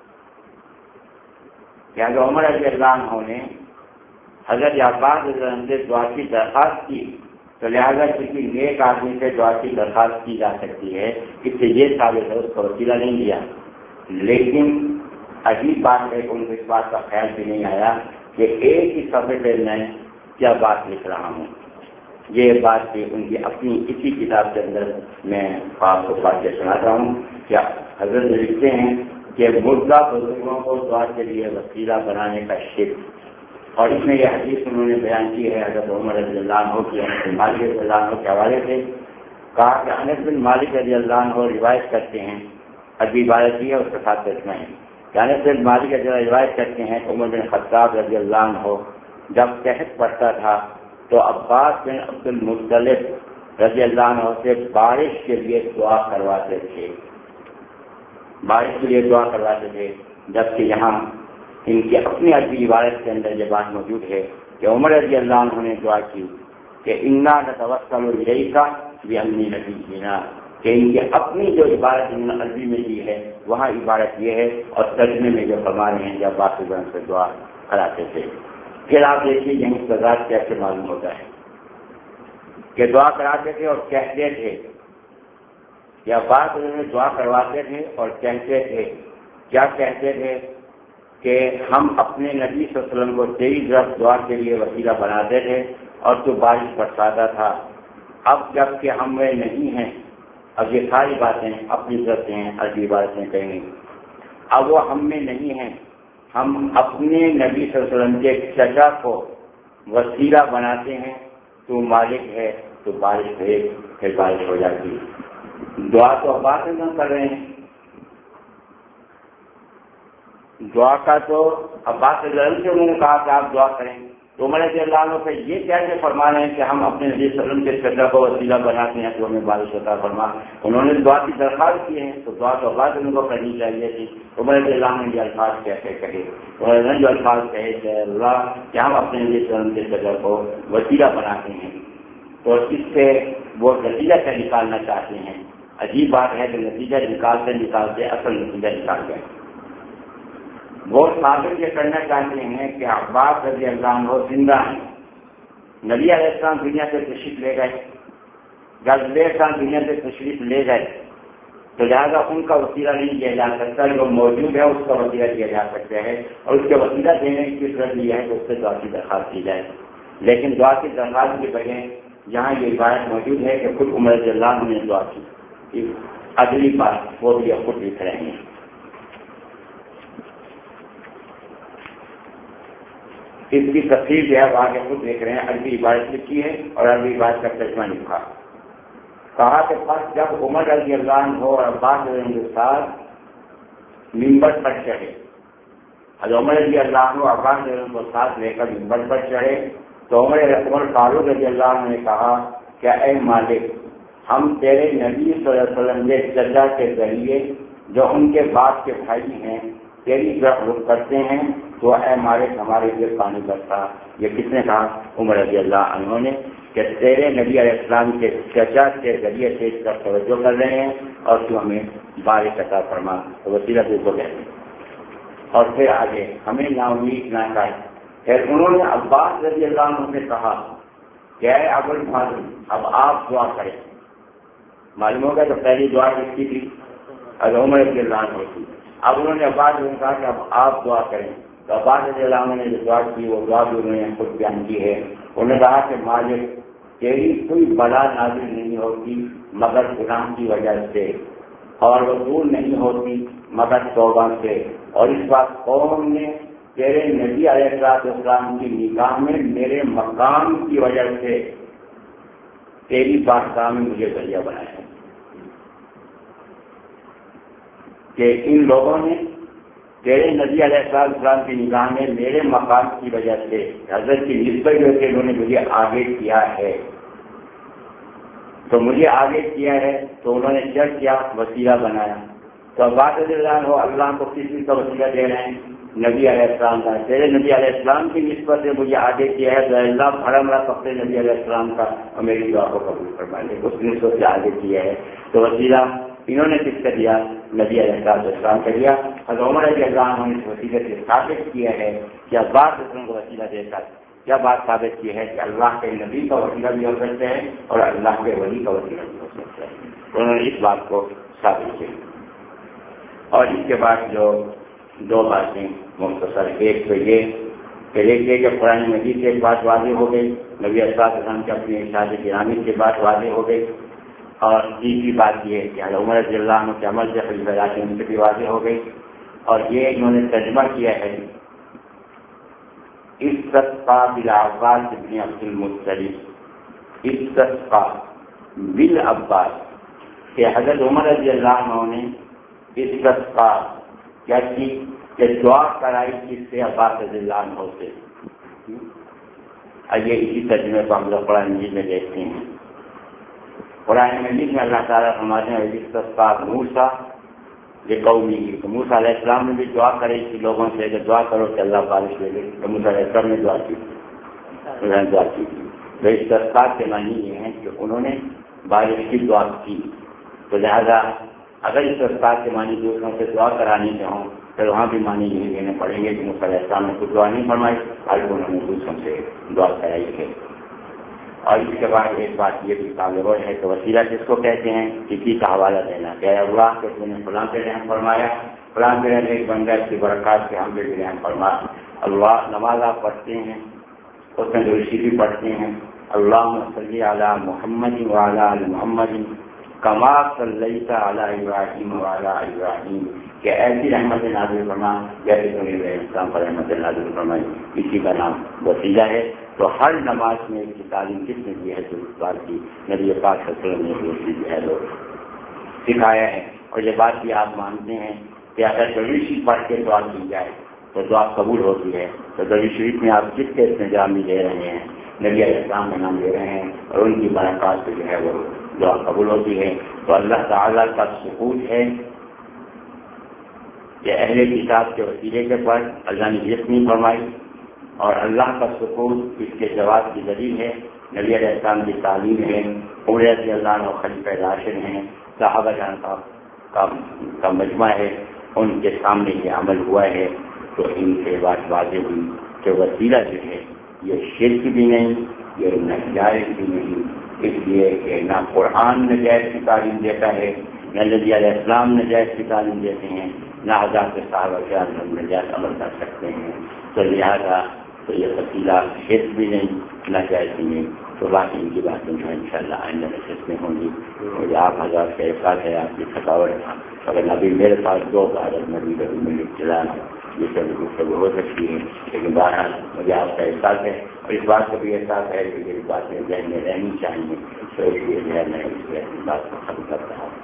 کہ حضرت عمر رضی اللہ عنہ نے حضرت عباس رضی اللہ عنہ سے دعا کی درخواست کی تو تو لہٰذا کسی نیک آدمی سے دعا کی درخواست کی جا سکتی ہے، اس سے یہ ثابت ہے اس کا وسیلہ نہیں دیا۔ لیکن عجیب بات ہے کہ ان کو اس بات کا خیال بھی نہیں آیا کہ ایک ہی صفحے پہ میں کیا بات لکھ رہا ہوں۔ یہ بات بھی ان کی اپنی اسی کتاب کے اندر میں آپ کو بات سناتا ہوں۔ کیا حضرت لکھتے ہیں کہ مردہ بزرگوں کو دعا کے لیے وسیلہ بنانے کا شرک، اور اس میں یہ حدیث انہوں نے بیان کی ہے حضرت عمر رضی اللہ عنہ کی، انس بن مالک رضی اللہ عنہ کے حوالے سے کہا کہ انس بن مالک رضی اللہ عنہ روایت کرتے ہیں، ابھی عبارت کی ہے اس کے ساتھ ترجمہ ہے کہ انس بن مالک رضی اللہ عنہ روایت کرتے ہیں کہ عمر بن خطاب رضی اللہ عنہ جب قحط پڑتا تھا تو عباس بن عبد المطلب رضی اللہ عنہ سے بارش کے لیے دعا کرواتے تھے، بارش کے لیے دعا کرواتے تھے، جبکہ یہاں ان کی اپنی عربی عبارت کے اندر یہ بات موجود ہے کہ عمر رضی اللہ عنہ نے دعا کی کہ انا نتوسل الیک بامن نبینا، کہ ان کی اپنی جو عبارت انہوں نے عربی میں دی ہے وہاں عبارت یہ ہے، اور ترجمے میں جو فرما رہے ہیں جب عباس بن سے دعا کراتے تھے۔ پھر آپ دیکھیے یہیں سزا کیسے معلوم ہوتا ہے کہ دعا کراتے تھے اور کہتے تھے، یا بات انہوں نے دعا کرواتے تھے اور کہتے تھے، کیا کہتے تھے کہ ہم اپنے نبی صلی اللہ علیہ وسلم کو تیری طرف دعا کے لیے وسیلہ بناتے تھے اور تو بارش برساتا تھا، اب جب کہ ہم میں نہیں ہیں، اب یہ ساری باتیں اپنی طرف سے ہیں، عربی باتیں کہیں گی، اب وہ ہم میں نہیں ہیں، ہم اپنے نبی صلی اللہ علیہ وسلم کے چچا کو وسیلہ بناتے ہیں، تو مالک ہے تو بارش بھیج، پھر بارش ہو جاتی۔ دعا تو عباس نہ کر رہے ہیں، دعا کا تو عباس رضی اللہ عنہ سے انہوں نے کہا کہ آپ دعا کریں، تو عمر رضی اللہ عنہ سے یہ کیسے فرما رہے ہیں کہ ہم اپنے نبی صلی اللہ علیہ وسلم کے چچا کو وسیلہ بناتے ہیں تو ہمیں بارش ہوتا فرما؟ انہوں نے دعا کی درخواست کی ہے تو دعا تو عباس ان کو کرنی چاہیے تھی۔ عمر رضی اللہ عنہ نے یہ الفاظ کیسے کہے؟ انہوں نے جو الفاظ کہے کہ اللہ کہ ہم اپنے نبی صلی اللہ علیہ وسلم کے چچا کو وسیلہ بناتے ہیں، تو اس سے وہ نتیجہ کیا نکالنا چاہتے ہیں؟ عجیب بات ہے کہ نتیجہ نکالتے اصل نتیجہ نکال گئے۔ وہ ثابت یہ کرنا چاہتے ہیں کہ عباس رضی اللہ عنہ زندہ ہیں، نبی علیہ السلام دنیا سے تشریف لے گئے، جب نبی علیہ السلام دنیا سے تشریف لے گئے تو لہٰذا ان کا وسیلہ نہیں کیا جا سکتا، جو موجود ہے اس کا وسیلہ کیا جا سکتا ہے، اور اس کے وسیلہ دینے کی صورت یہ ہے کہ اس سے دعا کی درخواست کی جائے۔ لیکن دعا کی درخواست کے بغیر یہاں یہ عبارت موجود ہے کہ خود عمر رضی اللہ عنہ نے دعا کی۔ اگلی بات وہ بھی خود لکھ رہے ہیں، اس کی تفصیل جو ہے وہ آگے خود دیکھ رہے ہیں، عربی عبارت لکھی ہے اور عربی عبارت کا ترجمہ لکھا۔ کہا کہ پس جب عمر رضی اللہ عنہ اور عباس رضی اللہ عنہ ساتھ ممبر پر چڑھے، حضرت عمر رضی اللہ عنہ اور عباس رضی اللہ عنہ کو ساتھ لے کر ممبر پر چڑھے تو عمر فاروق رضی اللہ عنہ نے کہا کہ اے مالک، ہم تیرے نبی صلی اللہ علیہ وسلم کے چچا کے ذریعے جو ان کے باپ کے بھائی ہیں تیری طرف رخ کرتے ہیں، تو اے مالک ہمارے لیے پانی برسا۔ یہ کس نے کہا؟ عمر رضی اللہ عنہ نے، کہ تیرے نبی علیہ السلام کے چچا کے ذریعے سے اس طرف توجہ کر رہے ہیں اور تو ہمیں بارش عطا فرما، تو وسیلہ تو کہتے ہیں۔ اور پھر آگے ہمیں نا امید نہ کر، پھر انہوں نے عباس رضی اللہ عنہ سے کہا کہ اے ابو الفضل اب آپ دعا کریں۔ معلوم ہوگا تو پہلی دعا کس کی تھی؟ حضرت عمر رضی اللہ عنہ کی۔ اب انہوں نے عباس نے کہا کہ اب آپ دعا کریں، تو عباس رضی اللہ عنہ نے جو دعا کی وہ دعا بھی انہوں نے خود بیان کی ہے۔ انہوں نے کہا کہ مالک تیری کوئی بلا نازل نہیں ہوتی مگر گناہ کی وجہ سے، اور وہ دور نہیں ہوتی مگر توبہ سے، اور اس بات قوم نے تیرے نبی علیہ السلام کی نگاہ میں میرے مقام کی وجہ سے تیری بارگاہ میں مجھے ذریعہ بنایا ہے، کہ ان لوگوں نے تیرے نبی علیہ السلام کی نگاہ میں میرے مقام کی وجہ سے حضرت کی نسبت جو کہ انہوں نے مجھے آگے کیا ہے، تو مجھے آگے کیا ہے تو انہوں نے کیا کیا؟ وسیلہ بنایا۔ تو عباس رضی اللہ عنہ اللہ کو کس چیز کا وسیلہ دے رہے ہیں؟ نبی علیہ السلام کا۔ تیرے نبی علیہ السلام کی نسبت سے مجھے آگے کیا ہے تو اللہ بھرم رہا اپنے نبی علیہ السلام کا اور میری دعا کو قبول فرما لے، اس نسبت سے آگے کیا ہے۔ تو وسیلہ انہوں نے کس کا دیا؟ نبی علیہ السلام کا دیا۔ حضرت عمر رضی اللہ عنہ نے اس وسیلے سے ثابت کیا ہے کہ عباس رسول کو وسیلہ دے کر کیا بات ثابت کی ہے کہ اللہ کے نبی کا وسیلہ بھی ہو سکتا ہے اور اللہ کے ولی کا وسیلہ بھی ہو سکتا ہے. انہوں نے اس بات کو ثابت کی. اور اس کے بعد جو دو باتیں مختصر، ایک تو یہ کہ قرآن مجید سے ایک بات واضح ہو گئی، نبی صلی اللہ علیہ وسلم کے اپنی ارشاد گرامی سے بات واضح ہو گئی، اور تیسری بات یہ ہے کہ عمر رضی اللہ عنہ کے عمل سے خلیفہ راشد ان سے بھی واضح ہو گئی. اور یہ انہوں نے ترجمہ کیا ہے استسقا بالعباس ابن عبد المطلب، استسقا بالعباس، کہ حضرت عمر رضی اللہ عنہ نے استسقا کیا کی کہ دعا کرائی جس سے عباس رضی اللہ عنہ سے. یہ اسی ترجمے کو ہم لوگ قرآن مجید میں دیکھتے ہیں. قرآن مجید میں اللہ تعالیٰ فرماتے ہیں استسقا موسیٰ لقومہ، کہ موسیٰ علیہ السلام نے بھی دعا کری تھی لوگوں سے کہ دعا کرو کہ اللہ بارش دے دے. تو موسیٰ علیہ السلام نے دعا کی تھی. تو استسقا کے معنی یہ ہے کہ انہوں نے بارش کی دعا کی. تو لہذا اگر استسقا کے معنی دوسروں سے دعا کرانے کے ہوں تو وہاں بھی معنی یہی دینے پڑیں گے کہ موسیٰ علیہ السلام نے کوئی دعا نہیں فرمائی بلکہ انہوں نے دوسروں سے دعا کرائی ہے. اور اس کے بعد ایک بات یہ بھی قابل ہے کہ وسیلہ جس کو کہتے ہیں کسی کا حوالہ دینا، کہ اللہ کہ تم نے فلاں پہ رحم فرمایا، فلاں پہ ایک بندہ اس کی برکات سے ہم پہ بھی رحم فرما. اللہ نماز آپ پڑھتے ہیں اس میں درود بھی پڑھتے ہیں، اللہم صلی علی محمد وعلی آل محمد کما صلیت علی ابراہیم وعلی آل ابراہیم، کہ ایسی رحمت نازل فرما جیسے تم نے ابراہیم السلام پر رحمت نازل فرمائی. اسی کا نام وسیلہ ہے. تو ہر نماز میں اس کی تعلیم کس نے دی ہے تو اس بات کی نبی پاک صلی اللہ علیہ وسلم نے دوسری جو ہے لوگ سکھایا ہے. اور یہ بات بھی آپ مانتے ہیں کہ اگر درود شریف پڑھ کے دعا کی جائے تو دعا قبول ہوتی ہے. تو درود شریف میں آپ کس کے نظام لے رہے ہیں، نبی علیہ السلام کا نام لے رہے ہیں اور ان کی برکات سے جو ہے وہ دعا قبول ہوتی ہے. تو اللہ تعالیٰ کا ثبوت ہے کہ اہل کتاب کے وسیلے کے پر اللہ نے جس نہیں فرمائی، اور اللہ کا ثبوت اس کے جواب کی دلیل ہے نبی علیہ السلام کی تعلیم ہے، عمر رضی اللہ عنہ خلیفہ راشد ہیں، صحابہ جان کا مجمع ہے، ان کے سامنے یہ عمل ہوا ہے. تو ان سے بات واضح ہوئی کہ وسیلہ جو ہے یہ شرک بھی نہیں، یہ ناجائز بھی نہیں. اس لیے کہ نہ قرآن نجائز کی تعلیم دیتا ہے، نہ نبی علیہ السلام نجائز کی تعلیم دیتے ہیں، نہ حضرات صحابہ کرام ہم نجائز عمل کر سکتے ہیں. تو لہٰذا تو یہ وسیلہ شرک بھی نہیں، ناجائز بھی نہیں. تو باقی ان کی باتیں جو ان شاء اللہ آئندہ نشست میں ہوں گی. مجھے آپ حضرات کا احساس ہے، آپ کی تھکاوٹ ہے، اگر ابھی میرے پاس دو عادت نبی کبھی مجھے چلانا یہ سب گفتگو ہو سکتی ہے، لیکن بہرحال مجھے آپ کا احساس ہے اور اس بات کا بھی احساس ہے کہ یہ باتیں ذہن میں رہنی چاہیے. تو اس لیے جو ہے میں اس بات کو ختم کرتا ہوں.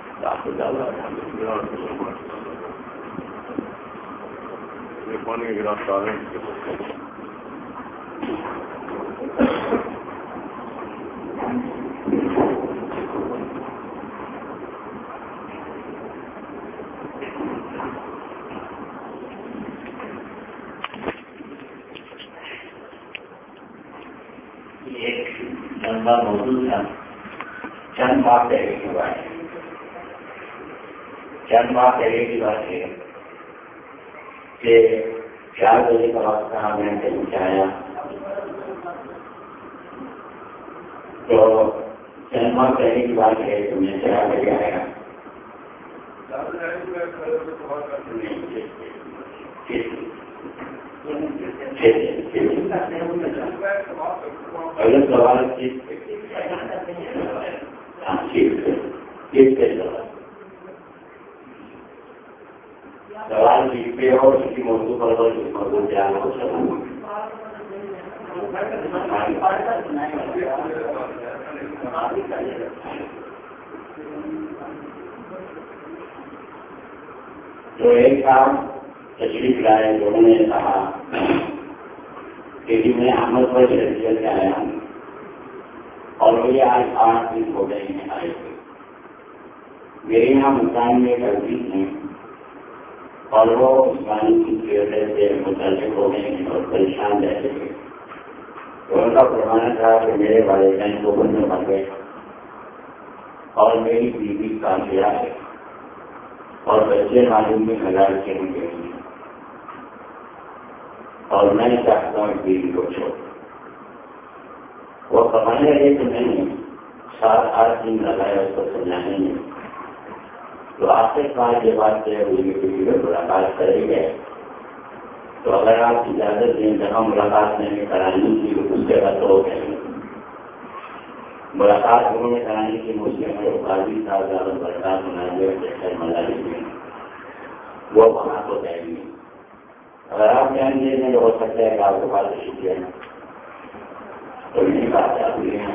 پانی کا گلاس ڈالیں. ایک لمبا موضوع تھا، چند بات پہلے کی بات ہے. چند بات پہلے کی بات ہے کہ 4 بجے کا وقت تھا، میں نے پہنچایا تو چند بات پہلے کی بات ہے کہ میں 4 بجے آیا. اگر سوال سوال جیت پہ ہو کسی موضوع پر ہو کسی موضوع پہ آنا ہو تو ایک کام تشریف لائے لوگوں نے کہا کہ میں عمل پر شخصیت سے آیا ہوں اور مجھے آج 8 دن ہو گئے ہیں آئے ہوئے. میرے یہاں مکان میں تربیت ہیں اور وہ عثمانی کی وجہ سے متعلق ہو گئے ہیں اور پریشان رہتے تھے. تو ان کا فرمانا تھا کہ میرے والدین کو بند مر گئے اور میری بیوی کافرہ ہے اور بچے معلوم میں ہزار کے ہوں گے اور میں چاہتا ہوں بیوی کو چھوڑ. وہ فرمانے لگے کہ میں نے 7-8 دن لگایا اس کو سمجھانے میں. تو آخر کار یہ بات طے ہوئی کہ ملاقات کرے گئے تو اگر آپ اجازت دیں جہاں ملاقات میں نے کرانی کی اس جگہ تو ملاقات انہوں نے کرانے کی مجھے قاضی صاحب زیادہ برکات ملاقات میں وہ وہاں تو جائیں گے. اگر آپ دھیان دیں گے تو ہو سکتا ہے کہ آپ کے پاس شکریہ تو نہیں بات چاہتی ہے.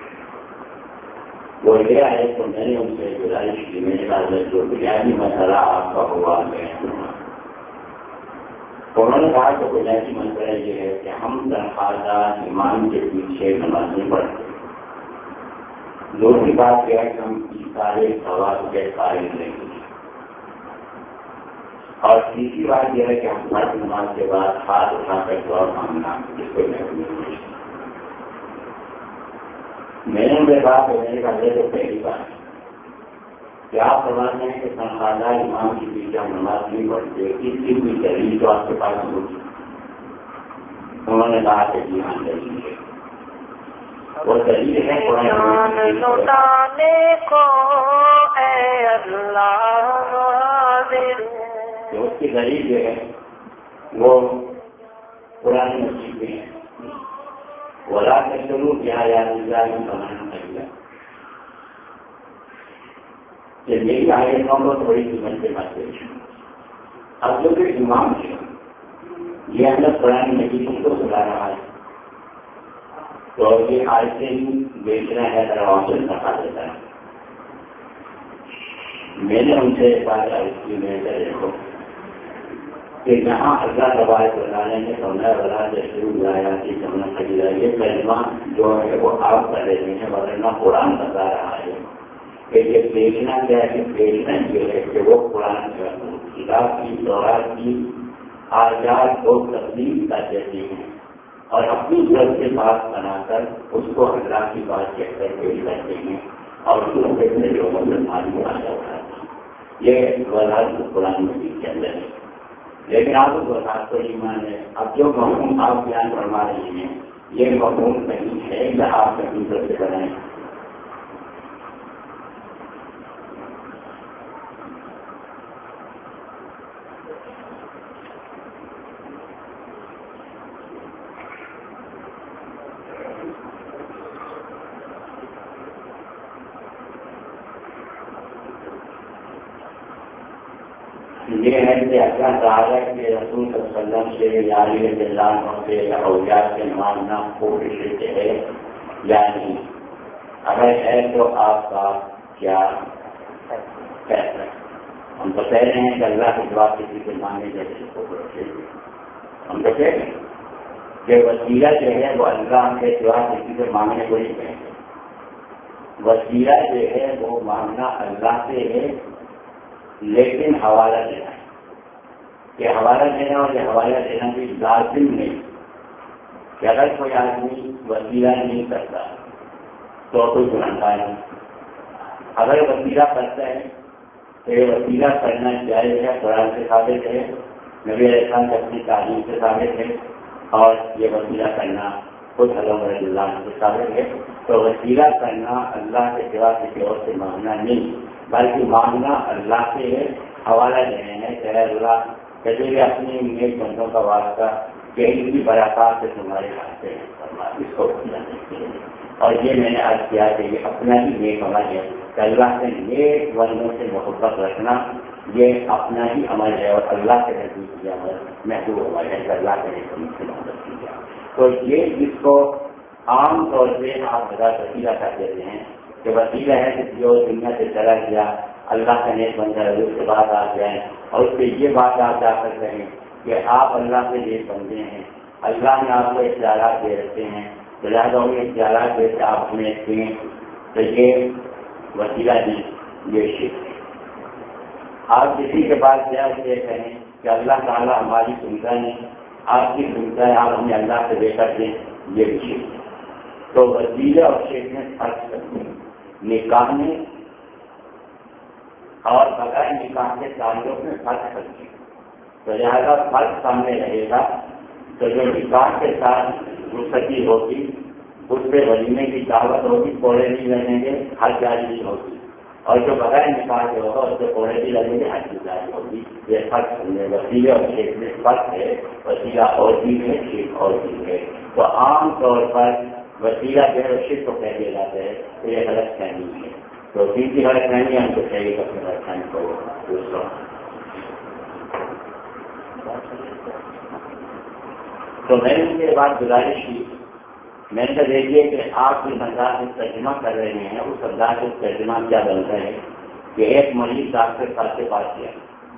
وہ گیا ہے تو میں نے ان سے گزارش کی میرے پاس جو بنیادی مسئلہ آپ کا ہوا ہے. انہوں نے کہا کہ بنیادی مسئلہ یہ ہے کہ ہم تنخواہ دار امام کے پیچھے نماز نہیں پڑھتے. دوسری بات یہ ہے کہ ہم سارے ثواب کے قائل نہیں. اور تیسری بات یہ ہے کہ ہم فرض نماز کے بعد ہاتھ اٹھا کر دعا مانگنا جس کو میں نے میرے بات ہونے کا تو پہلی بات کیا آپ فرماتے ہیں کہ تنخواہ دار امام کے پیچھے ہم نماز نہیں پڑھتے اس کی کوئی دلیل تو آپ کے پاس ہوگی. انہوں نے کہا کہ جی ہاں دلیل ہے. وہ دلیل ہے لوٹانے کو اے اللہ تو اس کی دلیل جو ہے وہ پرانی مسجد میں ہے. ولا کے شروع کیا یا سمجھنا چاہیے کہ میری آیتوں کو تھوڑی قیمت سے مت دیکھ. اب جو کہ امام ہے یہ اندر پرانی مسجد کو سلا رہا ہے تو یہ آیتیں ہی بیچنا ہے دروازوں سے دکھا دیتا ہے. میں نے ان سے بات عرض کی میں دیکھو کہ جہاں اللہ تبارک و تعالیٰ نے سمجھا والا جیسے بلایا کہ سمجھنا خریدا یہ کلمہ جو ہے وہ آپ کر رہے ہیں ورنہ قرآن بتا رہا ہے کہ یہ بیچنا کیا ہے. بیچنا یہ ہے کہ وہ قرآن کتاب کی تورات کی آزاد کو تبدیل کر دیتے ہیں اور اپنی طرف سے بات بنا کر اس کو اللہ کی بات کہہ کر پیش کرتے ہیں اور دوسرے سے جو مسلمان کو آگے اٹھاتے ہیں. یہ وضاحت قرآن مجید کے اندر ہے. لیکن آپ کو وضاحت کو ایمان ہے. اب جو مفہوم آپ بیان فرما رہے ہیں یہ مفہوم کہیں ہے یا آپ کہیں طرف سے بنائیں. یہ ہے کہ اللہ تعالیٰ کے رسول صلی اللہ علیہ وسلم سے یا علی رضی اللہ عنہ سے یا اولیاء سے مانگنا خوب شرک ہے یا نہیں. اگر ہے تو آپ کا کیا فیصلہ؟ ہم تو کہہ رہے ہیں کہ اللہ کے دعا کسی سے مانگنے جیسے ہم تو کہہ رہے ہیں کہ وسیلہ جو ہے وہ اللہ کے دعا کسی سے مانگنے کو نہیں کہیں گے. وسیلہ جو ہے وہ مانگنا اللہ سے ہے لیکن حوالہ دینا ہے کہ حوالہ دینا اور یہ حوالہ دینا بھی لازم نہیں کہ اگر کوئی آدمی وسیلہ نہیں کرتا تو کوئی گناہگار نہیں. اگر وسیلہ کرتا ہے تو یہ وسیلہ کرنا جائز ہے. قرآن سے ثابت ہے, نبی علیہ السلام کی اپنی تعلیم سے ثابت ہے, اور یہ وسیلہ کرنا خود حضرت اللہ سے ثابت ہے. تو وسیلہ کرنا اللہ کے سوا کسی اور سے مانگنا نہیں بلکہ مانگنا اللہ سے ہے, حوالہ دینے ہے کہ اللہ کبھی اپنی نیک بندوں کا واسطہ کہ ان کی برکات سے تمہارے ہاتھ سے اس کو اور یہ میں نے عرض کیا کہ یہ اپنا ہی نیک عمل ہے کہ اللہ سے نیک بندوں سے محبت رکھنا یہ اپنا ہی عمل ہے اور اللہ کے نزدیک یہ عمل محبوب عمل ہے کہ اللہ کے نزدیک سے محبت کی جائے. تو یہ جس کو عام طور سے آپ بتا وسیلہ کر دیتے ہیں کہ وسیلہ ہے کہ جو دنیا سے چلا گیا اللہ کا نیک بندہ ہے اس کے بعد آپ جائیں اور اس سے یہ بات آپ جا کر کہیں کہ آپ اللہ کے نیک بندے ہیں, اللہ نے آپ کو اختیارات دے رکھے ہیں, لہٰذا ان اختیارات دے کے آپ ہمیں دیں تو یہ وسیلہ نہیں, یہ شرک ہے. آپ کسی کے پاس جا کے کہیں کہ اللہ تعالیٰ ہماری سنتا نہیں, آپ کی سنتا ہے, آپ ہمیں اللہ سے دے کر دیں, یہ بھی شرک ہے. تو وسیلہ اور شرک میں فرق کرتے ہیں. نکاح میں اور بغیر نکاح کے تعلق میں فرق کرتے ہیں. تو لہٰذا فرق سامنے رہے گا. تو جو نکاح کے ساتھ رخصتی ہوگی اس پہ ولیمے کی دعوت ہوگی، کوڑے نہیں لگیں گے، حج جاری نہیں ہوگی، اور جو بغیر نکاح کے ہوگا اس پہ کوڑے بھی لگیں گے، حج جاری ہوگی۔ یہ فرق وسیلے اور شرک میں فرق ہے، وسیلہ اور چیز ہے، شرک اور چیز ہے۔ تو عام طور پر وسیلہ جو ہے شرک کو کہہ دیا جاتا ہے، تو یہ غلط فہمی ہے، تو تیسری غلط فہمی ہم کو چاہیے کہ اپنے غلط فہمی کو دوسروں۔ تو میں نے ان کے بعد گزارش کی، میں نے دیکھیے کہ آپ جس انداز سے ترجمہ کر رہے ہیں اس انداز سے ترجمہ کیا بنتا ہے کہ ایک مریض ڈاکٹر صاحب کے پاس گیا،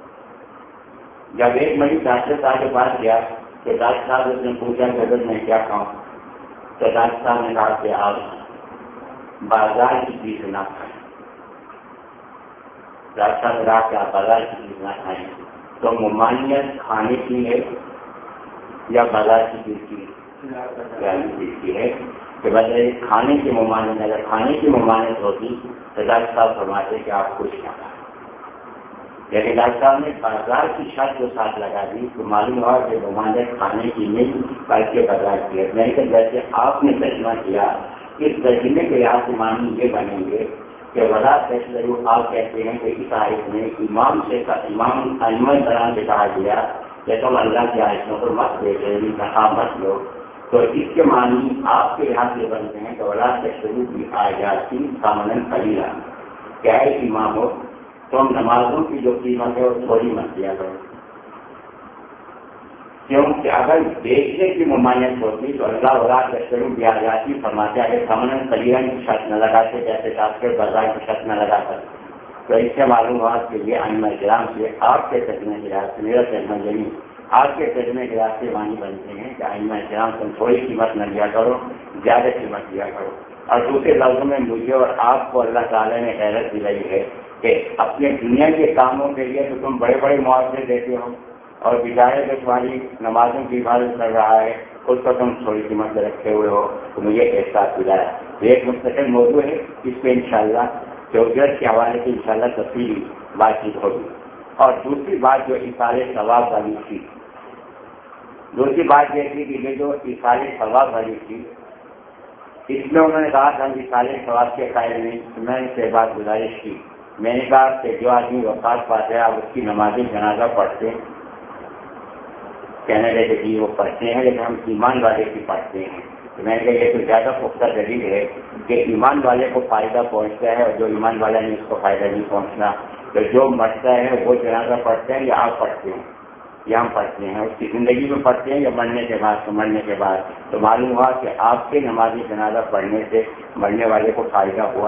جب ایک مریض ڈاکٹر صاحب کے پاس گیا تو ڈاکٹر صاحب اس نے پوچھا کہ اگر میں کیا کھاؤں، تو ڈاکٹر صاحب نے کہا کہ آپ بازار کی چیز نہ کھائیں۔ ڈاکٹر صاحب نے کہا کہ آپ بازار کی چیز نہ کھائیں، تو ممانعت کھانے کی ہے یا بازار کی چیز کی ہے کہ بجائے کھانے کی ممانعت، اگر کھانے کی ممانعت ہوتی تو ڈاکٹر صاحب فرماتے کہ آپ کچھ نہ کھائیں، لیکن ڈاکٹر صاحب نے بازار کی شرط جو ساتھ لگا دی تو معلوم ہوا کہ ممانعت کھانے کی نہیں بلکہ بازار کی ہے۔ میں کہ جیسے آپ نے ترجمہ کیا، اس ترجمے کے لحاظ سے معنی یہ بنیں گے کہ ولا تشتروا، آپ کہتے ہیں کہ اس آیت میں امام ائمہ کرام سے کہا گیا کہ تم اللہ کی آیتوں پر مت دیکھو، کہا مت لو، تو اس کے معنی آپ کے لحاظ سے بنتے ہیں کہ ولا تشتروا بآیاتی ثمنا قلیلا، کیا ہے امام ہو تم نمازوں کی جو قیمت ہے وہ تھوڑی مت دیا کرو، کیونکہ اگر بیچنے کی ممانعت ہوتی تو اللہ ولا تشتروا بآیاتی فرماتا ہے ثمنا قلیلا کی شرط نہ لگاتے، جیسے ڈاکٹر بازار کی شرط نہ لگاتا۔ تو اس سے معلوم ہوا کہ یہ ائمہ کرام سے آپ کے ترجمے کے لحاظ سے، میرا ترجمہ یعنی آپ کے ترجمے کے لحاظ سے معنی بنتے ہیں کہ ائمہ کرام تم تھوڑی قیمت نہ لیا کرو، زیادہ قیمت لیا کرو۔ اور دوسرے لفظوں میں مجھے اور آپ کو اللہ تعالیٰ نے غیرت دلائی ہے کہ اپنے دنیا کے کاموں کے لیے تو تم بڑے بڑے معاوضے دیتے ہو، اور بجائے جو تمہاری نمازوں کی عبادت کر رہا ہے اس کو تم تھوڑی قیمت رکھے ہوئے ہو، تو مجھے احساس دلایا۔ ایک مستقل موضوع ہے، اس پہ انشاءاللہ چوکیٹ کے حوالے سے انشاءاللہ تفصیلی بات چیت ہوگی۔ اور دوسری بات جو ایثار ثواب والی تھی، دوسری بات یہ تھی کہ یہ جو ایثار ثواب والی تھی، اس میں انہوں نے کہا کہ ہم ایثار ثواب کے قائل نہیں، میں نے سے بات گزارش کی، میں نے کہا کہ جو آدمی وفات پاتا ہے آپ اس کی نماز جنازہ پڑھتے ہیں، کہنے لگے کہ وہ پڑھتے ہیں لیکن ہم ایمان والے کی پڑھتے ہیں۔ تو میں نے کہا یہ تو زیادہ پختہ دلیل ہے کہ ایمان والے کو فائدہ پہنچتا ہے اور جو ایمان والا نہیں اس کو فائدہ نہیں پہنچنا، تو جو مرتا ہے وہ جنازہ پڑھتے ہیں یا آپ پڑھتے ہیں یا ہم پڑھتے ہیں، اس کی زندگی میں پڑھتے ہیں یا مرنے کے بعد، تو مرنے کے بعد تو معلوم ہوا کہ آپ کے نماز جنازہ پڑھنے سے مرنے والے کو فائدہ ہوا۔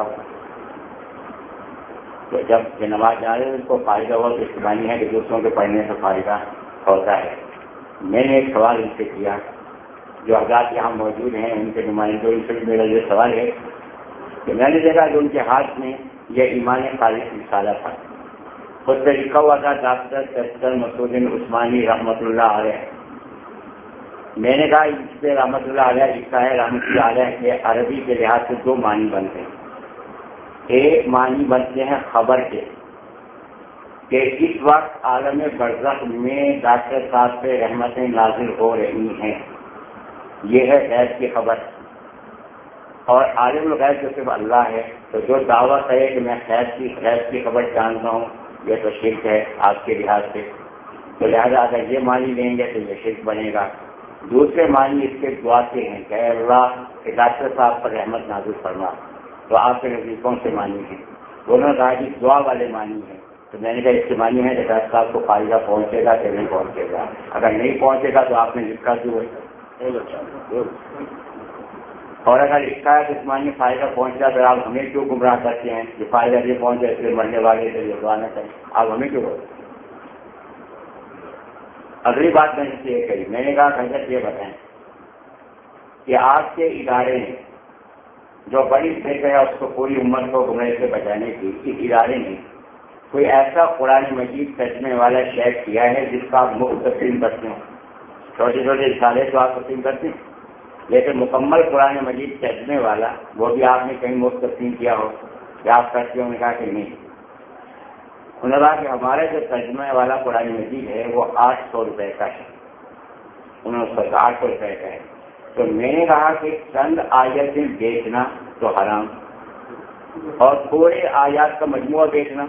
تو جب یہ نماز جنازے کو فائدہ ہوا تو اس معنی ہے کہ دوسروں کے پڑھنے سے فائدہ ہوتا ہے۔ میں نے ایک سوال ان سے کیا، جو حضرات یہاں موجود ہیں ان کے نمائندوں، ان سے بھی میرا یہ سوال ہے کہ میں نے دیکھا کہ ان کے ہاتھ میں یہ ایمان خالص رسالہ تھا، خود پہ لکھا ہوا تھا ڈاکٹر مسعود عثمانی رحمۃ اللہ علیہ۔ میں نے کہا اس پہ رحمۃ اللہ علیہ لکھا ہے، رحمۃ اللہ علیہ کے عربی کے لحاظ سے دو معنی بنتے ہیں، ایک معنی بنتے ہیں خبر کے کہ اس وقت عالم برزخ میں ڈاکٹر صاحب پہ رحمتیں نازل ہو رہی ہیں، یہ ہے غیب کی خبر، اور عالم الغیب جو صرف اللہ ہے، تو جو دعویٰ کرے کہ میں غیب کی خبر جانتا ہوں یہ تو شرک ہے آپ کے لحاظ سے، تو لہٰذا اگر یہ معنی لیں گے تو یہ شرک بنے گا۔ دوسرے معنی اس کے دعا کے ہیں کہ اللہ کہ ڈاکٹر صاحب پر رحمت نازل فرما، تو آپ کے نزدیک کون سے معنی ہیں؟ دونوں کہا کہ دعا والے معنی ہیں، تو میں نے کہا اس کے معنی ہے کہ ڈاکٹر صاحب کو فائدہ پہنچے گا کہ نہیں پہنچے گا، اگر نہیں پہنچے گا تو آپ نے لکھا کیوں ہے، اور اگر لکھا ہے تو اس معنی فائدہ پہنچا تو آپ ہمیں کیوں گمراہ کرتے ہیں کہ فائدہ یہ پہنچے اس لیے مرنے والے سے یہ دعا نہ کریں، آپ ہمیں کیوں بولتے؟ اگلی بات میں نے سے یہ کہی، میں نے کہا حضرت یہ بتائیں کہ آپ کے ادارے نے جو بڑی فکر ہے اس کو پوری امت کو گمراہی سے بچانے کی، اس ادارے نے کوئی ایسا قرآن مجید ترجمے والا شیئر کیا ہے جس کا آپ مفت تقسیم کرتے ہیں؟ چھوٹے چھوٹے رسالے تو آپ تقسیم کرتے ہیں، لیکن مکمل قرآن مجید ترجمے والا وہ بھی آپ نے کہیں مفت تقسیم کیا ہو یا آپ کرتے ہو؟ نے کہا کہ نہیں۔ انہوں نے کہا کہ ہمارا جو ترجمے والا قرآن مجید ہے وہ 800 روپے کا ہے، انہوں نے 800 روپے کا ہے، تو میں نے کہا کہ چند آیتیں بیچنا تو حرام اور تھوڑے آیات کا مجموعہ بیچنا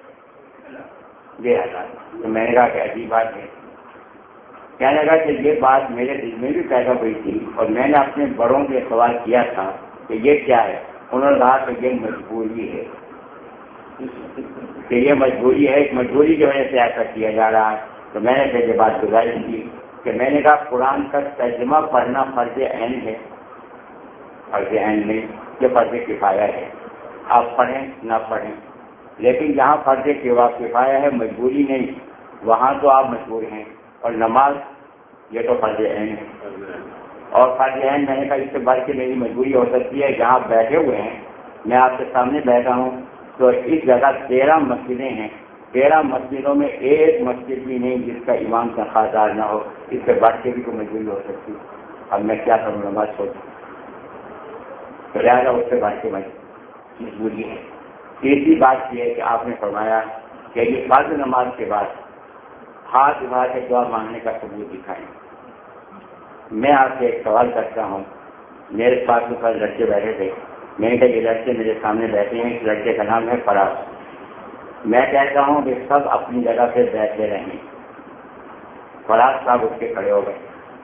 یہ حرام. تو میں نے کہا کہ عجیب بات ہے. کہنے لگا کہ یہ بات میرے دل میں بھی پیدا ہوئی تھی اور میں نے اپنے بڑوں سے سوال کیا تھا کہ یہ کیا ہے. انہوں نے کہا کہ یہ مجبوری ہے, کہ یہ مجبوری ہے, ایک مجبوری کی وجہ سے ایسا کیا جا رہا ہے. تو میں نے پھر یہ بات گزاری کی کہ میں نے کہا قرآن کا ترجمہ پڑھنا فرض عین ہے, فرض عین نہیں, یہ فرض کفایہ ہے. آپ پڑھیں نہ پڑھیں, لیکن جہاں فرض کفایہ ہے مجبوری نہیں, وہاں تو آپ مجبور ہیں. اور نماز یہ تو فرض عین ہے, اور فرض عین میں نے کہا اس سے بڑھ کے میری مجبوری ہو سکتی ہے. جہاں بیٹھے ہوئے ہیں, میں آپ کے سامنے بیٹھا ہوں, تو اس جگہ 13 مسجدیں ہیں, 13 مسجدوں میں ایک مسجد بھی نہیں جس کا امام تنخواہ دار نہ ہو. اس سے بڑھ کے بھی کوئی مجبوری ہو سکتی ہے. اب میں کیا کروں, نماز چھوڑ تو لہٰذا اس سے بڑھ کے مجبوری ہے. تیسری بات یہ ہے کہ آپ نے فرمایا کہ یہ فرض نماز کے بعد ہاتھ اٹھا کے دعا مانگنے کا ثبوت دکھائیں. میں آپ سے ایک سوال کرتا ہوں. میرے پاس تو کل لڑکے بیٹھے تھے, میں نے کہا یہ لڑکے میرے سامنے بیٹھے ہیں, اس لڑکے کا نام ہے فراز. میں کہتا ہوں کہ سب اپنی جگہ پہ بیٹھے رہیں. فراز صاحب اٹھ کے کھڑے ہو گئے,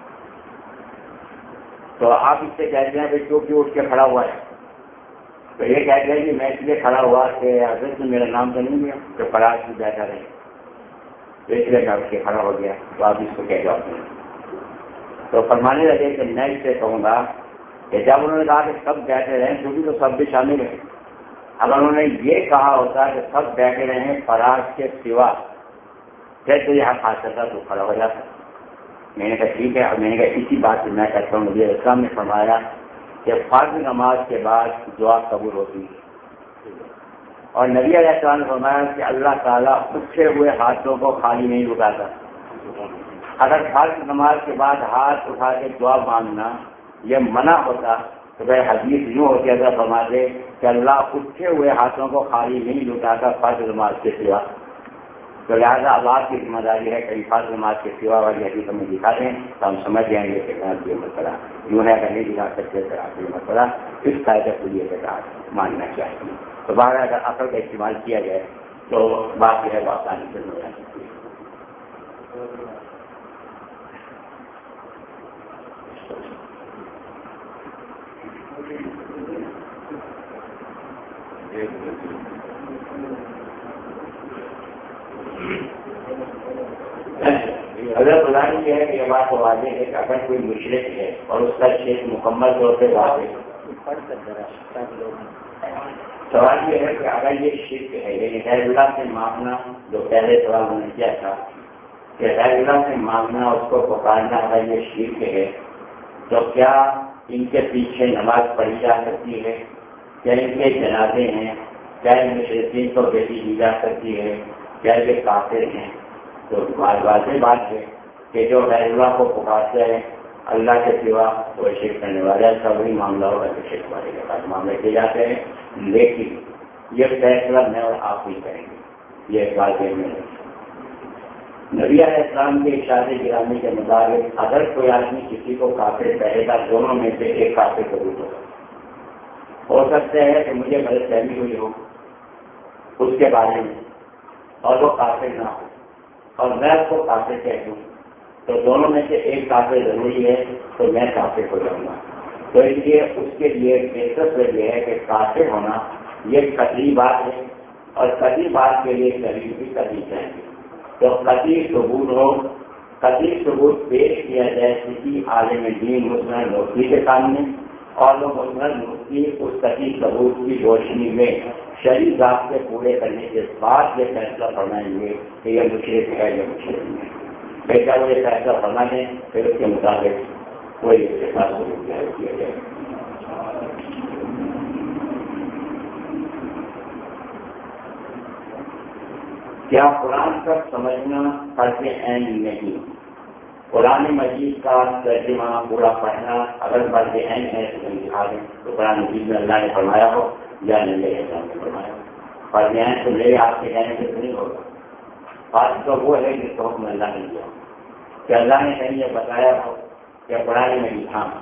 تو آپ اس سے کہتے ہیں کہ کیوں اٹھ کے کھڑا ہوا ہے. تو یہ کہتے ہیں کہ میں اس لیے کھڑا ہوا کہ حضرت نے میرا نام تو نہیں لیا کہ فراز بھی بیٹھا رہے, تو اس لیے میں اٹھ کے کھڑا ہو گیا. تو آپ اس کو کہہ جاتے ہیں. تو فرمانے لگے کہ میں اس سے کہوں گا کہ جب انہوں نے کہا کہ سب بیٹھے رہیں, کیونکہ تو سب بھی شامل ہیں. اب انہوں نے یہ کہا ہوتا کہ سب بیٹھے رہیں فراز کے سوا, پھر تو یہاں خاص کرتا تو کھڑا ہو جاتا. میں نے کہا ٹھیک ہے. اور میں نے کہا اسی بات سے میں کہتا ہوں, مجھے اسلام نے فرمایا کہ فرض نماز کے بعد دعا قبول ہوتی ہے. اور نبی علیہ السلام نے فرمایا کہ اللہ تعالیٰ اٹھے ہوئے ہاتھوں کو خالی نہیں لٹاتا. اگر فرض نماز کے بعد ہاتھ اٹھا کے دعا مانگنا یہ منع ہوتا تو بھائی حدیث یوں ہوتی ہے, اگر فرماتے کہ اللہ اٹھے ہوئے ہاتھوں کو خالی نہیں لٹاتا فرض نماز کے سوا. تو لہٰذا اب آپ کی ذمہ داری ہے کہ فرض نماز کے سوا والی حدیث ہمیں دکھا دیں تو ہم سمجھ جائیں گے کہ یہ مسئلہ یوں ہے, اگر نہیں دکھا سکتے تو آپ یہ مسئلہ اس قاعدے کے لیے ماننا چاہیے. تو باہر اگر عقل کا استعمال کیا جائے تو بات جو ہے وہ آسانی سے ہو جا سکتی ہے. اگر بلانی یہ ہے کہ یہ بات واضح ہے کہ اگر کوئی مشرک ہے اور اس کا شرک مکمل طور پہ واضح, سوال یہ ہے کہ اگر یہ شرک ہے, یعنی غیر اللہ سے مانگنا, جو پہلے سوال میں نے کیا تھا کہ غیر اللہ سے مانگنا, اس کو پکارنا اگر یہ شرک ہے تو کیا ان کے پیچھے نماز پڑھی جا سکتی ہے, کیا ان کے جنازے ہیں, کیا ان مشرکین کو بیٹی دی جا سکتی ہے, کیا یہ کافر ہیں؟ تو واضح بات ہے کہ جو غیر اللہ کو پکارتے ہیں اللہ کے سوا وہ شرک کرنے والے, ایسا وہی معاملہ ہوگا کہ شرک والے کے پاس معاملے کیے جاتے ہیں. لیکن یہ فیصلہ میں اور آپ ہی کریں گے, یہ ایک بات ہے. نبی علیہ السلام کے ارشاد گرامی کے مطابق اگر کوئی آدمی کسی کو کافر کہے گا, دونوں میں سے ایک کافر ضرور ہو سکتا ہے کہ مجھے غلط فہمی ہوئی ہو اس کے بارے میں اور وہ کافر نہ ہو, اور میں اس کو کافر کہہ دوں, تو دونوں میں سے ایک کافر ضروری ہے, تو میں کافر ہو جاؤں گا. تو اس لیے اس کے لیے بہتر یہ ہے کہ کافر ہونا یہ قطعی بات ہے, اور قطعی بات کے لیے دلیل بھی کرنی چاہیے. تو قطعی ثبوت ہو, قطعی ثبوت پیش کیا جائے کسی عالم دین مسلم مفتی کے سامنے, اور وہ مسلم مفتی اس قطعی ثبوت کی روشنی میں شرعی ضابطے پورے کرنے کے بعد یہ فیصلہ فرمائیں گے کہ یہ مشرک ہے یا مشرک نہیں. بیٹا وہ یہ فیصلہ فرما دیں, پھر اس کے مطابق کوئی اس کے ساتھ کیا جائے. کیا قرآن کا سمجھنا فرض عین نہیں؟ قرآن مجید کا ترجمہ پورا پڑھنا اگر فرض عین ہے تو دکھا دیں. تو قرآن مجید میں اللہ نے فرمایا ہو یا نہیں اسلام نے فرمایا ہو. فرض عین تو میرے آپ کے کہنے سے نہیں ہوگا. فرض تو وہ ہے جس کو حکم اللہ نے دیا, کہ اللہ نے کہیں یہ بتایا ہو کہ قرآن مجید, ہاں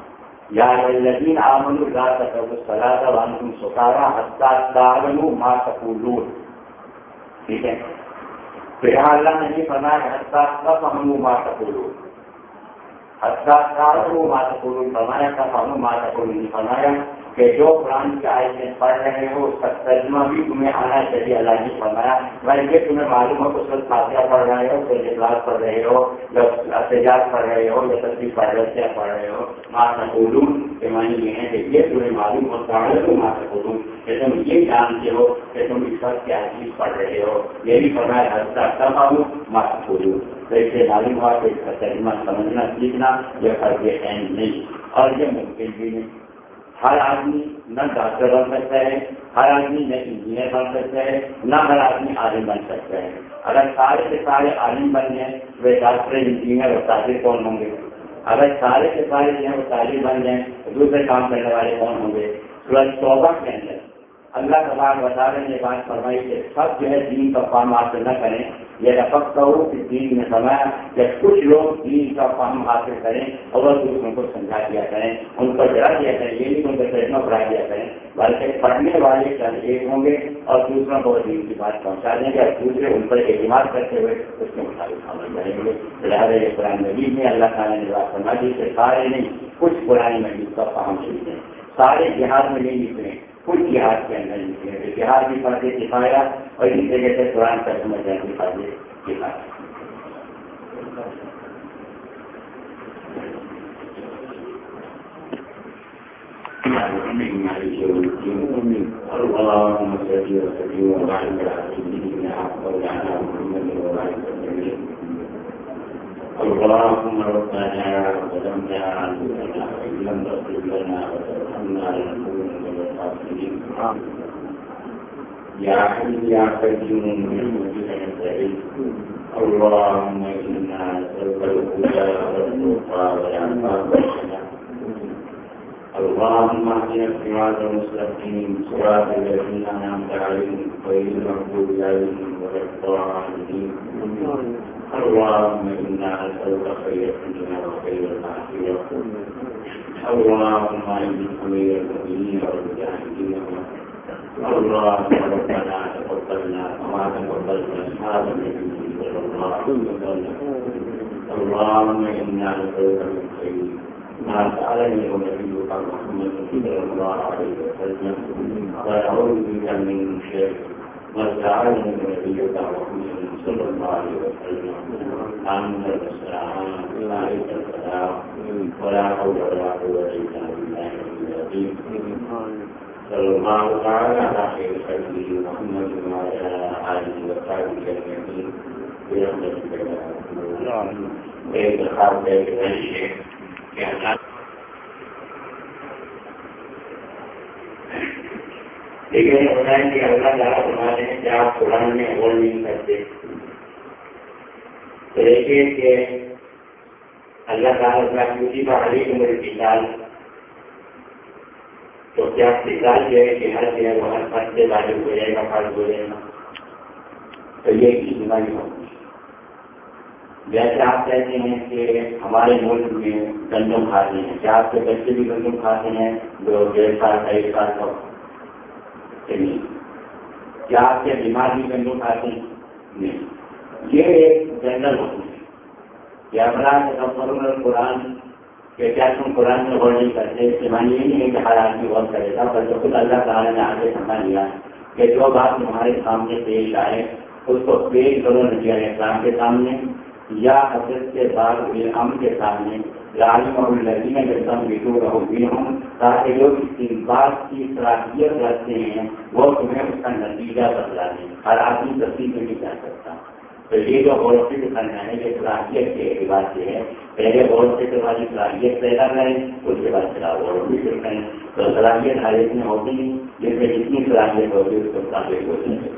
یا الذین آمنوا لا تقربوا الصلاة وانتم سکارى حتى تعلموا ما تقولون. ٹھیک ہے، تو یہاں اللہ نے نہیں فرمایا حتى تفهموا ما تقولون، حتى تعلموا ما تقولون فرمایا، تفهموا ما تقولون نہیں فرمایا کہ جو قرآن کی آیتیں پڑھ رہے ہو اس کا ترجمہ بھی تمہیں آنا چاہیے. اللہ نے فرمایا بھائی یہ تمہیں معلوم ہو کہ سورۃ فاتحہ پڑھ رہے ہو، سورۃ اخلاص پڑھ رہے ہو، یا احتجاج پڑھ رہے ہو، یا تسبیح پڑھ رہے ہو، ما تقولون کے معنی یہ ہے کہ یہ تمہیں معلوم ہو تعلموا ما تقولون کہ تم یہ جانتے ہو کہ تم اس وقت کیا چیز پڑھ رہے ہو. یہ بھی فرمایا حتیٰ تفہموا ما تقولون. تو اس سے معلوم ہوا کہ اس کا ترجمہ سمجھنا سیکھنا یہ فرض عین نہیں، اور یہ ممکن بھی نہیں. ہر آدمی نہ ڈاکٹر بن سکتا ہے، ہر آدمی نہ انجینئر بن سکتا ہے، نہ ہر آدمی عالم بن سکتا ہے. اگر سارے کے سارے عالم بن جائیں وہ ڈاکٹر انجینئر اور تاجر کون ہوں گے؟ اگر سارے کے سارے جو ہے وہ تاجر بن جائیں تو دوسرے کام کرنے والے کون ہوں گے؟ سورۃ توبہ کے اندر اللہ تبارک و تعالیٰ نے بات فرمائی کہ سب جو ہے دین کا فہم حاصل نہ کریں. یہ رفق کرو کہ دین میں فرمایا کہ کچھ لوگ دین کا فہم حاصل کریں اور وہ دوسروں کو سمجھا دیا کریں، ان کو ڈرا دیا کریں. یہ نہیں ان کا ترجمہ پڑھا دیا کریں، بلکہ پڑھنے والے چند ایک ہوں گے اور دوسروں کو دین کی بات پہنچا دیں گے اور دوسرے ان پر اعتماد کرتے ہوئے اس کے مطابق عمل کریں گے. لہٰذا یہ قرآن مجید میں اللہ تعالیٰ نے بات فرما دی کہ سارے نہیں کچھ قرآن مجید کا فہم سیکھیں، سارے جہاد میں نہیں نکلیں، کچھ جہاد کے اندر نکلیں. جہاد بھی فرض کفایہ اور اس جگہ سے قرآن کا سمجھنا بھی فرض کفایہ. اللهم صل وسلم وبارك على سيدنا مولانا محمد وعلى آله اللهم ربنا ظلمنا انفسنا وان لم تغفر لنا وترحمنا لنكونن من الخاسرين. يا حي يا قيوم برحمتك نستعين. اللهم انا نسالك الهدى والتقى والعفاف والغنى. اللهم اهدنا الصراط المستقيم صراط الذين انعمت عليهم غير المغضوب عليهم ولا الضالين. اللهم انا نسالك خير الدنيا وخير الاخره. اللهم اجعل خير المؤمنين والمجاهدين. اللهم ربنا تقبلنا كما تقبلت اصحاب النبي صلى الله عليه وسلم. اللهم انا نسالك من خير ما سالني نبيك محمد صلى الله عليه وسلم ونعوذ بك من شر ما سالني نبيك محمد صلى الله عليه وسلم. انت المستعان عليك السلام ولا حول ولا قوه الا بالله العظيم. صلى الله تعالى على خير خلقه محمد وعلى اله وصحبه اجمعين برحمتك يا ارحم الراحمين. ایک خاص ہے کہ لیکن بتائیں کہ اللہ تعالیٰ فرماتے ہیں کہ آپ قرآن میں غور نہیں کرتے. تو دیکھیے کہ اللہ تعالیٰ کسی پر علیکم القتال، تو کیا قتال جو ہے کہ ہر جو ہے وہ ہر فرد سے واجب ہو جائے گا، فرض ہو جائے گا؟ تو یہ اجتماعی ہوگی. جیسے آپ کہتے ہیں کہ ہمارے ملک میں گندم کھاتے ہیں، کیا آپ کے بچے بھی گندم کھاتے ہیں جو 1.5 سال کا 1 سال کا نہیں؟ کیا آپ کے بیمار بھی گندم کھاتے ہیں؟ نہیں. یہ ایک جنرل حکم ہے کہ افراد قرآن کہ کیا تم قرآن میں غور نہیں کرتے. اس کے معنی یہ نہیں ہے کہ ہر آدمی غور کرے گا، بلکہ خود اللہ تعالیٰ نے آگے سمجھا لیا کہ جو بات تمہارے سامنے پیش آئے اس کو پیش کرو نبی علیہ السلام کے سامنے یا حضرت کے بعد ہم کے سامنے عالم اور الذین یستنبطونہ تاکہ لوگ اس بات کی صلاحیت رکھتے ہیں وہ تمہیں اس کا نتیجہ بتلا دیں. ہر آدمی تصدیق میں نہیں جا سکتا. تو یہ جو غور و فکر کرنا ہے یہ صلاحیت کے اعتبار سے ہے. پہلے غور و فکر والی صلاحیت پیدا کریں، اس کے بعد غور و فکر کریں. تو صلاحیت ہر ایک میں ہوتی نہیں، جس میں جتنی صلاحیت ہوتی ہے اس کو مطابق ہوتی ہے.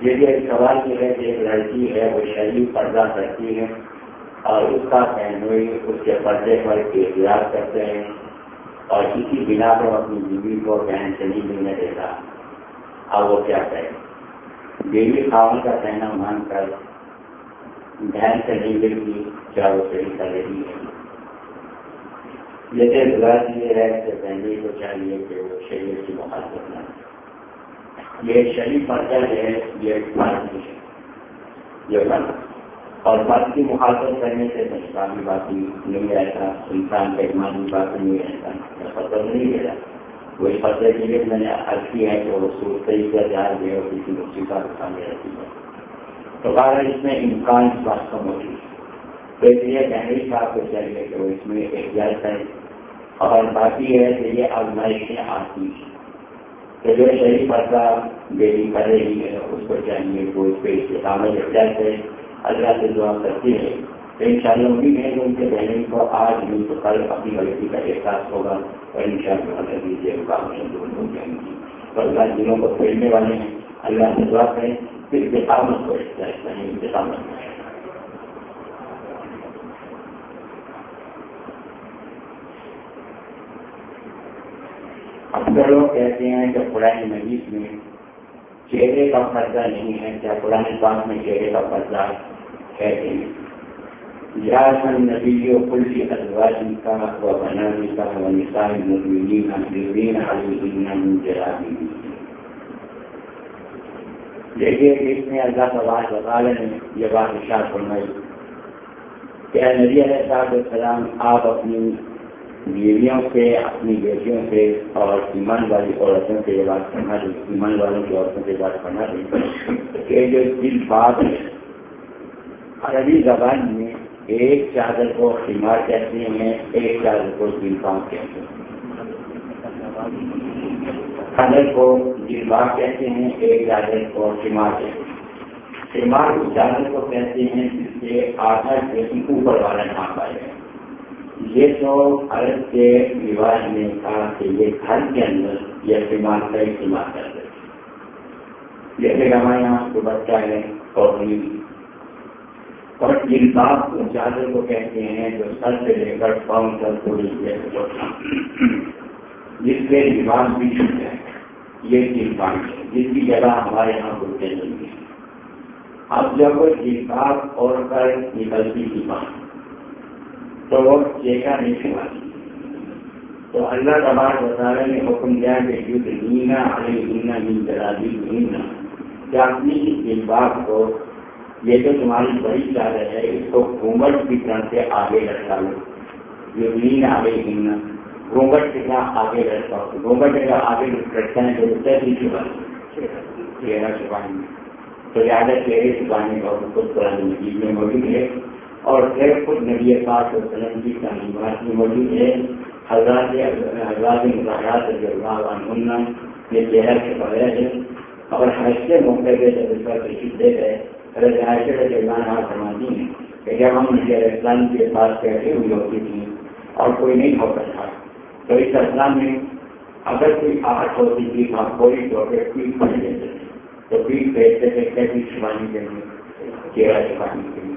یہ ایک سوال یہ ہے کہ ایک لڑکی ہے وہ شرعی پردہ کرتی ہے اور اس کا پہنوئی اس کے پردے پر اختیار کرتے ہیں اور اسی بنا پر اپنی بیوی کو بہن سے نہیں ملنے دیتا. اب وہ کیا کرے؟ بیوی خاون کا کہنا مان کر بہن سے نہیں ملتی، کیا وہ صحیح کر رہی ہے؟ جیسے غلط یہ ہے کہ بہنوئی کو چاہیے کہ وہ شریعت کی مخالفت نہ کرے. یہ شرعی پردہ ہے، یہ فرض ہے، یہ فرض. اور فرض کی مخالفت کرنے سے اسلامی بات نہیں رہتا، انسان کا ایمانی بات نہیں رہتا، پتہ نہیں رہتا. وہی پتہ کے لیے میں نے عرض کیا ہے کہ وہ صورتی کا جہاز ہے اور کسی مصیبت کا سامنے رہتی ہے. تو بہرحال اس میں امکان اس بات کا موجود ہے. تو اس لیے کہنے صاحب کو چاہیے کہ وہ اس میں احتیاط کریں. اور باقی ہے کہ یہ آزمائشیں آتی ہیں کہ جو شرعی پردہ بیٹی کر رہی ہے اس کو چاہیے وہ اس پہ استقامت اختیار کرے. اللہ سے دعا کرتی ہے تو انشاءاللہ امید ہے کہ ان کے بہنوں کو آج نہیں تو کل اپنی غلطی کا احساس ہوگا اور انشاءاللہ یہ رکاوٹیں دور ہو جائیں گی. اور اللہ دنوں کو پھیلنے والے ہیں، اللہ سے دعا کریں پھر استقامت کو اختیار کریں. استقامت کریں. اکثر لوگ کہتے ہیں کہ قرآن مجید میں چہرے کا پردہ نہیں ہے، کیا قرآن پاک میں چہرے کا پردہ کہتے ہیں؟ یا النبی قل فی ازواجک و بناتک و نساء المؤمنین یدنین علیہن من جلابیبہن. دیکھیے کہ اس میں اللہ تبارک و تعالی نے یہ بات ارشاد فرمائی کہ اے نبی علیہ السلام آپ اپنی بیویوں سے، اپنی بیٹیوں سے اور ایمان والی عورتوں سے یہ بات کرنا دیں، ایمان والوں کی عورتوں سے بات کرنا دیں کہ جو دل بات ہے. عربی زبان میں ایک چادر کو خمار کہتے ہیں، ایک چادر کو جلباب کہتے ہیں. چادر کو جلباب کہتے ہیں، ایک چادر کو خمار کہتے ہیں. خمار اس چادر کو کہتے ہیں جس سے آدھا سے اوپر والا نام آئے گا. یہ تو عرب کے رواج میں کہا کہ یہ گھر کے اندر یہ استعمال کا استعمال کرتے ہیں. جیسے کہ ہمارے یہاں کو بچہ ہے اور جلباب کو چادر کو کہتے ہیں جو سر سے لے کر پاؤں تک پوری جس کے لباس بھی چھوٹ جائے، یہ جلباب ہے جس کی جگہ ہمارے یہاں کرتے نہیں ہے. اب جب وہ جلباب اور کر نکلتی کی بات تو وہ چیکا نہیں چھپاتی. تو اللہ تبارک و تعالی نے حکم دیا کہ یدنین علیہن من جلابیبہن، کہ اپنی جلباب کو، یہ جو تمہاری بڑی چادر ہے اس کو گھونگھٹ کی طرح سے آگے لٹکا لو. یدنین علیہن، گھونگھٹ کی طرح آگے لٹکاؤ. گھونگھٹ کا آگے لٹکانے کے لیے بھی چھپانے، چہرہ چھپانے میں تو زیادہ چہرے چھپانے کا خود قرآن مجید میں موجود ہے. اور پھر خود نبی پاک صلی اللہ علیہ وسلم کی تعلیمات میں موجود ہے. حضرات مظاہرات رضی اللہ عنہن یہ چہرہ چھپایا ہے. اور حج کے موقع پہ جب اس کا تشریف دے گئے حضرت عائشہ رضی اللہ عنہا فرماتی ہیں کہ جب ہم نبی علیہ السلام کے پاس بیٹھی ہوئی ہوتی تھی اور کوئی نہیں ہوتا تھا تو اس اسلام میں اگر کوئی آہٹ ہوتی تھی ہم کوئی تو پھر پیٹ پڑ لیتے تھے تو پیٹ بیچتے تھے کیسی چھپانے کے لیے، چہرہ چھپانے کے لیے.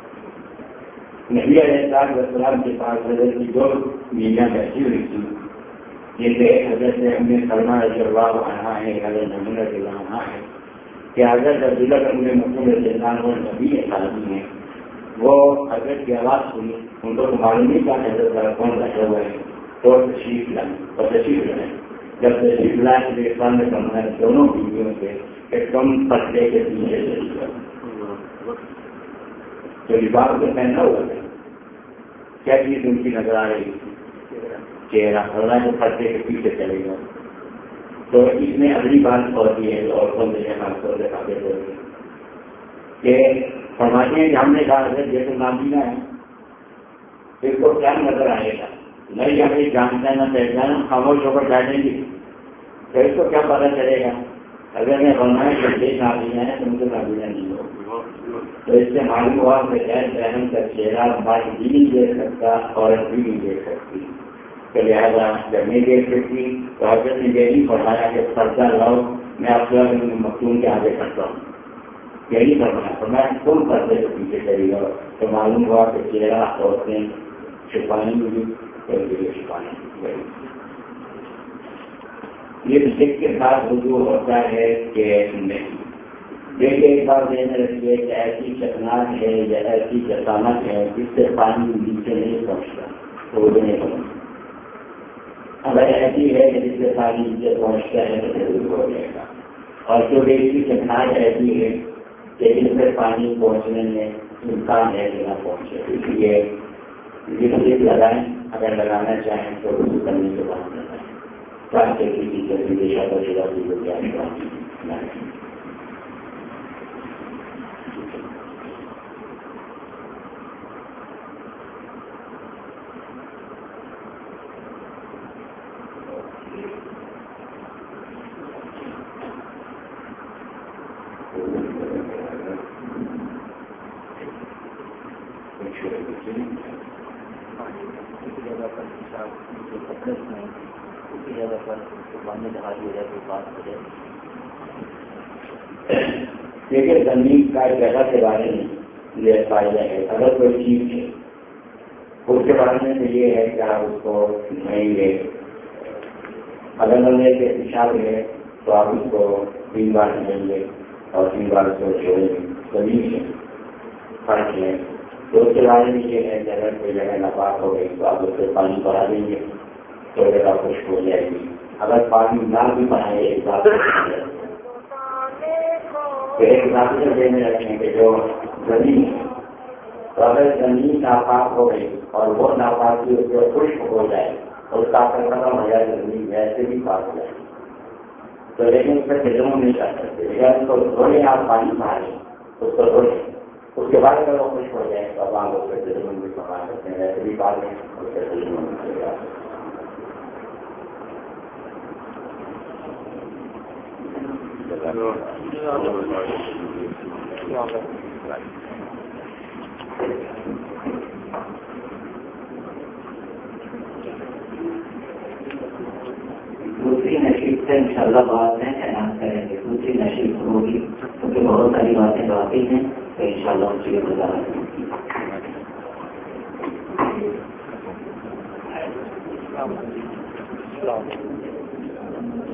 نبی علیہ السلام کے پاس حضرت کی دو بیویاں بیٹھی ہوئی تھی، جیسے حضرت ام سلمہ رضی اللہ عنہا ہے، حضرت میمونہ رضی اللہ عنہا ہے، کہ حضرت عبداللہ ابن مسعود رضی اللہ عنہ نبی عالمی ہیں. وہ حضرت کی آواز سنی، ان کو معلوم نہیں تھا حضرت کا کون بیٹھا ہوا ہے تو تشریف لائیں اور تشریف لائیں. جب تشریف لائے تو اسلام نے فرمایا دونوں بیویوں سے کہ تم پردے کے پیچھے چلی جاؤ. جو لباس کو پہنا ہوا تھا کیا چیز ان کی نظر آ رہی تھی؟ چہرہ. اللہ جو پردے کے پیچھے چلے گا. تو اس میں اگلی بات ہوتی ہے عورتوں سے خاص طور سے قابل ہوتی ہے کہ فرماتے ہیں کہ ہم نے کہا اگر جیسے نابینا ہے اس کو کیا نظر آئے گا، نہیں ہمیں جانتا ہے نہ پہچانا، خاموش ہو کر بیٹھیں گے تو اس کو کیا پتہ چلے گا. اگر میں فرمایا کہ یہ نابینا ہے تو مجھے نابینا نہیں ہو. تو اس سے معلوم ہوا کہ غیر بہن کا چہرہ ہماری بھی نہیں دیکھ سکتا، عورت بھی نہیں دیکھ سکتی. تو لہٰذا جب نہیں دیکھ سکتی تو حضرت نے یہ نہیں فرمایا کہ پردہ لاؤ، میں آپ مختوم کے آگے کرتا ہوں. یہی کرنا تو میں تم کرتے پیچھے چلی گا تو معلوم ہوا کہ چہرہ عورتیں چھپانی ہوئی چھپانی گئی. یہ شک کے ساتھ رجوع ہوتا ہے کہ نہیں. دیکھیے ایک بار دینے رکھیے کہ ایسی چکناٹ ہے یا ایسی چٹانت ہے جس سے پانی نیچے نہیں پہنچتا تو وہ نہیں پہنچتا. اگر ایسی ہے کہ جس سے پانی نیچے پہنچتا ہے تو رجوع ہو جائے گا. اور جو ایسی چکناٹ ایسی ہے کہ جس سے پانی پہنچنے میں امکان ہے کہ نہ پہنچے, اس لیے لپسٹک لگائیں. اگر لگانا چاہیں تو رجوع کرنے کے بعد لگائیں تاکہ کسی جیسی دشا کو جگہ کی ہو جائے گا. دیکھیے زمین کا جگہ کے بارے میں یہ فائدہ ہے. اگر کوئی چیز ہے اس کے بارے میں یہ ہے کہ آپ اس کو نہیں لے. اگر لگنے کے پیشاب ہے تو آپ اس کو 3 بار نہیں لیں اور 3 بار اس کو چھوڑیں گے. زمین ہے فرق ہے. تو اس کے بارے میں یہ ہے کہ اگر کوئی جگہ ناپاک ہو گئی تو آپ اس سے پانی بڑھا دیں گے تو جگہ خشک ہو جائے گی. اگر پانی نہ بھی بڑھائے ایک بات ایک ناطے دینے رکھیں کہ جو زمین ہے تو اگر زمین ناپاک ہو گئی اور وہ ناپاکی اس کو خشک ہو جائے اور اس کا اثر ختم ہو جائے زمین ویسے بھی پاک ہو جائے تو لیکن اس میں فلموں نہیں کر سکتے. اگر اس کو دھونے آپ پانی ماریں اس کو دھونے اس کے بعد اگر وہ خشک ہو جائے تو اب آپ اس سے فلموں بھی پکا سکتے ہیں. ویسے بھی پاک ہے اس سے فلموں میں چلے جا سکتے. دوسری نشیب سے انشاءاللہ بعد میں اعلان کریں گے. دوسری نشیب ہوگی کیونکہ بہت ساری باتیں باقی ہیں تو انشاءاللہ اس کی وضاحت ہوگی.